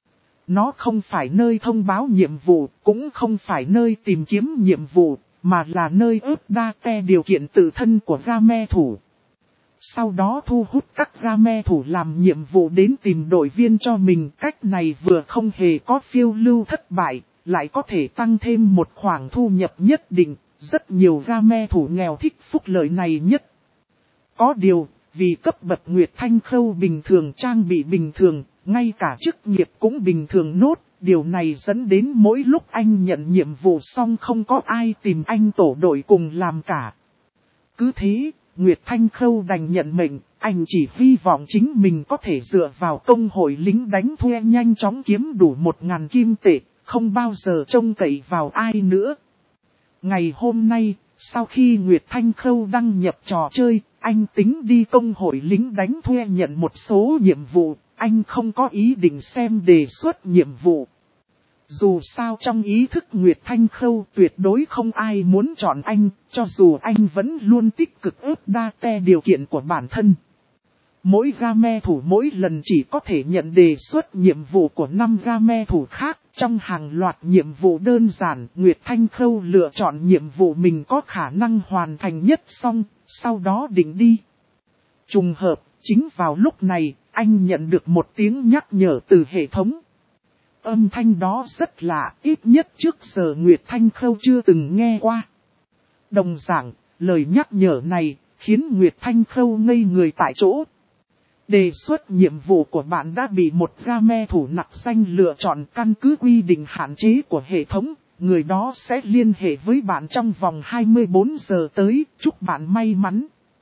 Nó không phải nơi thông báo nhiệm vụ, cũng không phải nơi tìm kiếm nhiệm vụ, mà là nơi update điều kiện tự thân của game thủ. Sau đó thu hút các game thủ làm nhiệm vụ đến tìm đội viên cho mình. Cách này vừa không hề có phiêu lưu thất bại, lại có thể tăng thêm một khoản thu nhập nhất định. Rất nhiều game thủ nghèo thích phúc lợi này nhất. Có điều, vì cấp bậc Nguyệt Thanh Khâu bình thường, trang bị bình thường, ngay cả chức nghiệp cũng bình thường nốt. Điều này dẫn đến mỗi lúc anh nhận nhiệm vụ xong không có ai tìm anh tổ đội cùng làm cả. Cứ thế, Nguyệt Thanh Khâu đành nhận mệnh, anh chỉ hy vọng chính mình có thể dựa vào công hội lính đánh thuê nhanh chóng kiếm đủ 1.000 kim tệ, không bao giờ trông cậy vào ai nữa. Ngày hôm nay, sau khi Nguyệt Thanh Khâu đăng nhập trò chơi, anh tính đi công hội lính đánh thuê nhận một số nhiệm vụ, anh không có ý định xem đề xuất nhiệm vụ. Dù sao trong ý thức Nguyệt Thanh Khâu tuyệt đối không ai muốn chọn anh, cho dù anh vẫn luôn tích cực ép đa điều kiện của bản thân. Mỗi game thủ mỗi lần chỉ có thể nhận đề xuất nhiệm vụ của 5 game thủ khác. Trong hàng loạt nhiệm vụ đơn giản, Nguyệt Thanh Khâu lựa chọn nhiệm vụ mình có khả năng hoàn thành nhất xong, sau đó định đi. Trùng hợp, chính vào lúc này, anh nhận được một tiếng nhắc nhở từ hệ thống. Âm thanh đó rất lạ, ít nhất trước giờ Nguyệt Thanh Khâu chưa từng nghe qua. Đồng dạng, lời nhắc nhở này, khiến Nguyệt Thanh Khâu ngây người tại chỗ. Đề xuất nhiệm vụ của bạn đã bị một game thủ nặc danh lựa chọn căn cứ quy định hạn chế của hệ thống. Người đó sẽ liên hệ với bạn trong vòng 24 giờ tới, chúc bạn may mắn.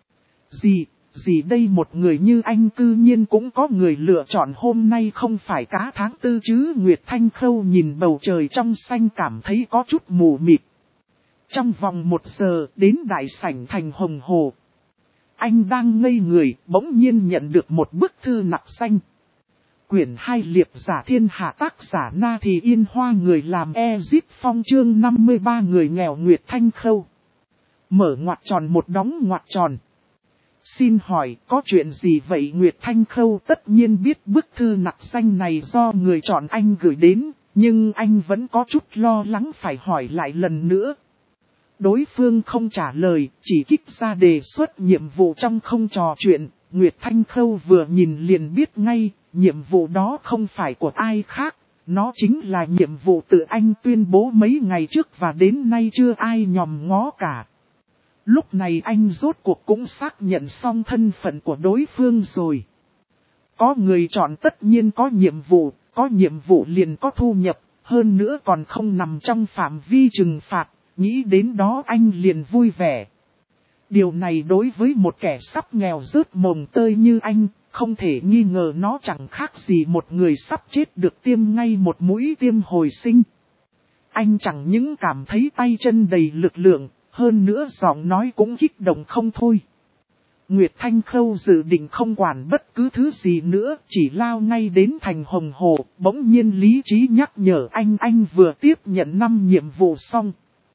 Gì đây, một người như anh cư nhiên cũng có người lựa chọn, hôm nay không phải cá tháng 4 chứ. Nguyệt Thanh Khâu nhìn bầu trời trong xanh cảm thấy có chút mù mịt. Trong vòng 1 giờ đến đại sảnh thành Hồng Hồ. Anh đang ngây người, bỗng nhiên nhận được một bức thư nặc danh. Quyển 2 liệp giả thiên hạ, tác giả Na Thì Yên Hoa, người làm Ezip Phong, chương 53, người nghèo. Nguyệt Thanh Khâu. Mở ngoặc tròn một đóng ngoặc tròn. Xin hỏi có chuyện gì vậy? Nguyệt Thanh Khâu tất nhiên biết bức thư nặc danh này do người chọn anh gửi đến, nhưng anh vẫn có chút lo lắng phải hỏi lại lần nữa. Đối phương không trả lời, chỉ kích ra đề xuất nhiệm vụ trong không trò chuyện. Nguyệt Thanh Khâu vừa nhìn liền biết ngay, nhiệm vụ đó không phải của ai khác, nó chính là nhiệm vụ tự anh tuyên bố mấy ngày trước và đến nay chưa ai nhòm ngó cả. Lúc này anh rốt cuộc cũng xác nhận xong thân phận của đối phương rồi. Có người chọn tất nhiên có nhiệm vụ liền có thu nhập, hơn nữa còn không nằm trong phạm vi trừng phạt, nghĩ đến đó anh liền vui vẻ. Điều này đối với một kẻ sắp nghèo rớt mồng tơi như anh, không thể nghi ngờ nó chẳng khác gì một người sắp chết được tiêm ngay một mũi tiêm hồi sinh. Anh chẳng những cảm thấy tay chân đầy lực lượng, hơn nữa giọng nói cũng kích động không thôi. Nguyệt Thanh Khâu dự định không quản bất cứ thứ gì nữa, chỉ lao ngay đến thành Hồng Hồ. Bỗng nhiên lý trí nhắc nhở anh vừa tiếp nhận 5 nhiệm vụ xong.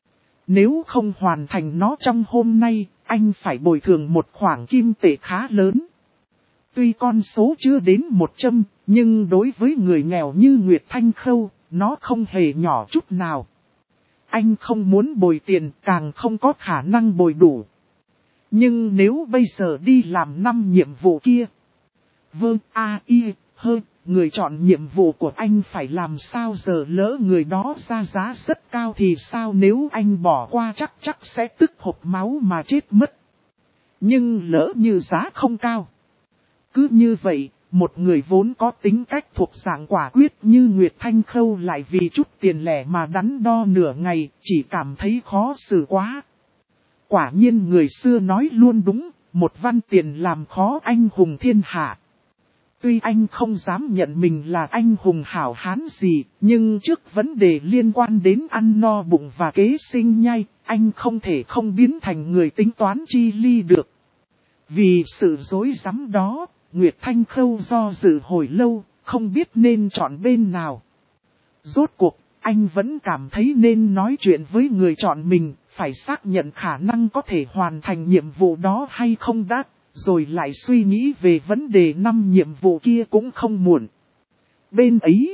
Nếu không hoàn thành nó trong hôm nay, anh phải bồi thường một khoản kim tệ khá lớn. Tuy con số chưa đến 100, nhưng đối với người nghèo như Nguyệt Thanh Khâu, nó không hề nhỏ chút nào. Anh không muốn bồi tiền, càng không có khả năng bồi đủ. Nhưng nếu bây giờ đi làm 5 nhiệm vụ kia, người chọn nhiệm vụ của anh phải làm sao giờ, lỡ người đó ra giá rất cao thì sao, nếu anh bỏ qua chắc sẽ tức hộc máu mà chết mất. Nhưng lỡ như giá không cao. Cứ như vậy, một người vốn có tính cách thuộc dạng quả quyết như Nguyệt Thanh Khâu lại vì chút tiền lẻ mà đắn đo nửa ngày, chỉ cảm thấy khó xử quá. Quả nhiên người xưa nói luôn đúng, một văn tiền làm khó anh hùng thiên hạ. Tuy anh không dám nhận mình là anh hùng hảo hán gì, nhưng trước vấn đề liên quan đến ăn no bụng và kế sinh nhai, anh không thể không biến thành người tính toán chi ly được. Vì sự rối rắm đó, Nguyệt Thanh Khâu do dự hồi lâu, không biết nên chọn bên nào. Rốt cuộc, anh vẫn cảm thấy nên nói chuyện với người chọn mình, phải xác nhận khả năng có thể hoàn thành nhiệm vụ đó hay không đã, rồi lại suy nghĩ về vấn đề 5 nhiệm vụ kia cũng không muộn. Bên ấy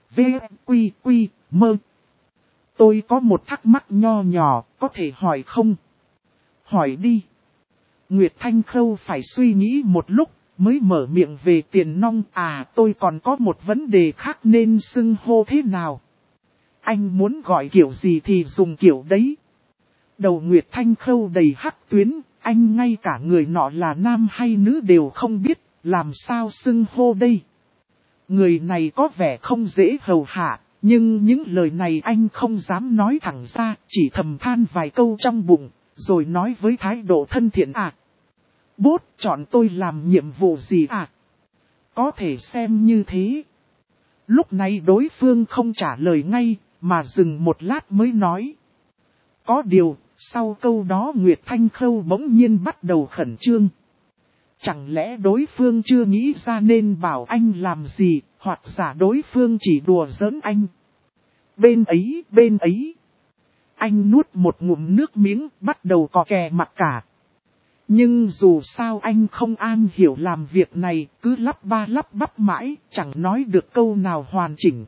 mơ. Tôi có một thắc mắc nho nhỏ, có thể hỏi không? Hỏi đi. Nguyệt Thanh Khâu phải suy nghĩ một lúc, mới mở miệng về tiền nong. Tôi còn có một vấn đề khác, nên xưng hô thế nào? Anh muốn gọi kiểu gì thì dùng kiểu đấy. Đầu Nguyệt Thanh Khâu đầy hắc tuyến, anh ngay cả người nọ là nam hay nữ đều không biết, làm sao xưng hô đây? Người này có vẻ không dễ hầu hạ, nhưng những lời này anh không dám nói thẳng ra, chỉ thầm than vài câu trong bụng, rồi nói với thái độ thân thiện. Bốt chọn tôi làm nhiệm vụ gì à? Có thể xem như thế. Lúc này đối phương không trả lời ngay, mà dừng một lát mới nói. Có điều, sau câu đó Nguyệt Thanh Khâu bỗng nhiên bắt đầu khẩn trương. Chẳng lẽ đối phương chưa nghĩ ra nên bảo anh làm gì, hoặc giả đối phương chỉ đùa giỡn anh. Bên ấy. Anh nuốt một ngụm nước miếng, bắt đầu cò kè mặt cả. Nhưng dù sao anh không an hiểu làm việc này, cứ lắp ba lắp bắp mãi, chẳng nói được câu nào hoàn chỉnh.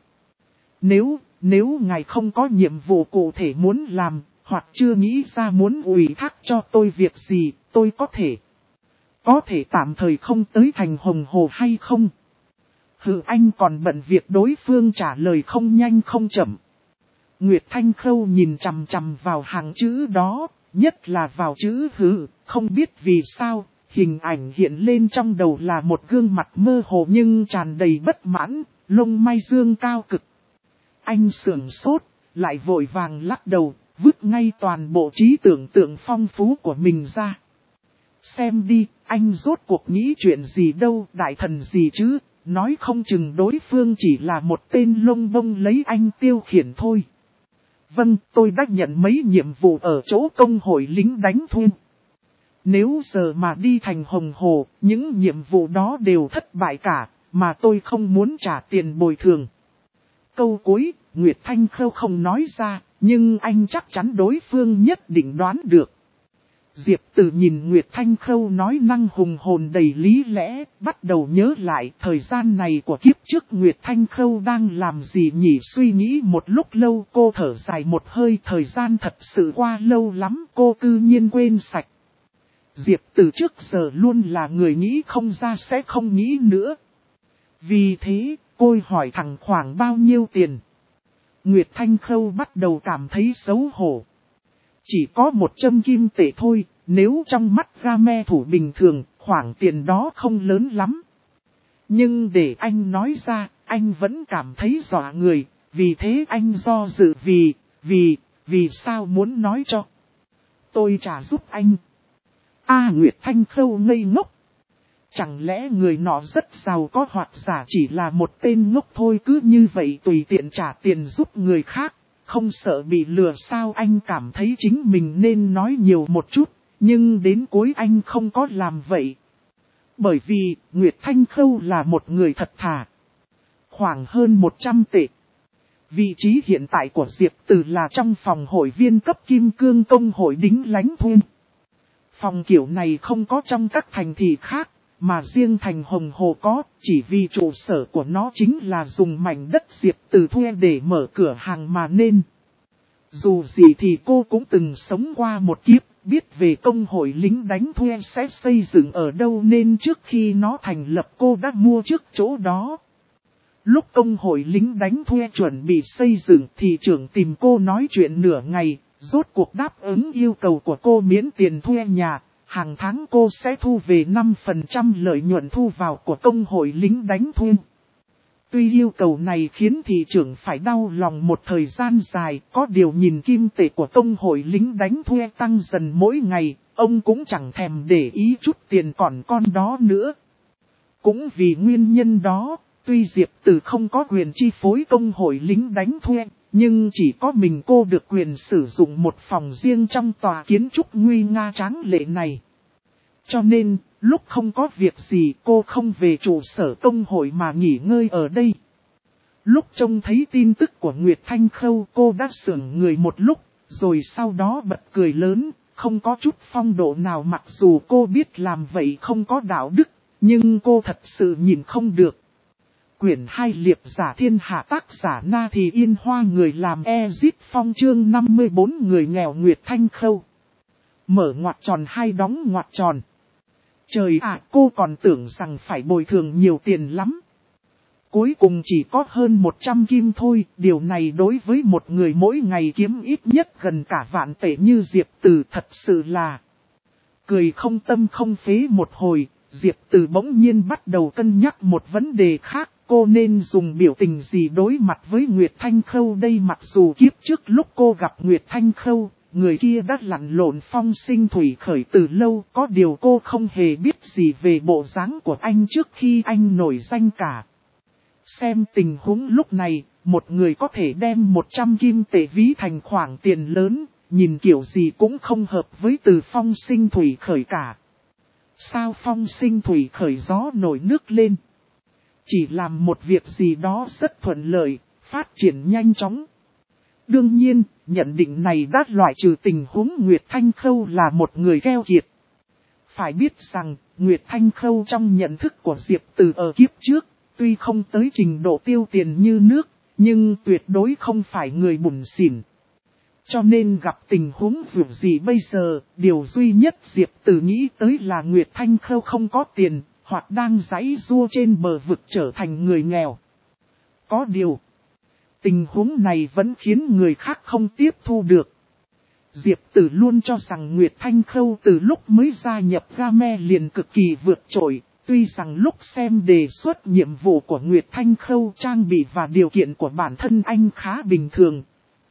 Nếu ngài không có nhiệm vụ cụ thể muốn làm, hoặc chưa nghĩ ra muốn ủy thác cho tôi việc gì, tôi có thể tạm thời không tới thành Hồng Hồ hay không? Anh còn bận việc, đối phương trả lời không nhanh không chậm. Nguyệt Thanh Khâu nhìn chằm chằm vào hàng chữ đó, nhất là vào chữ không biết vì sao, hình ảnh hiện lên trong đầu là một gương mặt mơ hồ nhưng tràn đầy bất mãn, lông mi dương cao cực. Anh sửng sốt, lại vội vàng lắc đầu, vứt ngay toàn bộ trí tưởng tượng phong phú của mình ra. Xem đi, anh rốt cuộc nghĩ chuyện gì đâu, đại thần gì chứ, nói không chừng đối phương chỉ là một tên lông bông lấy anh tiêu khiển thôi. Vâng, tôi đã nhận mấy nhiệm vụ ở chỗ công hội lính đánh thuê. Nếu giờ mà đi thành Hồng Hồ, những nhiệm vụ đó đều thất bại cả, mà tôi không muốn trả tiền bồi thường. Câu cuối, Nguyệt Thanh Khâu không nói ra, nhưng anh chắc chắn đối phương nhất định đoán được. Diệp Tử nhìn Nguyệt Thanh Khâu nói năng hùng hồn đầy lý lẽ, bắt đầu nhớ lại thời gian này của kiếp trước Nguyệt Thanh Khâu đang làm gì nhỉ, suy nghĩ một lúc lâu cô thở dài một hơi, thời gian thật sự qua lâu lắm cô cư nhiên quên sạch. Diệp Tử trước giờ luôn là người nghĩ không ra sẽ không nghĩ nữa. Vì thế, cô hỏi thẳng khoảng bao nhiêu tiền. Nguyệt Thanh Khâu bắt đầu cảm thấy xấu hổ. Chỉ có 100 kim tệ thôi, nếu trong mắt game thủ bình thường, khoản tiền đó không lớn lắm. Nhưng để anh nói ra, anh vẫn cảm thấy dọa người, vì thế anh do dự vì sao muốn nói cho. Tôi trả giúp anh. Nguyệt Thanh Khâu ngây ngốc. Chẳng lẽ người nọ rất giàu có hoặc giả chỉ là một tên ngốc thôi, cứ như vậy tùy tiện trả tiền giúp người khác, không sợ bị lừa sao? Anh cảm thấy chính mình nên nói nhiều một chút, nhưng đến cuối anh không có làm vậy. Bởi vì, Nguyệt Thanh Khâu là một người thật thà. Khoảng hơn 100 tệ. Vị trí hiện tại của Diệp Tử là trong phòng hội viên cấp kim cương công hội lính đánh thuê. Phòng kiểu này không có trong các thành thị khác, mà riêng thành Hồng Hồ có, chỉ vì trụ sở của nó chính là dùng mảnh đất Diệp Tử thuê để mở cửa hàng mà nên. Dù gì thì cô cũng từng sống qua một kiếp, biết về công hội lính đánh thuê sẽ xây dựng ở đâu nên trước khi nó thành lập cô đã mua trước chỗ đó. Lúc công hội lính đánh thuê chuẩn bị xây dựng thì trưởng tìm cô nói chuyện nửa ngày, rốt cuộc đáp ứng yêu cầu của cô miễn tiền thuê nhà. Hàng tháng cô sẽ thu về 5% lợi nhuận thu vào của công hội lính đánh thuê. Tuy yêu cầu này khiến thị trưởng phải đau lòng một thời gian dài, có điều nhìn kim tệ của công hội lính đánh thuê tăng dần mỗi ngày, ông cũng chẳng thèm để ý chút tiền còn con đó nữa. Cũng vì nguyên nhân đó, tuy Diệp Tử không có quyền chi phối công hội lính đánh thuê, nhưng chỉ có mình cô được quyền sử dụng một phòng riêng trong tòa kiến trúc nguy nga tráng lệ này. Cho nên, lúc không có việc gì cô không về trụ sở công hội mà nghỉ ngơi ở đây. Lúc trông thấy tin tức của Nguyệt Thanh Khâu cô đã sững người một lúc, rồi sau đó bật cười lớn, không có chút phong độ nào, mặc dù cô biết làm vậy không có đạo đức, nhưng cô thật sự nhìn không được. Quyển 2 Liệp giả thiên hạ, tác giả Na Thì Yên Hoa, người làm Ezit Phong, chương 54 người nghèo Nguyệt Thanh Khâu. Mở ngoặc tròn hai đóng ngoặc tròn. Trời ạ, cô còn tưởng rằng phải bồi thường nhiều tiền lắm. Cuối cùng chỉ có hơn 100 kim thôi, điều này đối với một người mỗi ngày kiếm ít nhất gần cả vạn tệ như Diệp Tử thật sự là... Cười không tâm không phế một hồi, Diệp Tử bỗng nhiên bắt đầu cân nhắc một vấn đề khác. Cô nên dùng biểu tình gì đối mặt với Nguyệt Thanh Khâu đây? Mặc dù kiếp trước lúc cô gặp Nguyệt Thanh Khâu, người kia đã lặn lộn phong sinh thủy khởi từ lâu, có điều cô không hề biết gì về bộ dáng của anh trước khi anh nổi danh cả. Xem tình huống lúc này, một người có thể đem 100 kim tệ ví thành khoản tiền lớn, nhìn kiểu gì cũng không hợp với từ phong sinh thủy khởi cả. Sao phong sinh thủy khởi gió nổi nước lên? Chỉ làm một việc gì đó rất thuận lợi, phát triển nhanh chóng. Đương nhiên, nhận định này đã loại trừ tình huống Nguyệt Thanh Khâu là một người keo kiệt. Phải biết rằng, Nguyệt Thanh Khâu trong nhận thức của Diệp Từ ở kiếp trước, tuy không tới trình độ tiêu tiền như nước, nhưng tuyệt đối không phải người bủn xỉn. Cho nên gặp tình huống dù gì bây giờ, điều duy nhất Diệp Từ nghĩ tới là Nguyệt Thanh Khâu không có tiền, hoặc đang giãy giụa trên bờ vực trở thành người nghèo. Có điều, tình huống này vẫn khiến người khác không tiếp thu được. Diệp Từ luôn cho rằng Nguyệt Thanh Khâu từ lúc mới gia nhập Game liền cực kỳ vượt trội, tuy rằng lúc xem đề xuất nhiệm vụ của Nguyệt Thanh Khâu trang bị và điều kiện của bản thân anh khá bình thường.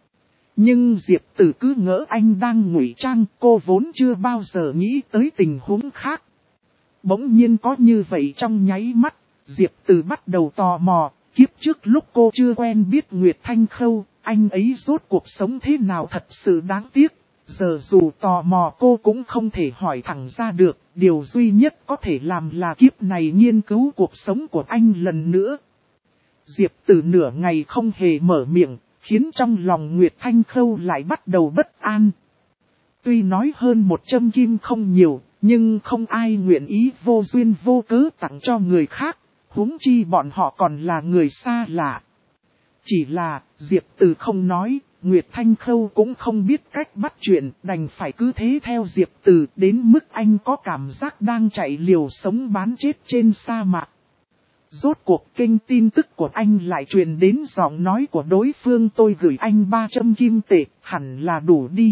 Nhưng Diệp Từ cứ ngỡ anh đang ngụy trang, cô vốn chưa bao giờ nghĩ tới tình huống khác. Bỗng nhiên có như vậy trong nháy mắt, Diệp Từ bắt đầu tò mò, kiếp trước lúc cô chưa quen biết Nguyệt Thanh Khâu, anh ấy rốt cuộc sống thế nào thật sự đáng tiếc. Giờ dù tò mò cô cũng không thể hỏi thẳng ra được, điều duy nhất có thể làm là kiếp này nghiên cứu cuộc sống của anh lần nữa. Diệp Từ nửa ngày không hề mở miệng, khiến trong lòng Nguyệt Thanh Khâu lại bắt đầu bất an. Tuy nói hơn 100 kim không nhiều, nhưng không ai nguyện ý vô duyên vô cớ tặng cho người khác, huống chi bọn họ còn là người xa lạ. Chỉ là, Diệp Từ không nói, Nguyệt Thanh Khâu cũng không biết cách bắt chuyện, đành phải cứ thế theo Diệp Từ đến mức anh có cảm giác đang chạy liều sống bán chết trên sa mạc. Rốt cuộc kênh tin tức của anh lại truyền đến giọng nói của đối phương, tôi gửi anh 300 kim tệ, hẳn là đủ đi.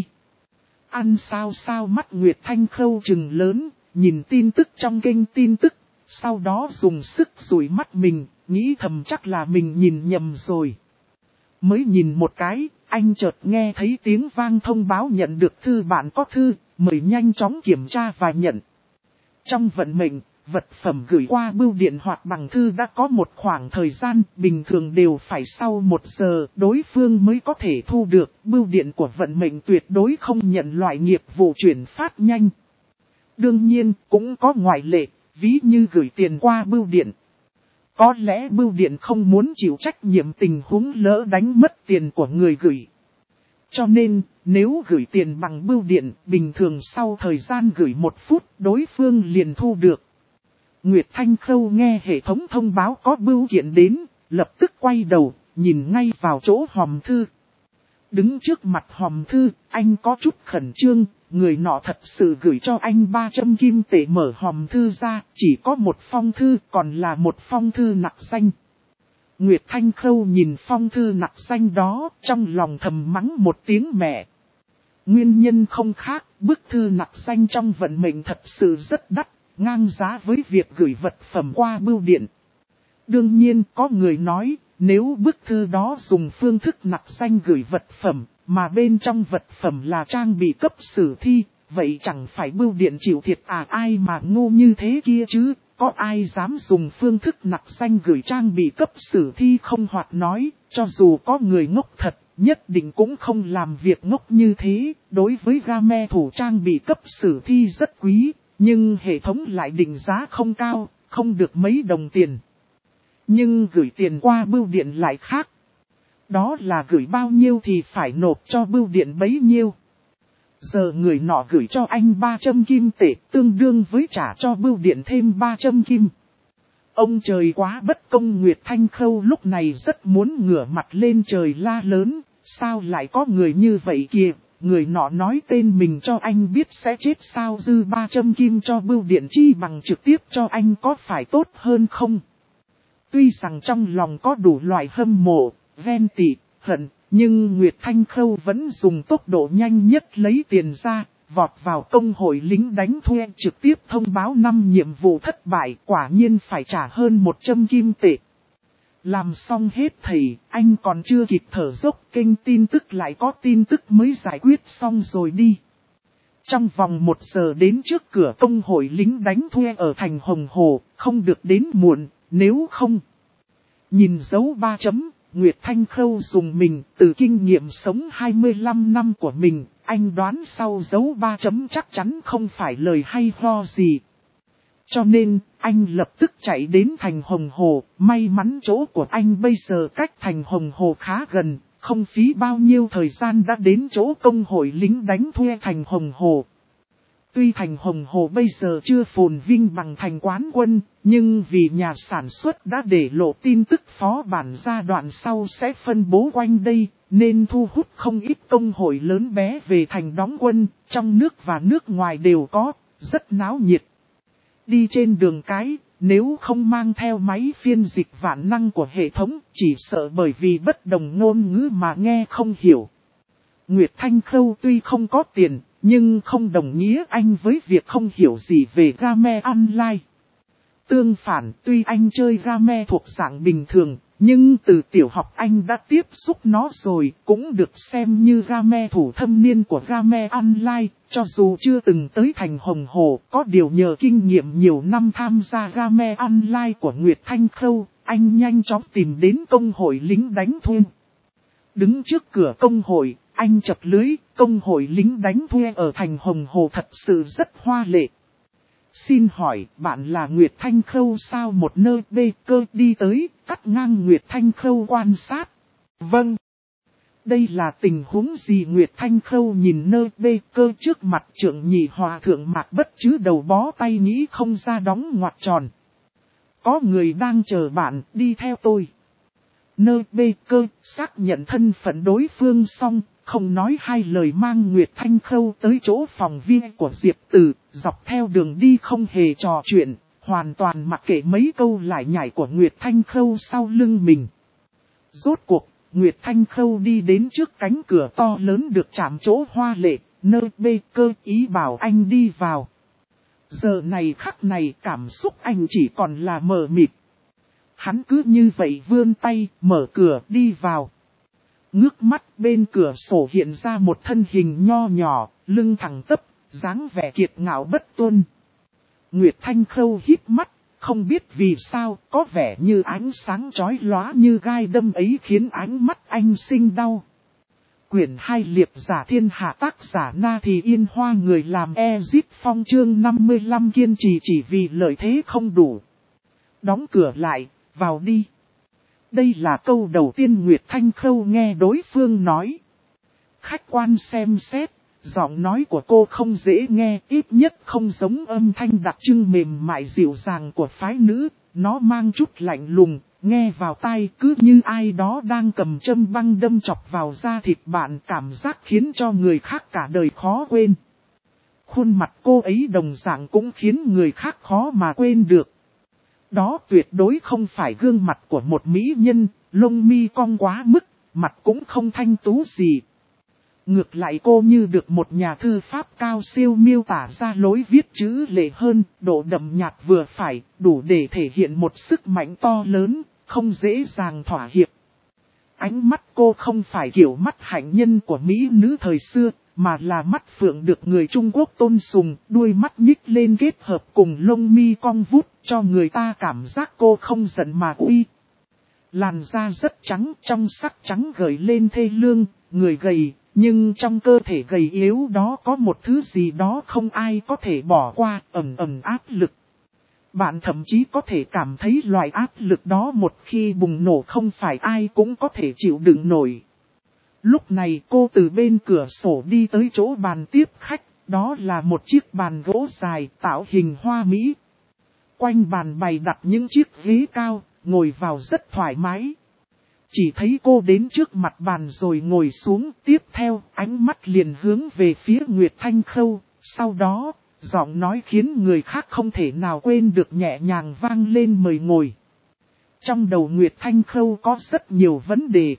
Ăn sao mắt Nguyệt Thanh Khâu trừng lớn, nhìn tin tức trong kênh tin tức, sau đó dùng sức dụi mắt mình, nghĩ thầm chắc là mình nhìn nhầm rồi. Mới nhìn một cái, anh chợt nghe thấy tiếng vang thông báo nhận được thư bạn có thư, mời nhanh chóng kiểm tra và nhận. Trong vận mệnh, vật phẩm gửi qua bưu điện hoặc bằng thư đã có một khoảng thời gian, bình thường đều phải sau 1 giờ đối phương mới có thể thu được. Bưu điện của vận mệnh tuyệt đối không nhận loại nghiệp vụ chuyển phát nhanh. Đương nhiên, cũng có ngoại lệ, ví như gửi tiền qua bưu điện. Có lẽ bưu điện không muốn chịu trách nhiệm tình huống lỡ đánh mất tiền của người gửi. Cho nên, nếu gửi tiền bằng bưu điện, bình thường sau thời gian gửi 1 phút, đối phương liền thu được. Nguyệt Thanh Khâu nghe hệ thống thông báo có bưu kiện đến, lập tức quay đầu, nhìn ngay vào chỗ hòm thư. Đứng trước mặt hòm thư, anh có chút khẩn trương, người nọ thật sự gửi cho anh 300 kim tệ. Mở hòm thư ra, chỉ có một phong thư, còn là một phong thư nặc danh. Nguyệt Thanh Khâu nhìn phong thư nặc danh đó, trong lòng thầm mắng một tiếng mẹ. Nguyên nhân không khác, bức thư nặc danh trong vận mệnh thật sự rất đắt, ngang giá với việc gửi vật phẩm qua bưu điện. Đương nhiên có người nói, nếu bức thư đó dùng phương thức nặc danh gửi vật phẩm, mà bên trong vật phẩm là trang bị cấp sử thi, vậy chẳng phải bưu điện chịu thiệt à? Ai mà ngu như thế kia chứ, có ai dám dùng phương thức nặc danh gửi trang bị cấp sử thi không? Hoặc nói, cho dù có người ngốc thật, nhất định cũng không làm việc ngốc như thế. Đối với Game thủ trang bị cấp sử thi rất quý, nhưng hệ thống lại định giá không cao, không được mấy đồng tiền. Nhưng gửi tiền qua bưu điện lại khác. Đó là gửi bao nhiêu thì phải nộp cho bưu điện bấy nhiêu. Giờ người nọ gửi cho anh 300 kim tệ, tương đương với trả cho bưu điện thêm 300 kim. Ông trời quá bất công! Nguyệt Thanh Khâu lúc này rất muốn ngửa mặt lên trời la lớn, sao lại có người như vậy kìa, người nọ nói tên mình cho anh biết sẽ chết sao, dư 300 kim cho bưu điện chi bằng trực tiếp cho anh có phải tốt hơn không? Tuy rằng trong lòng có đủ loại hâm mộ, ghen tị, hận, nhưng Nguyệt Thanh Khâu vẫn dùng tốc độ nhanh nhất lấy tiền ra, vọt vào công hội lính đánh thuê, trực tiếp thông báo 5 nhiệm vụ thất bại, quả nhiên phải trả hơn 100 kim tệ. Làm xong hết thầy, anh còn chưa kịp thở dốc, kênh tin tức lại có tin tức mới giải quyết xong rồi đi. Trong vòng 1 giờ đến trước cửa công hội lính đánh thuê ở thành Hồng Hồ, không được đến muộn, nếu không. Nhìn dấu 3 chấm, Nguyệt Thanh Khâu dùng mình, từ kinh nghiệm sống 25 năm của mình, anh đoán sau dấu 3 chấm chắc chắn không phải lời hay ho gì. Cho nên, anh lập tức chạy đến thành Hồng Hồ, may mắn chỗ của anh bây giờ cách thành Hồng Hồ khá gần, không phí bao nhiêu thời gian đã đến chỗ công hội lính đánh thuê thành Hồng Hồ. Tuy thành Hồng Hồ bây giờ chưa phồn vinh bằng thành Quán Quân, nhưng vì nhà sản xuất đã để lộ tin tức phó bản giai đoạn sau sẽ phân bố quanh đây, nên thu hút không ít công hội lớn bé về thành đóng quân, trong nước và nước ngoài đều có, rất náo nhiệt. Đi trên đường cái, nếu không mang theo máy phiên dịch vạn năng của hệ thống, chỉ sợ bởi vì bất đồng ngôn ngữ mà nghe không hiểu. Nguyệt Thanh Khâu tuy không có tiền, nhưng không đồng nghĩa anh với việc không hiểu gì về game online. Tương phản, tuy anh chơi game thuộc dạng bình thường, nhưng từ tiểu học anh đã tiếp xúc nó rồi, cũng được xem như game thủ thâm niên của game online, cho dù chưa từng tới thành Hồng Hồ, có điều nhờ kinh nghiệm nhiều năm tham gia game online của Nguyệt Thanh Khâu, anh nhanh chóng tìm đến công hội lính đánh thuê. Đứng trước cửa công hội, anh chập lưới, công hội lính đánh thuê ở thành Hồng Hồ thật sự rất hoa lệ. Xin hỏi, bạn là Nguyệt Thanh Khâu sao? Một nơi bê cơ đi tới, cắt ngang Nguyệt Thanh Khâu quan sát. Vâng. Đây là tình huống gì? Nguyệt Thanh Khâu nhìn nơi bê cơ trước mặt trưởng nhị hòa thượng Mạc Bất Chứ đầu bó tay nghĩ không ra đóng ngoặc tròn. Có người đang chờ bạn, đi theo tôi. Nơi bê cơ xác nhận thân phận đối phương xong, không nói hai lời mang Nguyệt Thanh Khâu tới chỗ phòng viên của Diệp Từ, dọc theo đường đi không hề trò chuyện, hoàn toàn mặc kệ mấy câu lải nhải của Nguyệt Thanh Khâu sau lưng mình. Rốt cuộc, Nguyệt Thanh Khâu đi đến trước cánh cửa to lớn được chạm chỗ hoa lệ, nơi bê cơ ý bảo anh đi vào. Giờ này khắc này cảm xúc anh chỉ còn là mờ mịt. Hắn cứ như vậy vươn tay, mở cửa đi vào. Ngước mắt bên cửa sổ hiện ra một thân hình nho nhỏ, lưng thẳng tắp, dáng vẻ kiệt ngạo bất tuân. Nguyệt Thanh Khâu híp mắt, không biết vì sao có vẻ như ánh sáng chói lóa như gai đâm ấy khiến ánh mắt anh sinh đau. Quyển 2 Liệp giả thiên hạ tác giả Na Thì Yên Hoa người làm Ezip Phong chương 55 kiên trì chỉ vì lợi thế không đủ. Đóng cửa lại, vào đi. Đây là câu đầu tiên Nguyệt Thanh Khâu nghe đối phương nói. Khách quan xem xét, giọng nói của cô không dễ nghe, ít nhất không giống âm thanh đặc trưng mềm mại dịu dàng của phái nữ, nó mang chút lạnh lùng, nghe vào tai cứ như ai đó đang cầm châm băng đâm chọc vào da thịt bạn, cảm giác khiến cho người khác cả đời khó quên. Khuôn mặt cô ấy đồng dạng cũng khiến người khác khó mà quên được. Đó tuyệt đối không phải gương mặt của một mỹ nhân, lông mi cong quá mức, mặt cũng không thanh tú gì. Ngược lại cô như được một nhà thư pháp cao siêu miêu tả ra lối viết chữ lệ hơn, độ đậm nhạt vừa phải, đủ để thể hiện một sức mạnh to lớn, không dễ dàng thỏa hiệp. Ánh mắt cô không phải kiểu mắt hạnh nhân của mỹ nữ thời xưa, mà là mắt phượng được người Trung Quốc tôn sùng, đuôi mắt nhích lên kết hợp cùng lông mi cong vút, cho người ta cảm giác cô không giận mà uy. Làn da rất trắng, trong sắc trắng gợi lên thê lương, người gầy, nhưng trong cơ thể gầy yếu đó có một thứ gì đó không ai có thể bỏ qua, ẩn ẩn áp lực. Bạn thậm chí có thể cảm thấy loại áp lực đó một khi bùng nổ không phải ai cũng có thể chịu đựng nổi. Lúc này cô từ bên cửa sổ đi tới chỗ bàn tiếp khách, đó là một chiếc bàn gỗ dài tạo hình hoa mỹ. Quanh bàn bày đặt những chiếc ghế cao, ngồi vào rất thoải mái. Chỉ thấy cô đến trước mặt bàn rồi ngồi xuống, tiếp theo ánh mắt liền hướng về phía Nguyệt Thanh Khâu, sau đó, giọng nói khiến người khác không thể nào quên được nhẹ nhàng vang lên mời ngồi. Trong đầu Nguyệt Thanh Khâu có rất nhiều vấn đề.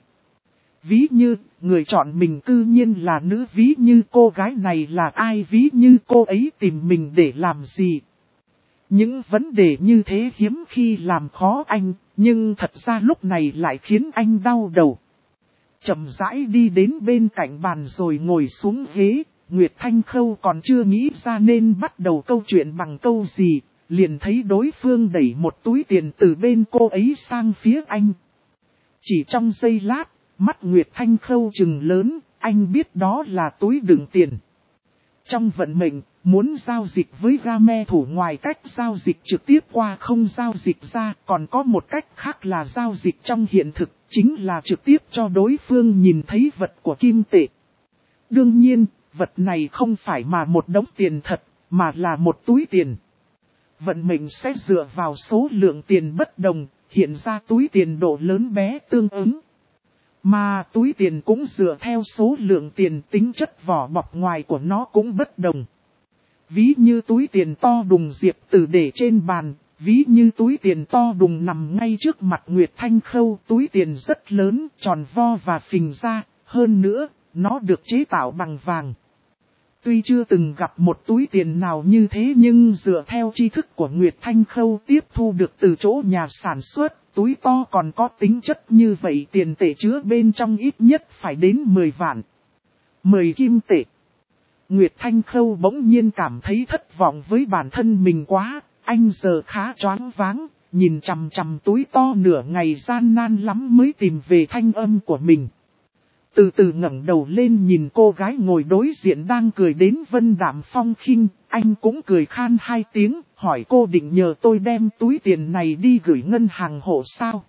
Ví như, người chọn mình cư nhiên là nữ, ví như cô gái này là ai, ví như cô ấy tìm mình để làm gì. Những vấn đề như thế hiếm khi làm khó anh, Nhưng thật ra lúc này lại khiến anh đau đầu. Chậm rãi đi đến bên cạnh bàn rồi ngồi xuống ghế, Nguyệt Thanh Khâu còn chưa nghĩ ra nên bắt đầu câu chuyện bằng câu gì, liền thấy đối phương đẩy một túi tiền từ bên cô ấy sang phía anh. Chỉ trong giây lát, mắt Nguyệt Thanh Khâu trừng lớn, anh biết đó là túi đựng tiền. Trong vận mệnh, muốn giao dịch với game thủ ngoài cách giao dịch trực tiếp qua không giao dịch ra, còn có một cách khác là giao dịch trong hiện thực, chính là trực tiếp cho đối phương nhìn thấy vật của kim tệ. Đương nhiên, vật này không phải mà một đống tiền thật, mà là một túi tiền. Vận mệnh sẽ dựa vào số lượng tiền bất đồng, hiện ra túi tiền độ lớn bé tương ứng. Mà túi tiền cũng dựa theo số lượng tiền, tính chất vỏ bọc ngoài của nó cũng bất đồng. Ví như túi tiền to đùng Diệp Từ để trên bàn, ví như túi tiền to đùng nằm ngay trước mặt Nguyệt Thanh Khâu, túi tiền rất lớn, tròn vo và phình ra, hơn nữa, nó được chế tạo bằng vàng. Tuy chưa từng gặp một túi tiền nào như thế nhưng dựa theo tri thức của Nguyệt Thanh Khâu tiếp thu được từ chỗ nhà sản xuất, túi to còn có tính chất như vậy, tiền tệ chứa bên trong ít nhất phải đến 10 vạn. 10 kim tệ. Nguyệt Thanh Khâu bỗng nhiên cảm thấy thất vọng với bản thân mình quá, anh giờ khá choáng váng, nhìn chằm chằm túi to nửa ngày gian nan lắm mới tìm về thanh âm của mình. Từ từ ngẩng đầu lên nhìn cô gái ngồi đối diện đang cười đến vân đạm phong khinh, anh cũng cười khan hai tiếng, hỏi cô định nhờ tôi đem túi tiền này đi gửi ngân hàng hộ sao.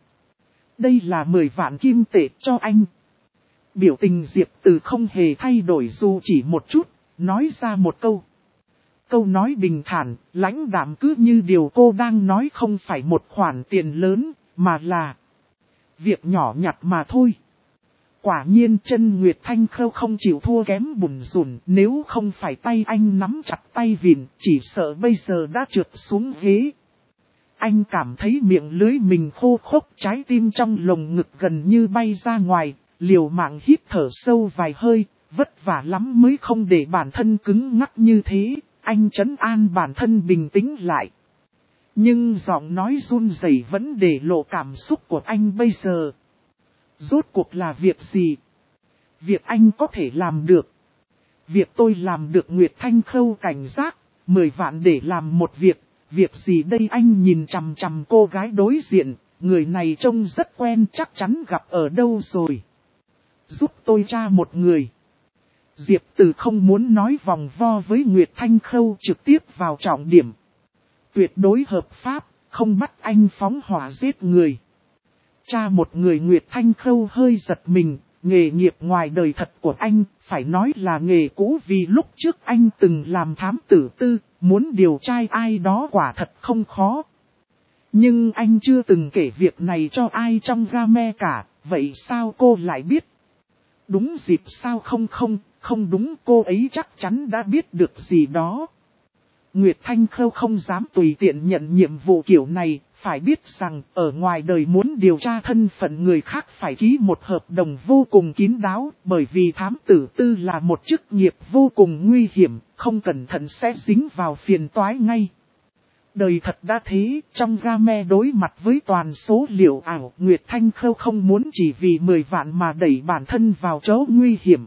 Đây là 10 vạn kim tệ cho anh. Biểu tình Diệp Từ không hề thay đổi dù chỉ một chút, nói ra một câu. Câu nói bình thản, lãnh đạm cứ như điều cô đang nói không phải một khoản tiền lớn, mà là việc nhỏ nhặt mà thôi. Quả nhiên chân Nguyệt Thanh Khâu không chịu thua kém bùn rùn, nếu không phải tay anh nắm chặt tay vịn, chỉ sợ bây giờ đã trượt xuống ghế. Anh cảm thấy miệng lưỡi mình khô khốc, trái tim trong lồng ngực gần như bay ra ngoài, liều mạng hít thở sâu vài hơi, vất vả lắm mới không để bản thân cứng ngắc như thế, anh trấn an bản thân bình tĩnh lại. Nhưng giọng nói run rẩy vẫn để lộ cảm xúc của anh bây giờ. Rốt cuộc là việc gì? Việc anh có thể làm được. Việc tôi làm được. Nguyệt Thanh Khâu cảnh giác, 10 vạn để làm một việc. Việc gì đây? Anh nhìn chằm chằm cô gái đối diện, người này trông rất quen, chắc chắn gặp ở đâu rồi. Giúp tôi tra một người. Diệp Từ không muốn nói vòng vo với Nguyệt Thanh Khâu, trực tiếp vào trọng điểm. Tuyệt đối hợp pháp, không bắt anh phóng hỏa giết người. Cha một người. Nguyệt Thanh Khâu hơi giật mình, nghề nghiệp ngoài đời thật của anh, phải nói là nghề cũ vì lúc trước anh từng làm thám tử tư, muốn điều tra ai đó quả thật không khó. Nhưng anh chưa từng kể việc này cho ai trong game cả, vậy sao cô lại biết? Đúng dịp sao không đúng, cô ấy chắc chắn đã biết được gì đó. Nguyệt Thanh Khâu không dám tùy tiện nhận nhiệm vụ kiểu này, phải biết rằng ở ngoài đời muốn điều tra thân phận người khác phải ký một hợp đồng vô cùng kín đáo, bởi vì thám tử tư là một chức nghiệp vô cùng nguy hiểm, không cẩn thận sẽ dính vào phiền toái ngay. Đời thật đã thế, trong game đối mặt với toàn số liệu ảo, Nguyệt Thanh Khâu không muốn chỉ vì 10 vạn mà đẩy bản thân vào chỗ nguy hiểm.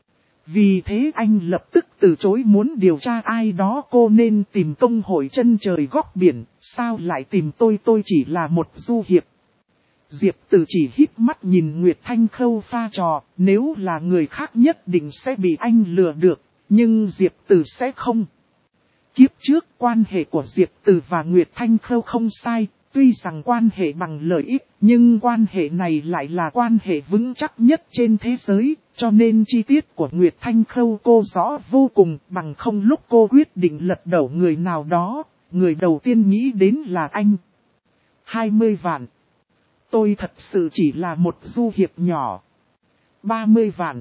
Vì thế anh lập tức từ chối muốn điều tra ai đó. Cô nên tìm công hội chân trời góc biển, sao lại tìm tôi chỉ là một du hiệp. Diệp Từ chỉ hít mắt nhìn Nguyệt Thanh Khâu pha trò, nếu là người khác nhất định sẽ bị anh lừa được, nhưng Diệp Từ sẽ không. Kiếp trước quan hệ của Diệp Từ và Nguyệt Thanh Khâu không sai, tuy rằng quan hệ bằng lợi ích, nhưng quan hệ này lại là quan hệ vững chắc nhất trên thế giới, cho nên chi tiết của Nguyệt Thanh Khâu cô rõ vô cùng, bằng không lúc cô quyết định lật đổ người nào đó, người đầu tiên nghĩ đến là anh. 20 vạn. Tôi thật sự chỉ là một du hiệp nhỏ. 30 vạn.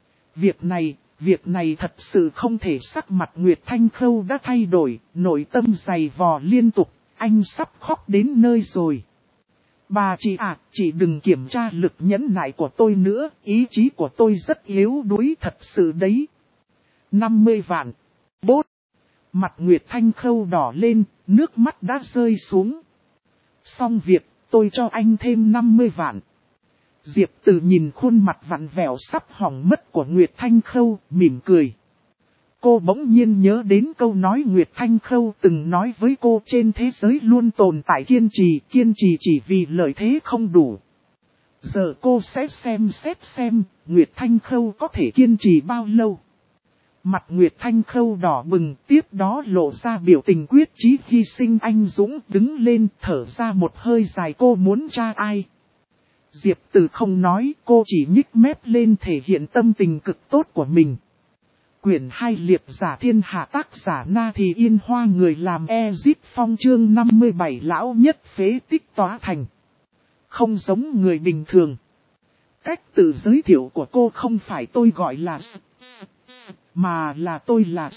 Việc này thật sự không thể. Sắc mặt Nguyệt Thanh Khâu đã thay đổi, nội tâm dày vò liên tục, anh sắp khóc đến nơi rồi. Bà chị chị đừng kiểm tra lực nhẫn nại của tôi nữa, ý chí của tôi rất yếu đuối thật sự đấy. 50 vạn. Bốt. Mặt Nguyệt Thanh Khâu đỏ lên, nước mắt đã rơi xuống. Xong việc, tôi cho anh thêm 50 vạn. Diệp Từ nhìn khuôn mặt vặn vẹo sắp hỏng mất của Nguyệt Thanh Khâu, mỉm cười. Cô bỗng nhiên nhớ đến câu nói Nguyệt Thanh Khâu từng nói với cô, trên thế giới luôn tồn tại kiên trì chỉ vì lợi thế không đủ. Giờ cô sẽ xem xét xem, Nguyệt Thanh Khâu có thể kiên trì bao lâu. Mặt Nguyệt Thanh Khâu đỏ bừng, tiếp đó lộ ra biểu tình quyết chí hy sinh anh dũng, đứng lên thở ra một hơi dài. Cô muốn tra ai? Diệp Từ không nói, cô chỉ nhích mép lên thể hiện tâm tình cực tốt của mình. Quyển 2 Liệp giả thiên hạ, tác giả Na Thì Yên Hoa, người làm Ezit Phong, chương 57 lão nhất phế tích tóa thành. Không giống người bình thường. Cách tự giới thiệu của cô không phải tôi gọi là mà là tôi là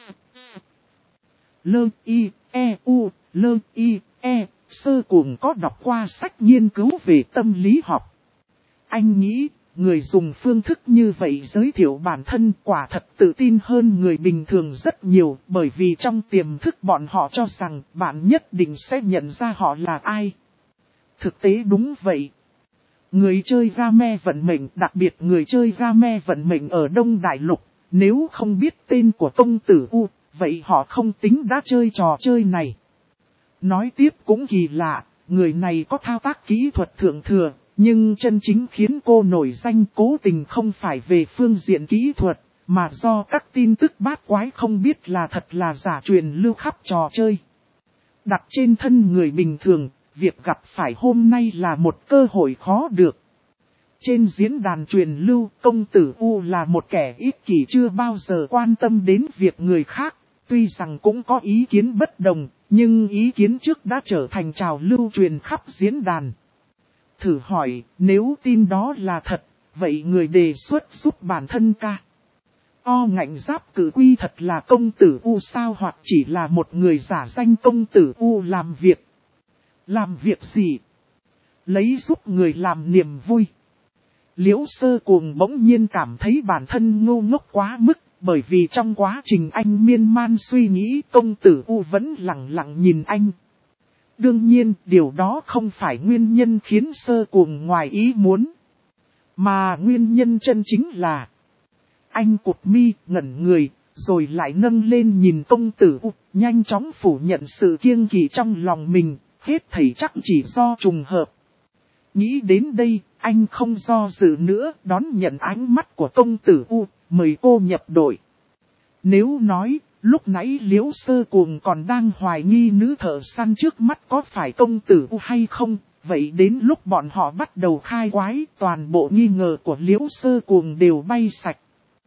Lơ I E U Lơ I E. Sơ Cuồng có đọc qua sách nghiên cứu về tâm lý học. Anh nghĩ, người dùng phương thức như vậy giới thiệu bản thân quả thật tự tin hơn người bình thường rất nhiều, bởi vì trong tiềm thức bọn họ cho rằng bạn nhất định sẽ nhận ra họ là ai. Thực tế đúng vậy. Người chơi game vận mệnh, đặc biệt người chơi game vận mệnh ở Đông Đại Lục, nếu không biết tên của công tử U, vậy họ không tính đã chơi trò chơi này. Nói tiếp cũng kỳ lạ, người này có thao tác kỹ thuật thượng thừa, nhưng chân chính khiến cô nổi danh cố tình không phải về phương diện kỹ thuật, mà do các tin tức bát quái không biết là thật là giả truyền lưu khắp trò chơi. Đặt trên thân người bình thường, việc gặp phải hôm nay là một cơ hội khó được. Trên diễn đàn truyền lưu, công tử U là một kẻ ích kỷ chưa bao giờ quan tâm đến việc người khác, tuy rằng cũng có ý kiến bất đồng, nhưng ý kiến trước đã trở thành trào lưu truyền khắp diễn đàn. Thử hỏi, nếu tin đó là thật, vậy người đề xuất giúp bản thân ca ngạnh giáp cử quy thật là công tử U sao, hoặc chỉ là một người giả danh công tử U làm việc? Làm việc gì? Lấy giúp người làm niềm vui. Liễu Sơ Cuồng bỗng nhiên cảm thấy bản thân ngu ngốc quá mức, bởi vì trong quá trình anh miên man suy nghĩ, công tử U vẫn lặng lặng nhìn anh. Đương nhiên, điều đó không phải nguyên nhân khiến Sơ Cuồng ngoài ý muốn, mà nguyên nhân chân chính là anh cụp mi, ngẩn người, rồi lại nâng lên nhìn công tử U, nhanh chóng phủ nhận sự kiêng kỵ trong lòng mình, hết thảy chắc chỉ do trùng hợp. Nghĩ đến đây, anh không do dự nữa, đón nhận ánh mắt của công tử U, mời cô nhập đội. Nếu nói, lúc nãy Liễu Sơ Cuồng còn đang hoài nghi nữ thợ săn trước mắt có phải công tử U hay không, vậy đến lúc bọn họ bắt đầu khai quái, toàn bộ nghi ngờ của Liễu Sơ Cuồng đều bay sạch.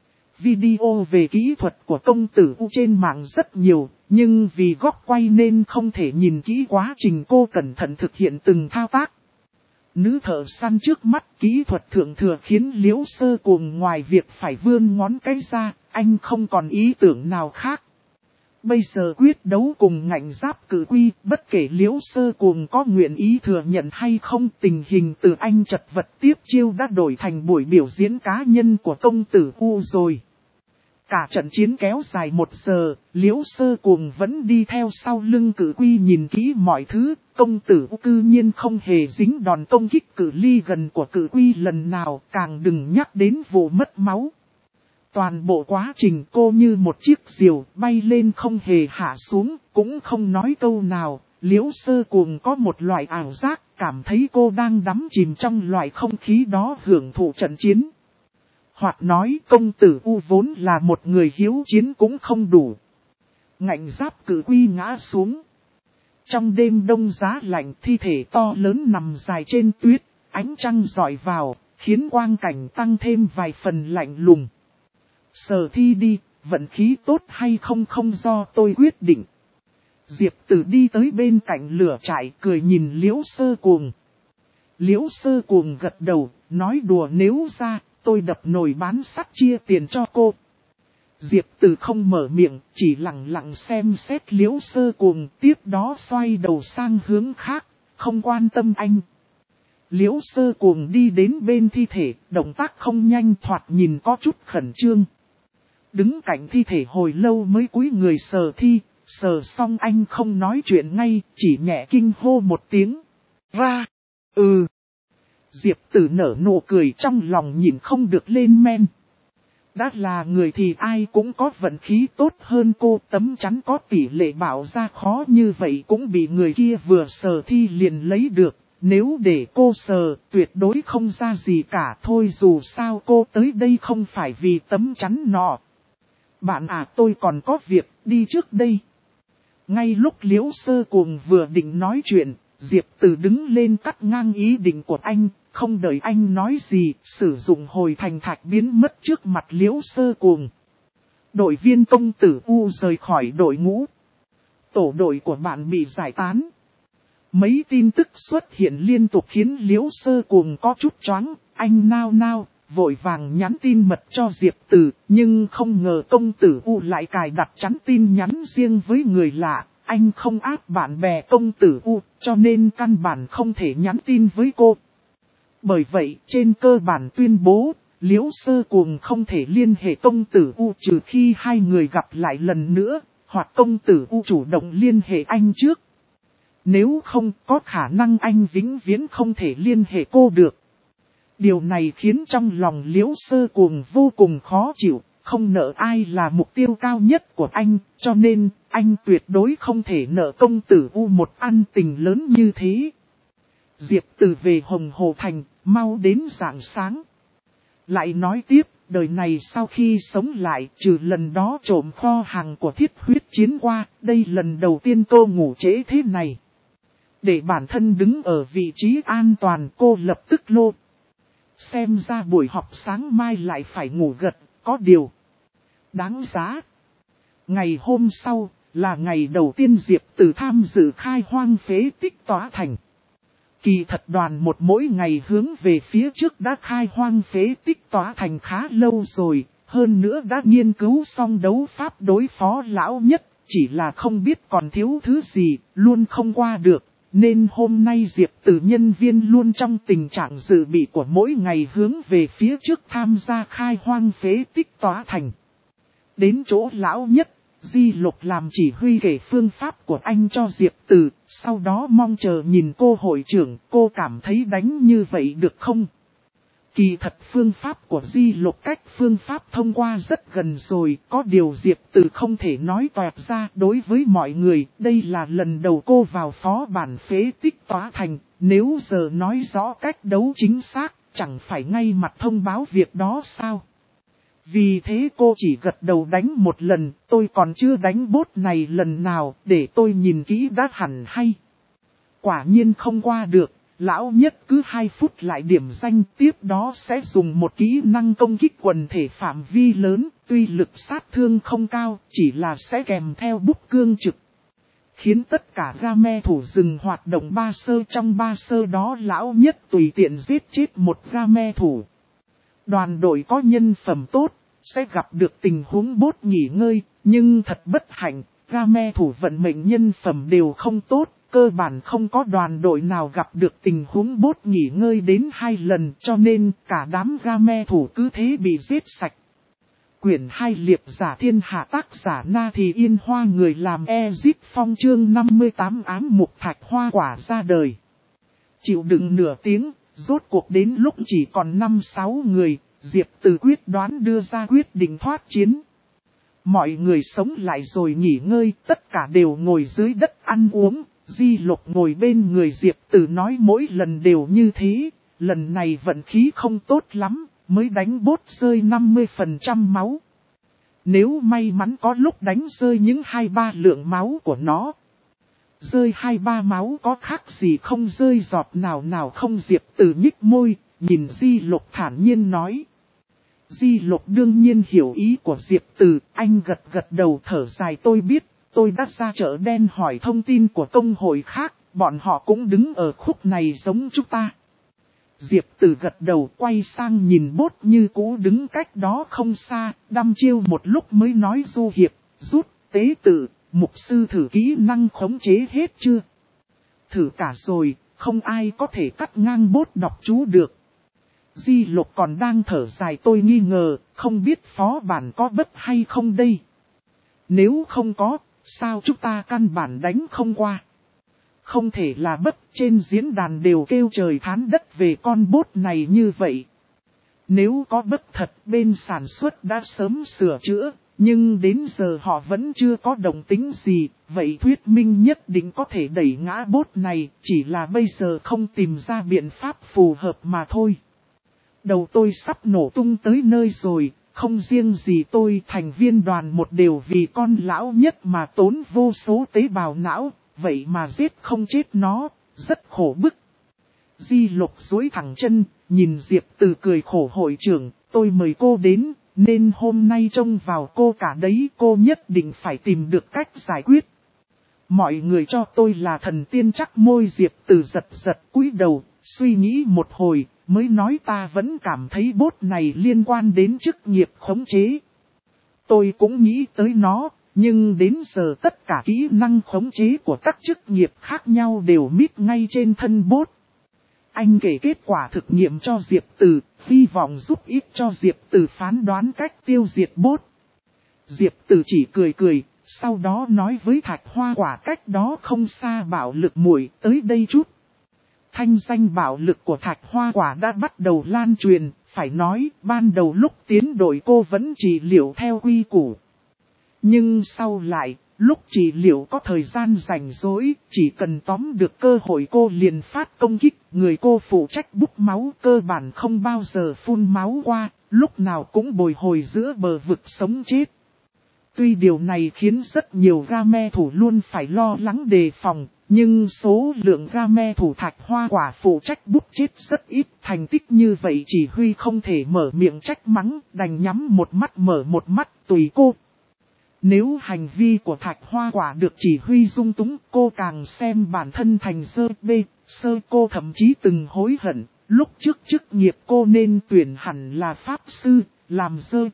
Video về kỹ thuật của công tử U trên mạng rất nhiều, nhưng vì góc quay nên không thể nhìn kỹ quá trình cô cẩn thận thực hiện từng thao tác. Nữ thợ săn trước mắt kỹ thuật thượng thừa khiến Liễu Sơ Cuồng ngoài việc phải vươn ngón cái ra, anh không còn ý tưởng nào khác. Bây giờ quyết đấu cùng ngạnh giáp cử quy, bất kể Liễu Sơ Cuồng có nguyện ý thừa nhận hay không, tình hình từ anh chật vật tiếp chiêu đã đổi thành buổi biểu diễn cá nhân của công tử U rồi. Cả trận chiến kéo dài 1 giờ, Liễu Sơ Cuồng vẫn đi theo sau lưng cử quy nhìn kỹ mọi thứ, công tử U cư nhiên không hề dính đòn công kích cự ly gần của cử quy lần nào, càng đừng nhắc đến vụ mất máu. Toàn bộ quá trình cô như một chiếc diều bay lên không hề hạ xuống, cũng không nói câu nào. Liễu Sơ Cuồng có một loại ảo giác, cảm thấy cô đang đắm chìm trong loại không khí đó, hưởng thụ trận chiến. Hoặc nói công tử U vốn là một người hiếu chiến cũng không đủ. Ngạnh giáp cử quy ngã xuống. Trong đêm đông giá lạnh, thi thể to lớn nằm dài trên tuyết, ánh trăng rọi vào, khiến quang cảnh tăng thêm vài phần lạnh lùng. Sở Thi đi, vận khí tốt hay không không do tôi quyết định. Diệp Tử đi tới bên cạnh lửa trại, cười nhìn Liễu Sơ Cuồng. Liễu Sơ Cuồng gật đầu, nói đùa nếu ra, tôi đập nồi bán sắt chia tiền cho cô. Diệp Tử không mở miệng, chỉ lặng lặng xem xét Liễu Sơ Cuồng, tiếp đó xoay đầu sang hướng khác, không quan tâm anh. Liễu Sơ Cuồng đi đến bên thi thể, động tác không nhanh, thoạt nhìn có chút khẩn trương. Đứng cạnh thi thể hồi lâu mới cúi người sờ thi, sờ xong anh không nói chuyện ngay, chỉ nhẹ kinh hô một tiếng. Ra! Ừ. Diệp Tử nở nụ cười trong lòng nhìn không được lên men. Đã là người thì ai cũng có vận khí tốt hơn cô, tấm chắn có tỷ lệ bảo ra khó như vậy cũng bị người kia vừa sờ thi liền lấy được. Nếu để cô sờ, tuyệt đối không ra gì cả thôi, dù sao cô tới đây không phải vì tấm chắn nọ. Bạn à, tôi còn có việc, đi trước đây. Ngay lúc Liễu Sơ Cuồng vừa định nói chuyện, Diệp Tử đứng lên cắt ngang ý định của anh, không đợi anh nói gì, sử dụng hồi thành thạch biến mất trước mặt Liễu Sơ Cuồng. Đội viên công tử U rời khỏi đội ngũ. Tổ đội của bạn bị giải tán. Mấy tin tức xuất hiện liên tục khiến Liễu Sơ Cuồng có chút choáng, anh nao, vội vàng nhắn tin mật cho Diệp Tử, nhưng không ngờ công tử U lại cài đặt chắn tin nhắn riêng với người lạ. Anh không áp bạn bè công tử U, cho nên căn bản không thể nhắn tin với cô. Bởi vậy, trên cơ bản tuyên bố, Liễu Sơ Cuồng không thể liên hệ công tử U trừ khi hai người gặp lại lần nữa, hoặc công tử U chủ động liên hệ anh trước. Nếu không, có khả năng anh vĩnh viễn không thể liên hệ cô được. Điều này khiến trong lòng Liễu Sơ Cuồng vô cùng khó chịu, không nợ ai là mục tiêu cao nhất của anh, cho nên anh tuyệt đối không thể nợ công tử U một ân tình lớn như thế. Diệp Tử về Hồng Hồ Thành, mau đến rạng sáng. Lại nói tiếp, đời này sau khi sống lại, trừ lần đó trộm kho hàng của Thiết Huyết Chiến qua, đây lần đầu tiên cô ngủ trễ thế này. Để bản thân đứng ở vị trí an toàn, cô lập tức lô. Xem ra buổi học sáng mai lại phải ngủ gật, có điều đáng giá. Ngày hôm sau, là ngày đầu tiên Diệp Tử tham dự khai hoang phế tích tỏa thành. Kỳ thật đoàn một mỗi ngày hướng về phía trước đã khai hoang phế tích tỏa thành khá lâu rồi, hơn nữa đã nghiên cứu xong đấu pháp đối phó lão nhất, chỉ là không biết còn thiếu thứ gì, luôn không qua được. Nên hôm nay Diệp Tử nhân viên luôn trong tình trạng dự bị của mỗi ngày hướng về phía trước tham gia khai hoang phế tích tỏa thành. Đến chỗ lão nhất, Di Lục làm chỉ huy kể phương pháp của anh cho Diệp Tử, sau đó mong chờ nhìn cô hội trưởng, cô cảm thấy đánh như vậy được không? Kỳ thật phương pháp của Di Lục cách phương pháp thông qua rất gần rồi, có điều Diệp Tử không thể nói toẹt ra đối với mọi người, đây là lần đầu cô vào phó bản phế tích tỏa thành, nếu giờ nói rõ cách đấu chính xác, chẳng phải ngay mặt thông báo việc đó sao? Vì thế cô chỉ gật đầu đánh một lần, tôi còn chưa đánh bốt này lần nào, để tôi nhìn kỹ đã hẳn hay. Quả nhiên không qua được, lão nhất cứ 2 phút lại điểm danh, tiếp đó sẽ dùng một kỹ năng công kích quần thể phạm vi lớn, tuy lực sát thương không cao, chỉ là sẽ kèm theo bút cương trực. Khiến tất cả game thủ dừng hoạt động 3 sơ, trong 3 sơ đó lão nhất tùy tiện giết chết một game thủ. Đoàn đội có nhân phẩm tốt, sẽ gặp được tình huống bốt nghỉ ngơi, nhưng thật bất hạnh, game thủ vận mệnh nhân phẩm đều không tốt, cơ bản không có đoàn đội nào gặp được tình huống bốt nghỉ ngơi đến 2 lần, cho nên cả đám game thủ cứ thế bị giết sạch. Quyển 2 Liệp giả thiên hạ, tác giả Na Thì Yên Hoa, người làm Ezip Phong, chương 58 ám mục thạch hoa quả ra đời. Chịu đựng nửa tiếng, rốt cuộc đến lúc chỉ còn 5-6 người, Diệp Tử quyết đoán đưa ra quyết định thoát chiến. Mọi người sống lại rồi nghỉ ngơi, tất cả đều ngồi dưới đất ăn uống. Di Lục ngồi bên người Diệp Tử nói mỗi lần đều như thế, lần này vận khí không tốt lắm, mới đánh bốt rơi 50% máu. Nếu may mắn có lúc đánh rơi những 2-3 lượng máu của nó. Rơi 2-3 máu có khác gì không rơi giọt nào không. Diệp Tử nhích môi, nhìn Di Lục thản nhiên nói. Di Lục đương nhiên hiểu ý của Diệp Tử, anh gật đầu thở dài, tôi biết, tôi đã ra chợ đen hỏi thông tin của công hội khác, bọn họ cũng đứng ở khúc này giống chúng ta. Diệp Tử gật đầu quay sang nhìn bốt như cũ đứng cách đó không xa, đăm chiêu một lúc mới nói du hiệp, rút, tế tự, mục sư thử kỹ năng khống chế hết chưa? Thử cả rồi, không ai có thể cắt ngang bốt đọc chú được. Di Lục còn đang thở dài, tôi nghi ngờ, không biết phó bản có bất hay không đây. Nếu không có, sao chúng ta căn bản đánh không qua? không thể là bất, trên diễn đàn đều kêu trời thán đất về con bốt này như vậy. Nếu có bất thật bên sản xuất đã sớm sửa chữa, nhưng đến giờ họ vẫn chưa có động tính gì, vậy thuyết minh nhất định có thể đẩy ngã bốt này, chỉ là bây giờ không tìm ra biện pháp phù hợp mà thôi. Đầu tôi sắp nổ tung tới nơi rồi, không riêng gì tôi thành viên đoàn một đều vì con lão nhất mà tốn vô số tế bào não, vậy mà giết không chết nó, rất khổ bức. Di Lục duỗi thẳng chân, nhìn Diệp Từ cười khổ hội trưởng, tôi mời cô đến, nên hôm nay trông vào cô cả đấy, cô nhất định phải tìm được cách giải quyết. Mọi người cho tôi là thần tiên chắc môi. Diệp Từ giật giật cúi đầu, suy nghĩ một hồi, mới nói ta vẫn cảm thấy bốt này liên quan đến chức nghiệp khống chế. Tôi cũng nghĩ tới nó, nhưng đến giờ tất cả kỹ năng khống chế của các chức nghiệp khác nhau đều mít ngay trên thân bốt. Anh kể kết quả thực nghiệm cho Diệp Từ, hy vọng giúp ích cho Diệp Từ phán đoán cách tiêu diệt bốt. Diệp Từ chỉ cười cười, sau đó nói với Thạch Hoa Quả cách đó không xa bạo lực muội tới đây chút. Thanh danh bạo lực của Thạch Hoa Quả đã bắt đầu lan truyền, phải nói ban đầu lúc tiến đội cô vẫn trị liệu theo quy củ. Nhưng sau lại, lúc trị liệu có thời gian rảnh rỗi, chỉ cần tóm được cơ hội cô liền phát công kích, người cô phụ trách bút máu cơ bản không bao giờ phun máu qua, lúc nào cũng bồi hồi giữa bờ vực sống chết. Tuy điều này khiến rất nhiều game thủ luôn phải lo lắng đề phòng, nhưng số lượng game thủ Thạch Hoa Quả phụ trách bút chết rất ít, thành tích như vậy chỉ huy không thể mở miệng trách mắng, đành nhắm một mắt mở một mắt tùy cô. Nếu hành vi của Thạch Hoa Quả được chỉ huy dung túng, cô càng xem bản thân thành sơ cô thậm chí từng hối hận, lúc trước chức nghiệp cô nên tuyển hẳn là pháp sư, làm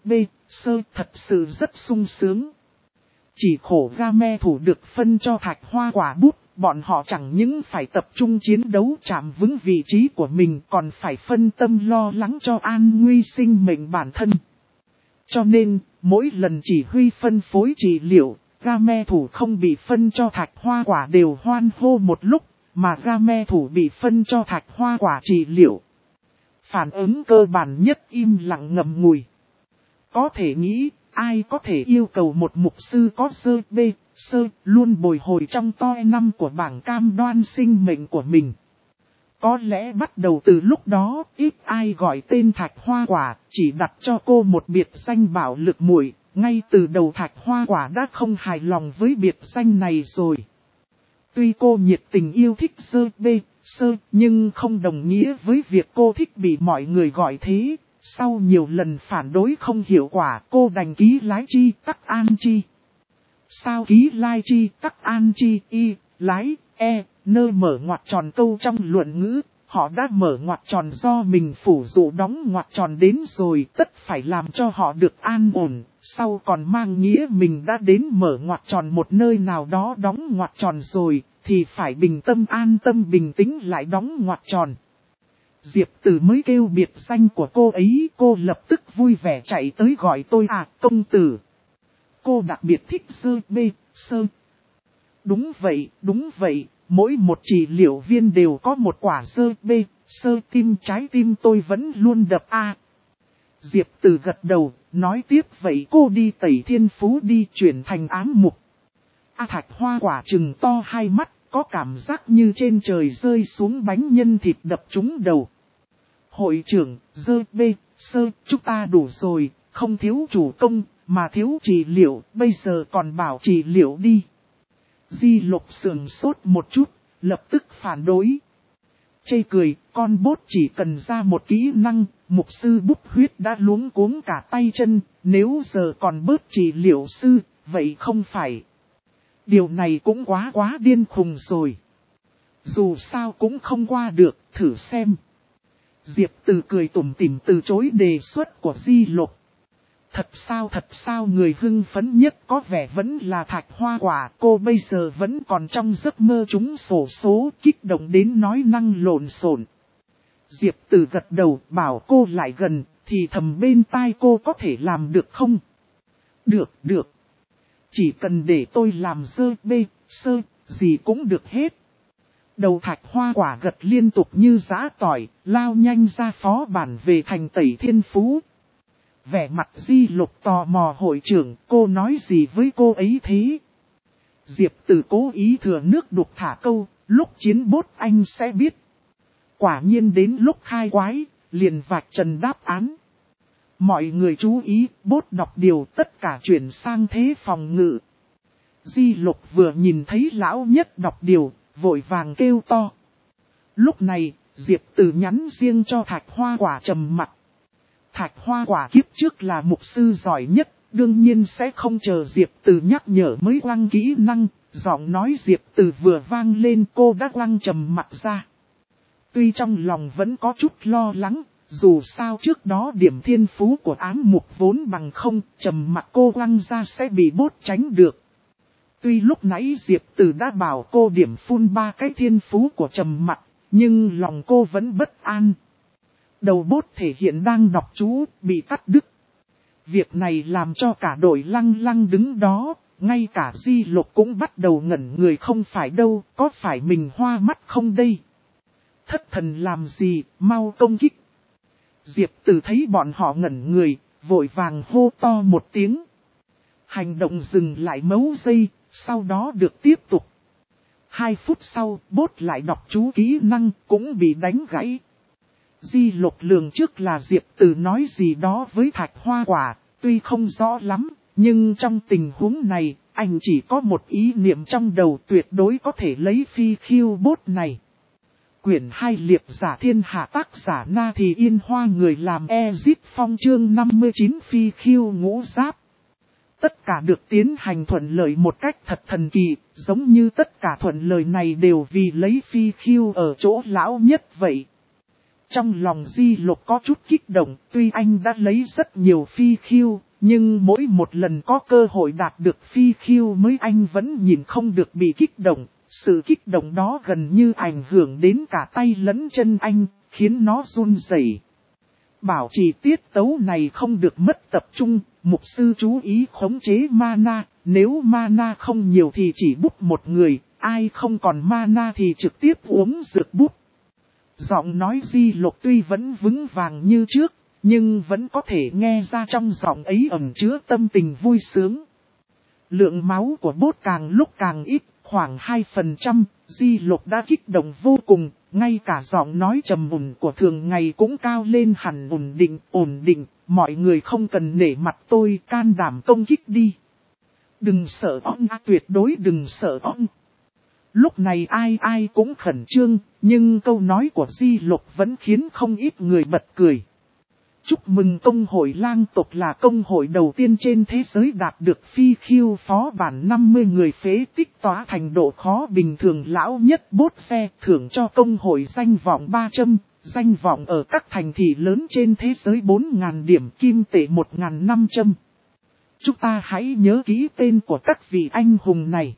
sơ thật sự rất sung sướng. Chỉ khổ game thủ được phân cho Thạch Hoa Quả bút, bọn họ chẳng những phải tập trung chiến đấu chạm vững vị trí của mình, còn phải phân tâm lo lắng cho an nguy sinh mệnh bản thân. Cho nên, mỗi lần chỉ huy phân phối trị liệu, game thủ không bị phân cho Thạch Hoa Quả đều hoan hô một lúc, mà game thủ bị phân cho Thạch Hoa Quả trị liệu. Phản ứng cơ bản nhất im lặng ngậm ngùi. Có thể nghĩ, ai có thể yêu cầu một mục sư có sơ luôn bồi hồi trong toi năm của bảng cam đoan sinh mệnh của mình. Có lẽ bắt đầu từ lúc đó, ít ai gọi tên Thạch Hoa Quả, chỉ đặt cho cô một biệt danh bạo lực muội. Ngay từ đầu Thạch Hoa Quả đã không hài lòng với biệt danh này rồi. Tuy cô nhiệt tình yêu thích sơ, nhưng không đồng nghĩa với việc cô thích bị mọi người gọi thế. Sau nhiều lần phản đối không hiệu quả, cô đành ký lái chi tắc an chi. Sao ký lai chi tắc an chi lái nơi mở ngoặc tròn câu trong luận ngữ, họ đã mở ngoặc tròn do mình phủ dụ đóng ngoặc tròn đến rồi, tất phải làm cho họ được an ổn, sau còn mang nghĩa mình đã đến mở ngoặc tròn một nơi nào đó đóng ngoặc tròn rồi, thì phải bình tâm an tâm bình tĩnh lại đóng ngoặc tròn. Diệp Từ mới kêu biệt danh của cô ấy, cô lập tức vui vẻ chạy tới gọi tôi công tử. Cô đặc biệt thích sơ. Đúng vậy, mỗi một trị liệu viên đều có một quả sơ tim, trái tim tôi vẫn luôn đập Diệp Từ gật đầu, nói tiếp vậy cô đi Tẩy Thiên Phú đi, chuyển thành ám mục. Thạch Hoa Quả trừng to hai mắt, có cảm giác như trên trời rơi xuống bánh nhân thịt đập trúng đầu. Hội trưởng, sơ, chúng ta đủ rồi, không thiếu chủ công, mà thiếu trị liệu, bây giờ còn bảo trị liệu đi. Di Lục sườn sốt một chút, lập tức phản đối. Chê cười, con bốt chỉ cần ra một kỹ năng, mục sư bút huyết đã luống cuống cả tay chân, nếu giờ còn bớt trị liệu sư, vậy không phải. Điều này cũng quá điên khùng rồi. Dù sao cũng không qua được, thử xem. Diệp Từ cười tủm tỉm từ chối đề xuất của Di Lục. Thật sao người hưng phấn nhất có vẻ vẫn là Thạch Hoa Quả, cô bây giờ vẫn còn trong giấc mơ trúng xổ số, kích động đến nói năng lộn xộn. Diệp Từ gật đầu bảo cô lại gần, thì thầm bên tai cô có thể làm được không? Được. Chỉ cần để tôi làm sơ, gì cũng được hết. Đầu Thạch Hoa Quả gật liên tục như giã tỏi, lao nhanh ra phó bản về thành Tẩy Thiên Phú. Vẻ mặt Di Lục tò mò hội trưởng, cô nói gì với cô ấy thế? Diệp Tử cố ý thừa nước đục thả câu, lúc chiến bốt anh sẽ biết. Quả nhiên đến lúc khai quái, liền vạch trần đáp án. Mọi người chú ý, bốt đọc điều tất cả chuyển sang thế phòng ngự. Di Lục vừa nhìn thấy lão nhất đọc điều, vội vàng kêu to. Lúc này, Diệp Tử nhắn riêng cho Thạch Hoa Quả trầm mặt. Thạch Hoa Quả kiếp trước là mục sư giỏi nhất, đương nhiên sẽ không chờ Diệp Tử nhắc nhở mới quăng kỹ năng. Giọng nói Diệp Tử vừa vang lên, cô đã quăng trầm mặt ra. Tuy trong lòng vẫn có chút lo lắng, dù sao trước đó điểm thiên phú của ám mục vốn bằng không, trầm mặt cô quăng ra sẽ bị bốt tránh được. Tuy lúc nãy Diệp Tử đã bảo cô điểm phun 3 cái thiên phú của trầm mặt, nhưng lòng cô vẫn bất an. Đầu bốt thể hiện đang đọc chú, bị cắt đứt. Việc này làm cho cả đội lăng lăng đứng đó, ngay cả Di Lục cũng bắt đầu ngẩn người, không phải đâu, có phải mình hoa mắt không đây? Thất thần làm gì, mau công kích. Diệp Tử thấy bọn họ ngẩn người, vội vàng hô to một tiếng. Hành động dừng lại mấu giây, sau đó được tiếp tục. 2 phút sau, bốt lại đọc chú kỹ năng, cũng bị đánh gãy. Di Lục lường trước là Diệp Tử nói gì đó với Thạch Hoa Quả, tuy không rõ lắm, nhưng trong tình huống này, anh chỉ có một ý niệm trong đầu, tuyệt đối có thể lấy phi khiêu bốt này. Quyển 2 Liệp Giả Thiên Hạ, tác giả Na Thì Yên Hoa, người làm Ezip Phong, chương 59 phi khiêu ngũ giáp. Tất cả được tiến hành thuận lợi một cách thật thần kỳ, giống như tất cả thuận lợi này đều vì lấy phi khiêu ở chỗ lão nhất vậy. Trong lòng Di Lục có chút kích động, tuy anh đã lấy rất nhiều phi khiêu, nhưng mỗi một lần có cơ hội đạt được phi khiêu mới anh vẫn nhìn không được bị kích động. Sự kích động đó gần như ảnh hưởng đến cả tay lẫn chân anh, khiến nó run rẩy. Bảo trì tiết tấu này không được mất tập trung, mục sư chú ý khống chế mana, nếu mana không nhiều thì chỉ bút một người, ai không còn mana thì trực tiếp uống dược bút. Giọng nói Di Lục tuy vẫn vững vàng như trước, nhưng vẫn có thể nghe ra trong giọng ấy ẩn chứa tâm tình vui sướng. Lượng máu của bốt càng lúc càng ít, khoảng 2%, Di Lục đã kích động vô cùng, ngay cả giọng nói trầm ổn của thường ngày cũng cao lên hẳn. Ổn định, mọi người không cần nể mặt tôi, can đảm công kích đi. Đừng sợ ông, tuyệt đối đừng sợ ông. Lúc này ai cũng khẩn trương, nhưng câu nói của Di Lục vẫn khiến không ít người bật cười. Chúc mừng công hội lang tộc là công hội đầu tiên trên thế giới đạt được phi khiêu phó bản 50 người phế tích tỏa thành độ khó bình thường lão nhất bốt xe, thưởng cho công hội danh vọng 300, danh vọng ở các thành thị lớn trên thế giới 4.000 điểm kim tệ 1.500. Chúng ta hãy nhớ kỹ tên của các vị anh hùng này.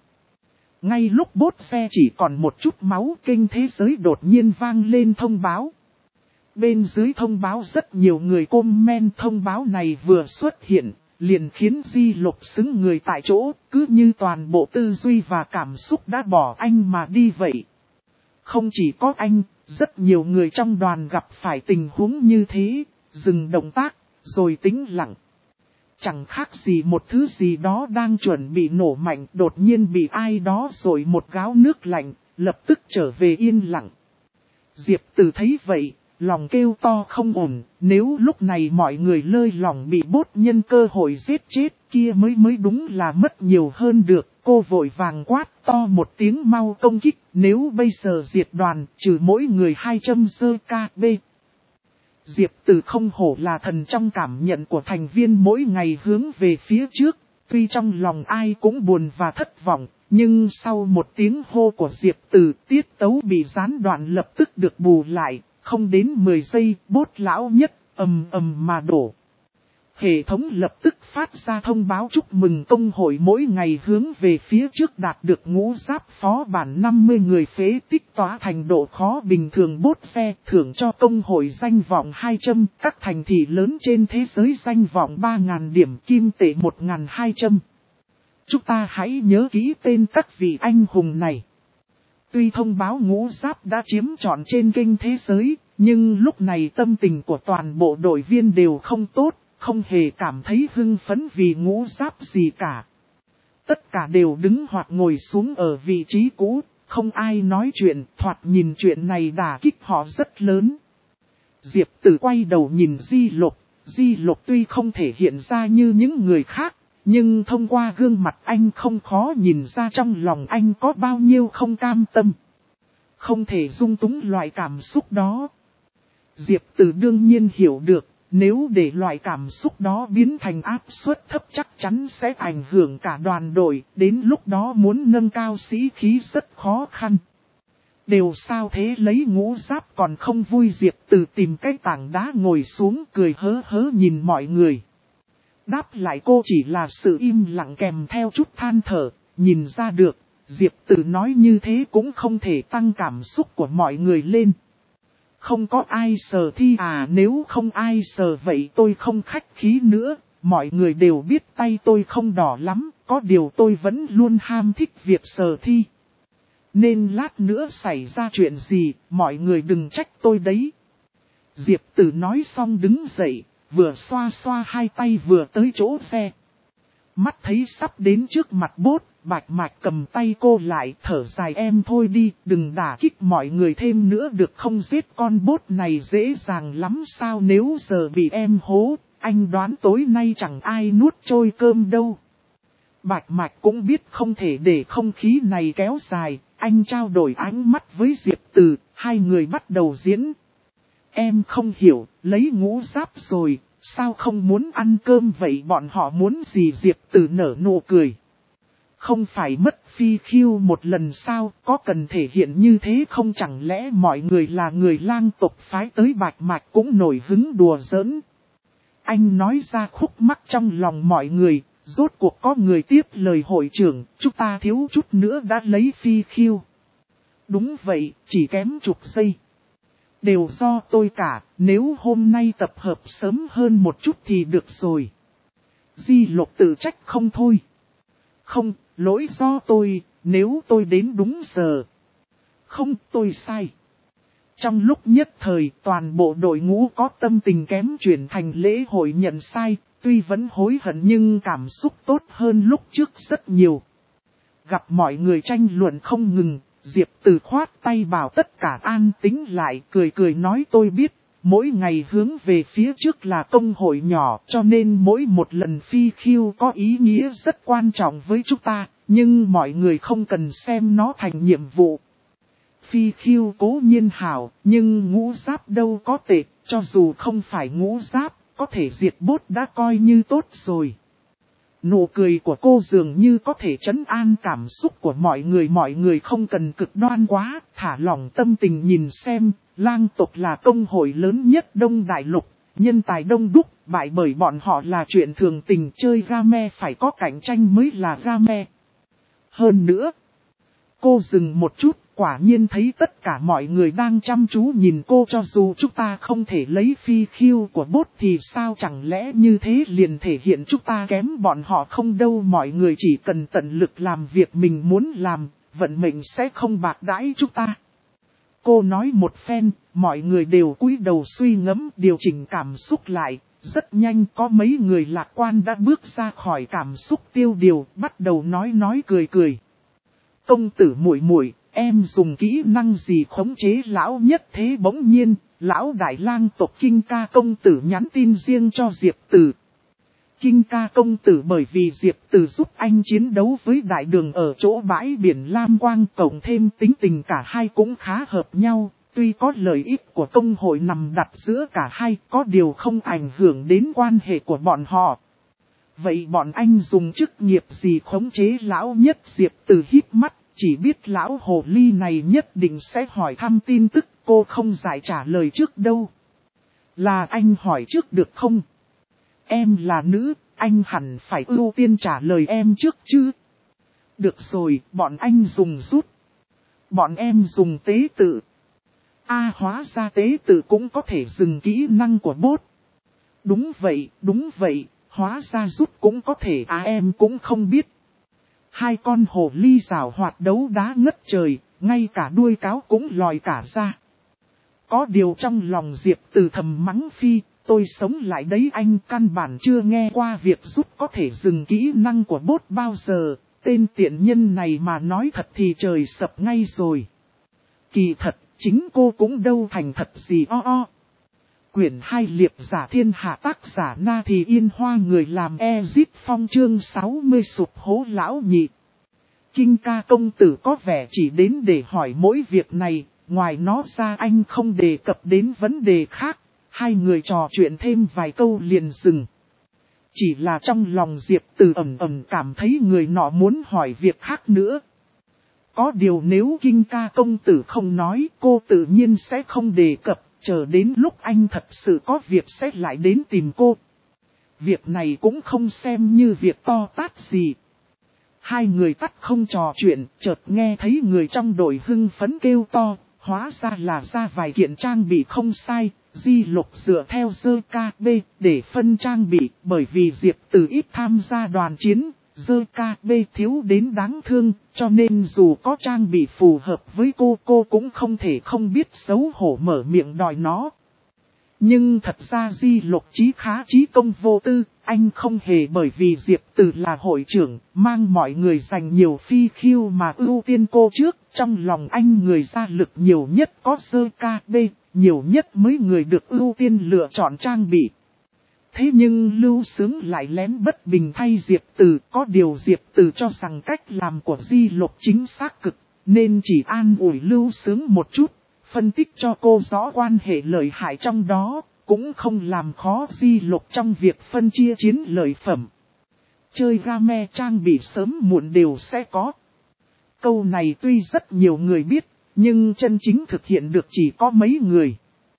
Ngay lúc bốt xe chỉ còn một chút máu, kênh thế giới đột nhiên vang lên thông báo. Bên dưới thông báo rất nhiều người comment, thông báo này vừa xuất hiện, liền khiến Di Lục xứng người tại chỗ, cứ như toàn bộ tư duy và cảm xúc đã bỏ anh mà đi vậy. Không chỉ có anh, rất nhiều người trong đoàn gặp phải tình huống như thế, dừng động tác, rồi tĩnh lặng. Chẳng khác gì một thứ gì đó đang chuẩn bị nổ mạnh, đột nhiên bị ai đó rồi một gáo nước lạnh, lập tức trở về yên lặng. Diệp Tử thấy vậy, lòng kêu to không ổn, nếu lúc này mọi người lơi lỏng bị bốt nhân cơ hội giết chết kia mới đúng là mất nhiều hơn được. Cô vội vàng quát to một tiếng mau công kích, nếu bây giờ diệt đoàn trừ mỗi người 200 GB. Diệp Tử không hổ là thần trong cảm nhận của thành viên mỗi ngày hướng về phía trước, tuy trong lòng ai cũng buồn và thất vọng, nhưng sau một tiếng hô của Diệp Tử, tiết tấu bị gián đoạn lập tức được bù lại, không đến 10 giây, bốt lão nhất, ầm mà đổ. Hệ thống lập tức phát ra thông báo chúc mừng công hội mỗi ngày hướng về phía trước đạt được ngũ giáp phó bản 50 người phế tích tỏa thành độ khó bình thường bốt xe, thưởng cho công hội danh vọng 200, các thành thị lớn trên thế giới danh vọng 3.000 điểm kim tệ 1.200. Chúng ta hãy nhớ kỹ tên các vị anh hùng này. Tuy thông báo ngũ giáp đã chiếm trọn trên kênh thế giới, nhưng lúc này tâm tình của toàn bộ đội viên đều không tốt, không hề cảm thấy hưng phấn vì ngũ giáp gì cả. Tất cả đều đứng hoặc ngồi xuống ở vị trí cũ, không ai nói chuyện, thoạt nhìn chuyện này đả kích họ rất lớn. Diệp Tử quay đầu nhìn Di Lục tuy không thể hiện ra như những người khác, nhưng thông qua gương mặt anh không khó nhìn ra trong lòng anh có bao nhiêu không cam tâm. Không thể dung túng loại cảm xúc đó. Diệp Tử đương nhiên hiểu được, nếu để loại cảm xúc đó biến thành áp suất thấp chắc chắn sẽ ảnh hưởng cả đoàn đội, đến lúc đó muốn nâng cao sĩ khí rất khó khăn. Đều sao thế lấy ngũ giáp còn không vui. Diệp Tử tìm cái tảng đá ngồi xuống cười hớ hớ nhìn mọi người. Đáp lại cô chỉ là sự im lặng kèm theo chút than thở, nhìn ra được, Diệp Tử nói như thế cũng không thể tăng cảm xúc của mọi người lên. Không có ai sờ thi à, nếu không ai sờ vậy tôi không khách khí nữa, mọi người đều biết tay tôi không đỏ lắm, có điều tôi vẫn luôn ham thích việc sờ thi. Nên lát nữa xảy ra chuyện gì, mọi người đừng trách tôi đấy. Diệp Tử nói xong đứng dậy, vừa xoa xoa hai tay vừa tới chỗ xe. Mắt thấy sắp đến trước mặt Bốt, Bạch Mạch cầm tay cô lại, thở dài em thôi đi, đừng đả kích mọi người thêm nữa được không, giết con Bốt này dễ dàng lắm sao, nếu giờ bị em hố, anh đoán tối nay chẳng ai nuốt trôi cơm đâu. Bạch Mạch cũng biết không thể để không khí này kéo dài, anh trao đổi ánh mắt với Diệp Tử, hai người bắt đầu diễn. Em không hiểu, lấy ngũ giáp rồi, sao không muốn ăn cơm vậy, bọn họ muốn gì? Diệp Tử nở nụ cười. Không phải mất phi khiêu một lần sao, có cần thể hiện như thế không, chẳng lẽ mọi người là người lang tộc phái tới? Bạch Mạch cũng nổi hứng đùa giỡn. Anh nói ra khúc mắc trong lòng mọi người, rốt cuộc có người tiếp lời hội trưởng, chúng ta thiếu chút nữa đã lấy phi khiêu. Đúng vậy, chỉ kém chục giây. Đều do tôi cả, nếu hôm nay tập hợp sớm hơn một chút thì được rồi. Di Lục tự trách không thôi. Không, lỗi do tôi, nếu tôi đến đúng giờ. Không, tôi sai. Trong lúc nhất thời, toàn bộ đội ngũ có tâm tình kém chuyển thành lễ hội nhận sai, tuy vẫn hối hận nhưng cảm xúc tốt hơn lúc trước rất nhiều. Gặp mọi người tranh luận không ngừng, Diệp Tử khoát tay bảo tất cả an tĩnh lại, cười cười nói tôi biết, mỗi ngày hướng về phía trước là công hội nhỏ, cho nên mỗi một lần phi khiêu có ý nghĩa rất quan trọng với chúng ta, nhưng mọi người không cần xem nó thành nhiệm vụ. Phi khiêu cố nhiên hảo, nhưng ngũ giáp đâu có tệ, cho dù không phải ngũ giáp, có thể diệt Bốt đã coi như tốt rồi. Nụ cười của cô dường như có thể trấn an cảm xúc của mọi người không cần cực đoan quá, thả lỏng tâm tình nhìn xem, lang tộc là công hội lớn nhất Đông Đại Lục, nhân tài đông đúc, bại bởi bọn họ là chuyện thường tình, chơi game phải có cạnh tranh mới là game. Hơn nữa, cô dừng một chút, quả nhiên thấy tất cả mọi người đang chăm chú nhìn cô, cho dù chúng ta không thể lấy phi khiêu của Bốt thì sao, chẳng lẽ như thế liền thể hiện chúng ta kém bọn họ không đâu, mọi người chỉ cần tận lực làm việc mình muốn làm, vận mệnh sẽ không bạc đãi chúng ta. Cô nói một phen, mọi người đều cúi đầu suy ngẫm, điều chỉnh cảm xúc lại, rất nhanh có mấy người lạc quan đã bước ra khỏi cảm xúc tiêu điều, bắt đầu nói cười. Công tử muội muội, em dùng kỹ năng gì khống chế lão nhất thế? Bỗng nhiên, lão đại lang tộc Kinh Ca công tử nhắn tin riêng cho Diệp Tử. Kinh Ca công tử bởi vì Diệp Tử giúp anh chiến đấu với đại đường ở chỗ bãi biển Lam Quang, cộng thêm tính tình cả hai cũng khá hợp nhau, tuy có lợi ích của công hội nằm đặt giữa cả hai, có điều không ảnh hưởng đến quan hệ của bọn họ. Vậy bọn anh dùng chức nghiệp gì khống chế lão nhất? Diệp Tử híp mắt, chỉ biết lão hồ ly này nhất định sẽ hỏi thăm tin tức, cô không giải trả lời trước đâu. Là anh hỏi trước được không? Em là nữ, anh hẳn phải ưu tiên trả lời em trước chứ. Được rồi, bọn anh dùng rút. Bọn em dùng tế tự. Hóa ra tế tự cũng có thể dừng kỹ năng của Bốt. Đúng vậy, hóa ra rút cũng có thể, em cũng không biết. Hai con hồ ly rào hoạt đấu đá ngất trời, ngay cả đuôi cáo cũng lòi cả ra. Có điều trong lòng Diệp Từ thầm mắng Phi, tôi sống lại đấy anh căn bản chưa nghe qua việc giúp có thể dừng kỹ năng của bot bao giờ, tên tiện nhân này mà nói thật thì trời sập ngay rồi. Kỳ thật, chính cô cũng đâu thành thật gì Quyển 2 Liệp giả thiên hạ tác giả Na Thì Yên Hoa người làm Ezit Phong chương 60 sụp hố lão nhị. Kinh ca công tử có vẻ chỉ đến để hỏi mỗi việc này, ngoài nó ra anh không đề cập đến vấn đề khác. Hai người trò chuyện thêm vài câu liền dừng. Chỉ là trong lòng Diệp Từ ẩn cảm thấy người nọ muốn hỏi việc khác nữa. Có điều nếu Kinh ca công tử không nói, cô tự nhiên sẽ không đề cập, chờ đến lúc anh thật sự có việc sẽ lại đến tìm cô. Việc này cũng không xem như việc to tát gì. Hai người tắt không trò chuyện, chợt nghe thấy người trong đội hưng phấn kêu to, hóa ra là ra vài kiện trang bị không sai. Di Lục dựa theo ZKB để phân trang bị, bởi vì Diệp Từ ít tham gia đoàn chiến, ZKB thiếu đến đáng thương, cho nên dù có trang bị phù hợp với cô cũng không thể không biết xấu hổ mở miệng đòi nó. Nhưng thật ra Di Lục chí khá chí công vô tư, anh không hề bởi vì Diệp Từ là hội trưởng, mang mọi người giành nhiều phi khiêu mà ưu tiên cô trước, trong lòng anh người ra lực nhiều nhất có ZKB. Nhiều nhất mấy người được ưu tiên lựa chọn trang bị. Thế nhưng Lưu Sướng lại lén bất bình thay Diệp Từ, có điều Diệp Từ cho rằng cách làm của Di Lục chính xác cực, nên chỉ an ủi Lưu Sướng một chút, phân tích cho cô rõ quan hệ lợi hại trong đó, cũng không làm khó Di Lục trong việc phân chia chiến lợi phẩm. Chơi game trang bị sớm muộn đều sẽ có. Câu này tuy rất nhiều người biết, nhưng chân chính thực hiện được chỉ có mấy người.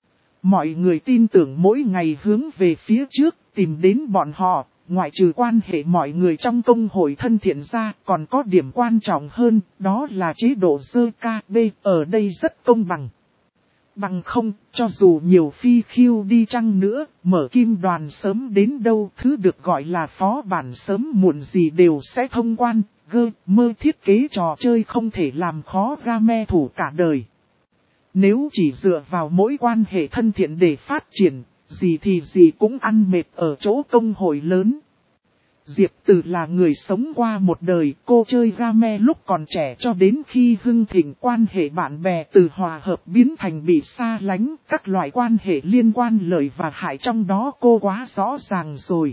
Mọi người tin tưởng mỗi ngày hướng về phía trước, tìm đến bọn họ, ngoại trừ quan hệ mọi người trong công hội thân thiện ra, còn có điểm quan trọng hơn, đó là chế độ ZKB, ở đây rất công bằng. Bằng không, cho dù nhiều phi khiêu đi chăng nữa, mở kim đoàn sớm đến đâu, thứ được gọi là phó bản sớm muộn gì đều sẽ thông quan. Mơ thiết kế trò chơi không thể làm khó game thủ cả đời. Nếu chỉ dựa vào mỗi quan hệ thân thiện để phát triển, gì thì gì cũng ăn mệt ở chỗ công hội lớn. Diệp Từ là người sống qua một đời, cô chơi game lúc còn trẻ cho đến khi hưng thịnh, quan hệ bạn bè từ hòa hợp biến thành bị xa lánh, các loại quan hệ liên quan lợi và hại trong đó cô quá rõ ràng rồi.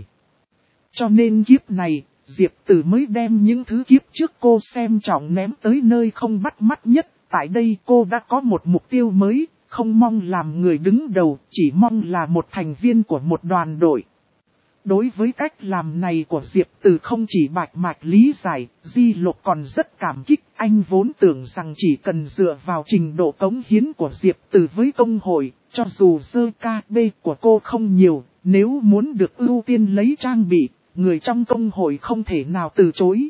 Cho nên kiếp này, Diệp Từ mới đem những thứ kiếp trước cô xem trọng ném tới nơi không bắt mắt nhất. Tại đây cô đã có một mục tiêu mới, không mong làm người đứng đầu, chỉ mong là một thành viên của một đoàn đội. Đối với cách làm này của Diệp Từ không chỉ bạch mạch lý giải, Di Lục còn rất cảm kích. Anh vốn tưởng rằng chỉ cần dựa vào trình độ cống hiến của Diệp Từ với công hội, cho dù ZKB của cô không nhiều, nếu muốn được ưu tiên lấy trang bị, người trong công hội không thể nào từ chối.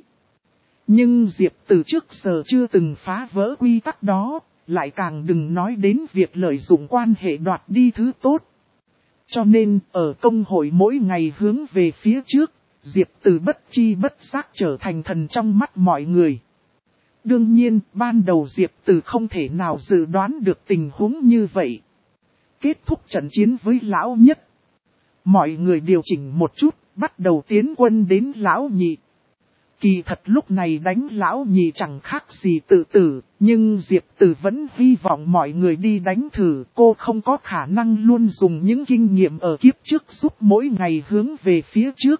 Nhưng Diệp Từ trước giờ chưa từng phá vỡ quy tắc đó, lại càng đừng nói đến việc lợi dụng quan hệ đoạt đi thứ tốt. Cho nên, ở công hội mỗi ngày hướng về phía trước, Diệp Từ bất chi bất giác trở thành thần trong mắt mọi người. Đương nhiên, ban đầu Diệp Từ không thể nào dự đoán được tình huống như vậy. Kết thúc trận chiến với lão nhất. Mọi người điều chỉnh một chút, bắt đầu tiến quân đến lão nhị. Kỳ thật lúc này đánh lão nhị chẳng khác gì tự tử, nhưng Diệp Từ vẫn hy vọng mọi người đi đánh thử. Cô không có khả năng luôn dùng những kinh nghiệm ở kiếp trước giúp mỗi ngày hướng về phía trước.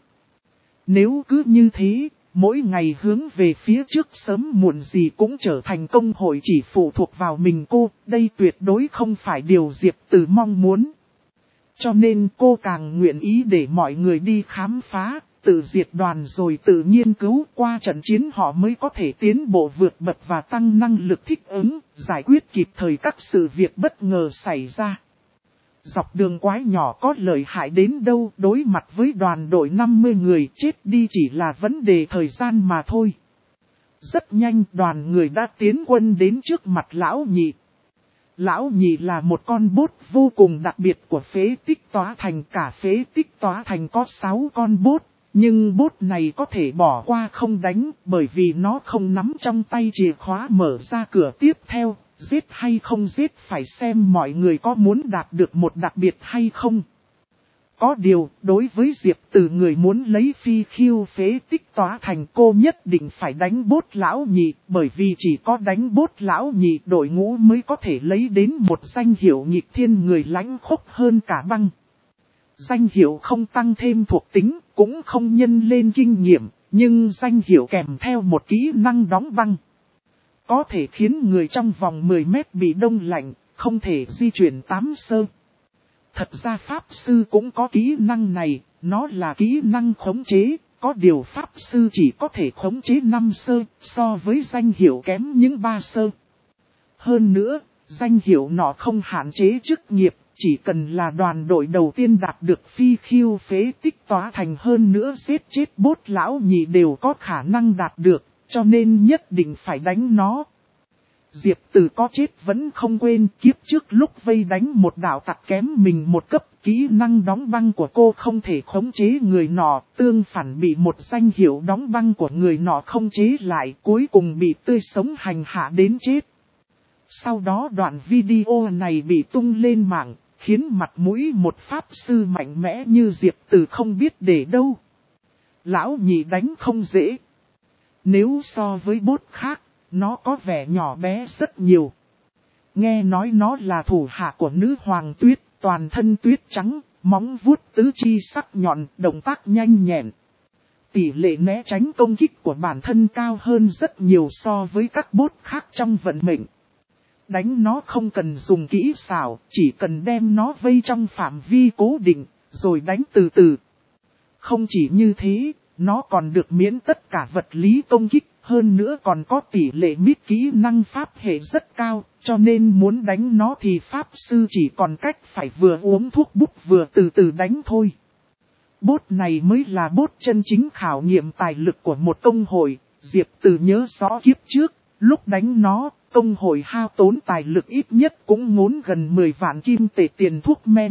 Nếu cứ như thế, mỗi ngày hướng về phía trước sớm muộn gì cũng trở thành công hội chỉ phụ thuộc vào mình cô, đây tuyệt đối không phải điều Diệp Từ mong muốn. Cho nên cô càng nguyện ý để mọi người đi khám phá, tự diệt đoàn rồi tự nghiên cứu, qua trận chiến họ mới có thể tiến bộ vượt bậc và tăng năng lực thích ứng, giải quyết kịp thời các sự việc bất ngờ xảy ra. Dọc đường quái nhỏ có lợi hại đến đâu, đối mặt với đoàn đội 50 người, chết đi chỉ là vấn đề thời gian mà thôi. Rất nhanh đoàn người đã tiến quân đến trước mặt lão nhị. Lão nhị là một con bốt vô cùng đặc biệt của phế tích Tóa Thành, cả phế tích Tóa Thành có 6 con bốt. Nhưng bốt này có thể bỏ qua không đánh bởi vì nó không nắm trong tay chìa khóa mở ra cửa tiếp theo. Giết hay không giết phải xem mọi người có muốn đạt được một đặc biệt hay không. Có điều, đối với Diệp Từ người muốn lấy phi khiêu phế tích tỏa thành cô nhất định phải đánh bốt lão nhị, bởi vì chỉ có đánh bốt lão nhị đội ngũ mới có thể lấy đến một danh hiệu nghịch thiên người lãnh khốc hơn cả băng. Danh hiệu không tăng thêm thuộc tính, cũng không nhân lên kinh nghiệm, nhưng danh hiệu kèm theo một kỹ năng đóng băng. Có thể khiến người trong vòng 10 mét bị đông lạnh, không thể di chuyển 8 sơ. Thật ra Pháp Sư cũng có kỹ năng này, nó là kỹ năng khống chế, có điều Pháp Sư chỉ có thể khống chế 5 sơ, so với danh hiệu kém những 3 sơ. Hơn nữa, danh hiệu nọ không hạn chế chức nghiệp, chỉ cần là đoàn đội đầu tiên đạt được phi khiêu phế tích tỏa thành hơn nữa giết chết bốt lão nhị đều có khả năng đạt được, cho nên nhất định phải đánh nó. Diệp Từ có chết vẫn không quên kiếp trước lúc vây đánh một đạo tặc kém mình một cấp, kỹ năng đóng băng của cô không thể khống chế người nọ, tương phản bị một danh hiệu đóng băng của người nọ không chế lại, cuối cùng bị tươi sống hành hạ đến chết. Sau đó đoạn video này bị tung lên mạng, khiến mặt mũi một pháp sư mạnh mẽ như Diệp Từ không biết để đâu. Lão nhị đánh không dễ. Nếu so với bốt khác, nó có vẻ nhỏ bé rất nhiều. Nghe nói nó là thủ hạ của nữ hoàng tuyết, toàn thân tuyết trắng, móng vuốt tứ chi sắc nhọn, động tác nhanh nhẹn. Tỷ lệ né tránh công kích của bản thân cao hơn rất nhiều so với các bốt khác trong vận mệnh. Đánh nó không cần dùng kỹ xảo, chỉ cần đem nó vây trong phạm vi cố định, rồi đánh từ từ. Không chỉ như thế, nó còn được miễn tất cả vật lý công kích, hơn nữa còn có tỷ lệ mít kỹ năng pháp hệ rất cao, cho nên muốn đánh nó thì pháp sư chỉ còn cách phải vừa uống thuốc bút vừa từ từ đánh thôi. Bốt này mới là bốt chân chính khảo nghiệm tài lực của một công hội, Diệp Từ nhớ rõ kiếp trước, lúc đánh nó, công hội hao tốn tài lực ít nhất cũng ngốn gần 10 vạn kim tệ tiền thuốc men.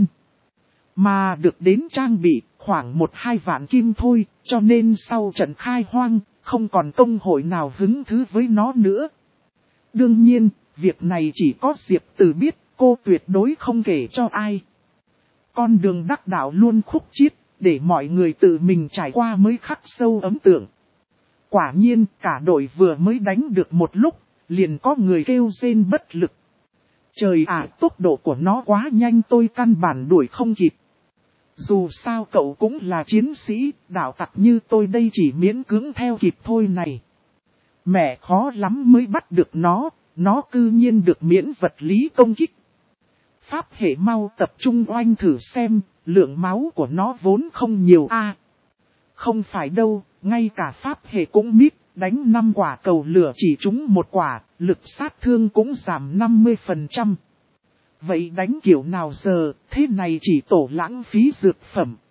Mà được đến trang bị khoảng 1-2 vạn kim thôi, cho nên sau trận khai hoang, không còn công hội nào hứng thú với nó nữa. Đương nhiên, việc này chỉ có Diệp Từ biết, cô tuyệt đối không kể cho ai. Con đường đắc đạo luôn khúc chiết, để mọi người tự mình trải qua mới khắc sâu ấn tượng. Quả nhiên, cả đội vừa mới đánh được một lúc, liền có người kêu rên bất lực. Trời ạ, tốc độ của nó quá nhanh tôi căn bản đuổi không kịp. Dù sao cậu cũng là chiến sĩ, đạo tặc như tôi đây chỉ miễn cưỡng theo kịp thôi này. Mẹ khó lắm mới bắt được nó cư nhiên được miễn vật lý công kích. Pháp hệ mau tập trung oanh thử xem, lượng máu của nó vốn không nhiều Không phải đâu, ngay cả pháp hệ cũng mít, đánh 5 quả cầu lửa chỉ trúng 1 quả, lực sát thương cũng giảm 50%. Vậy đánh kiểu nào giờ, thế này chỉ tổ lãng phí dược phẩm.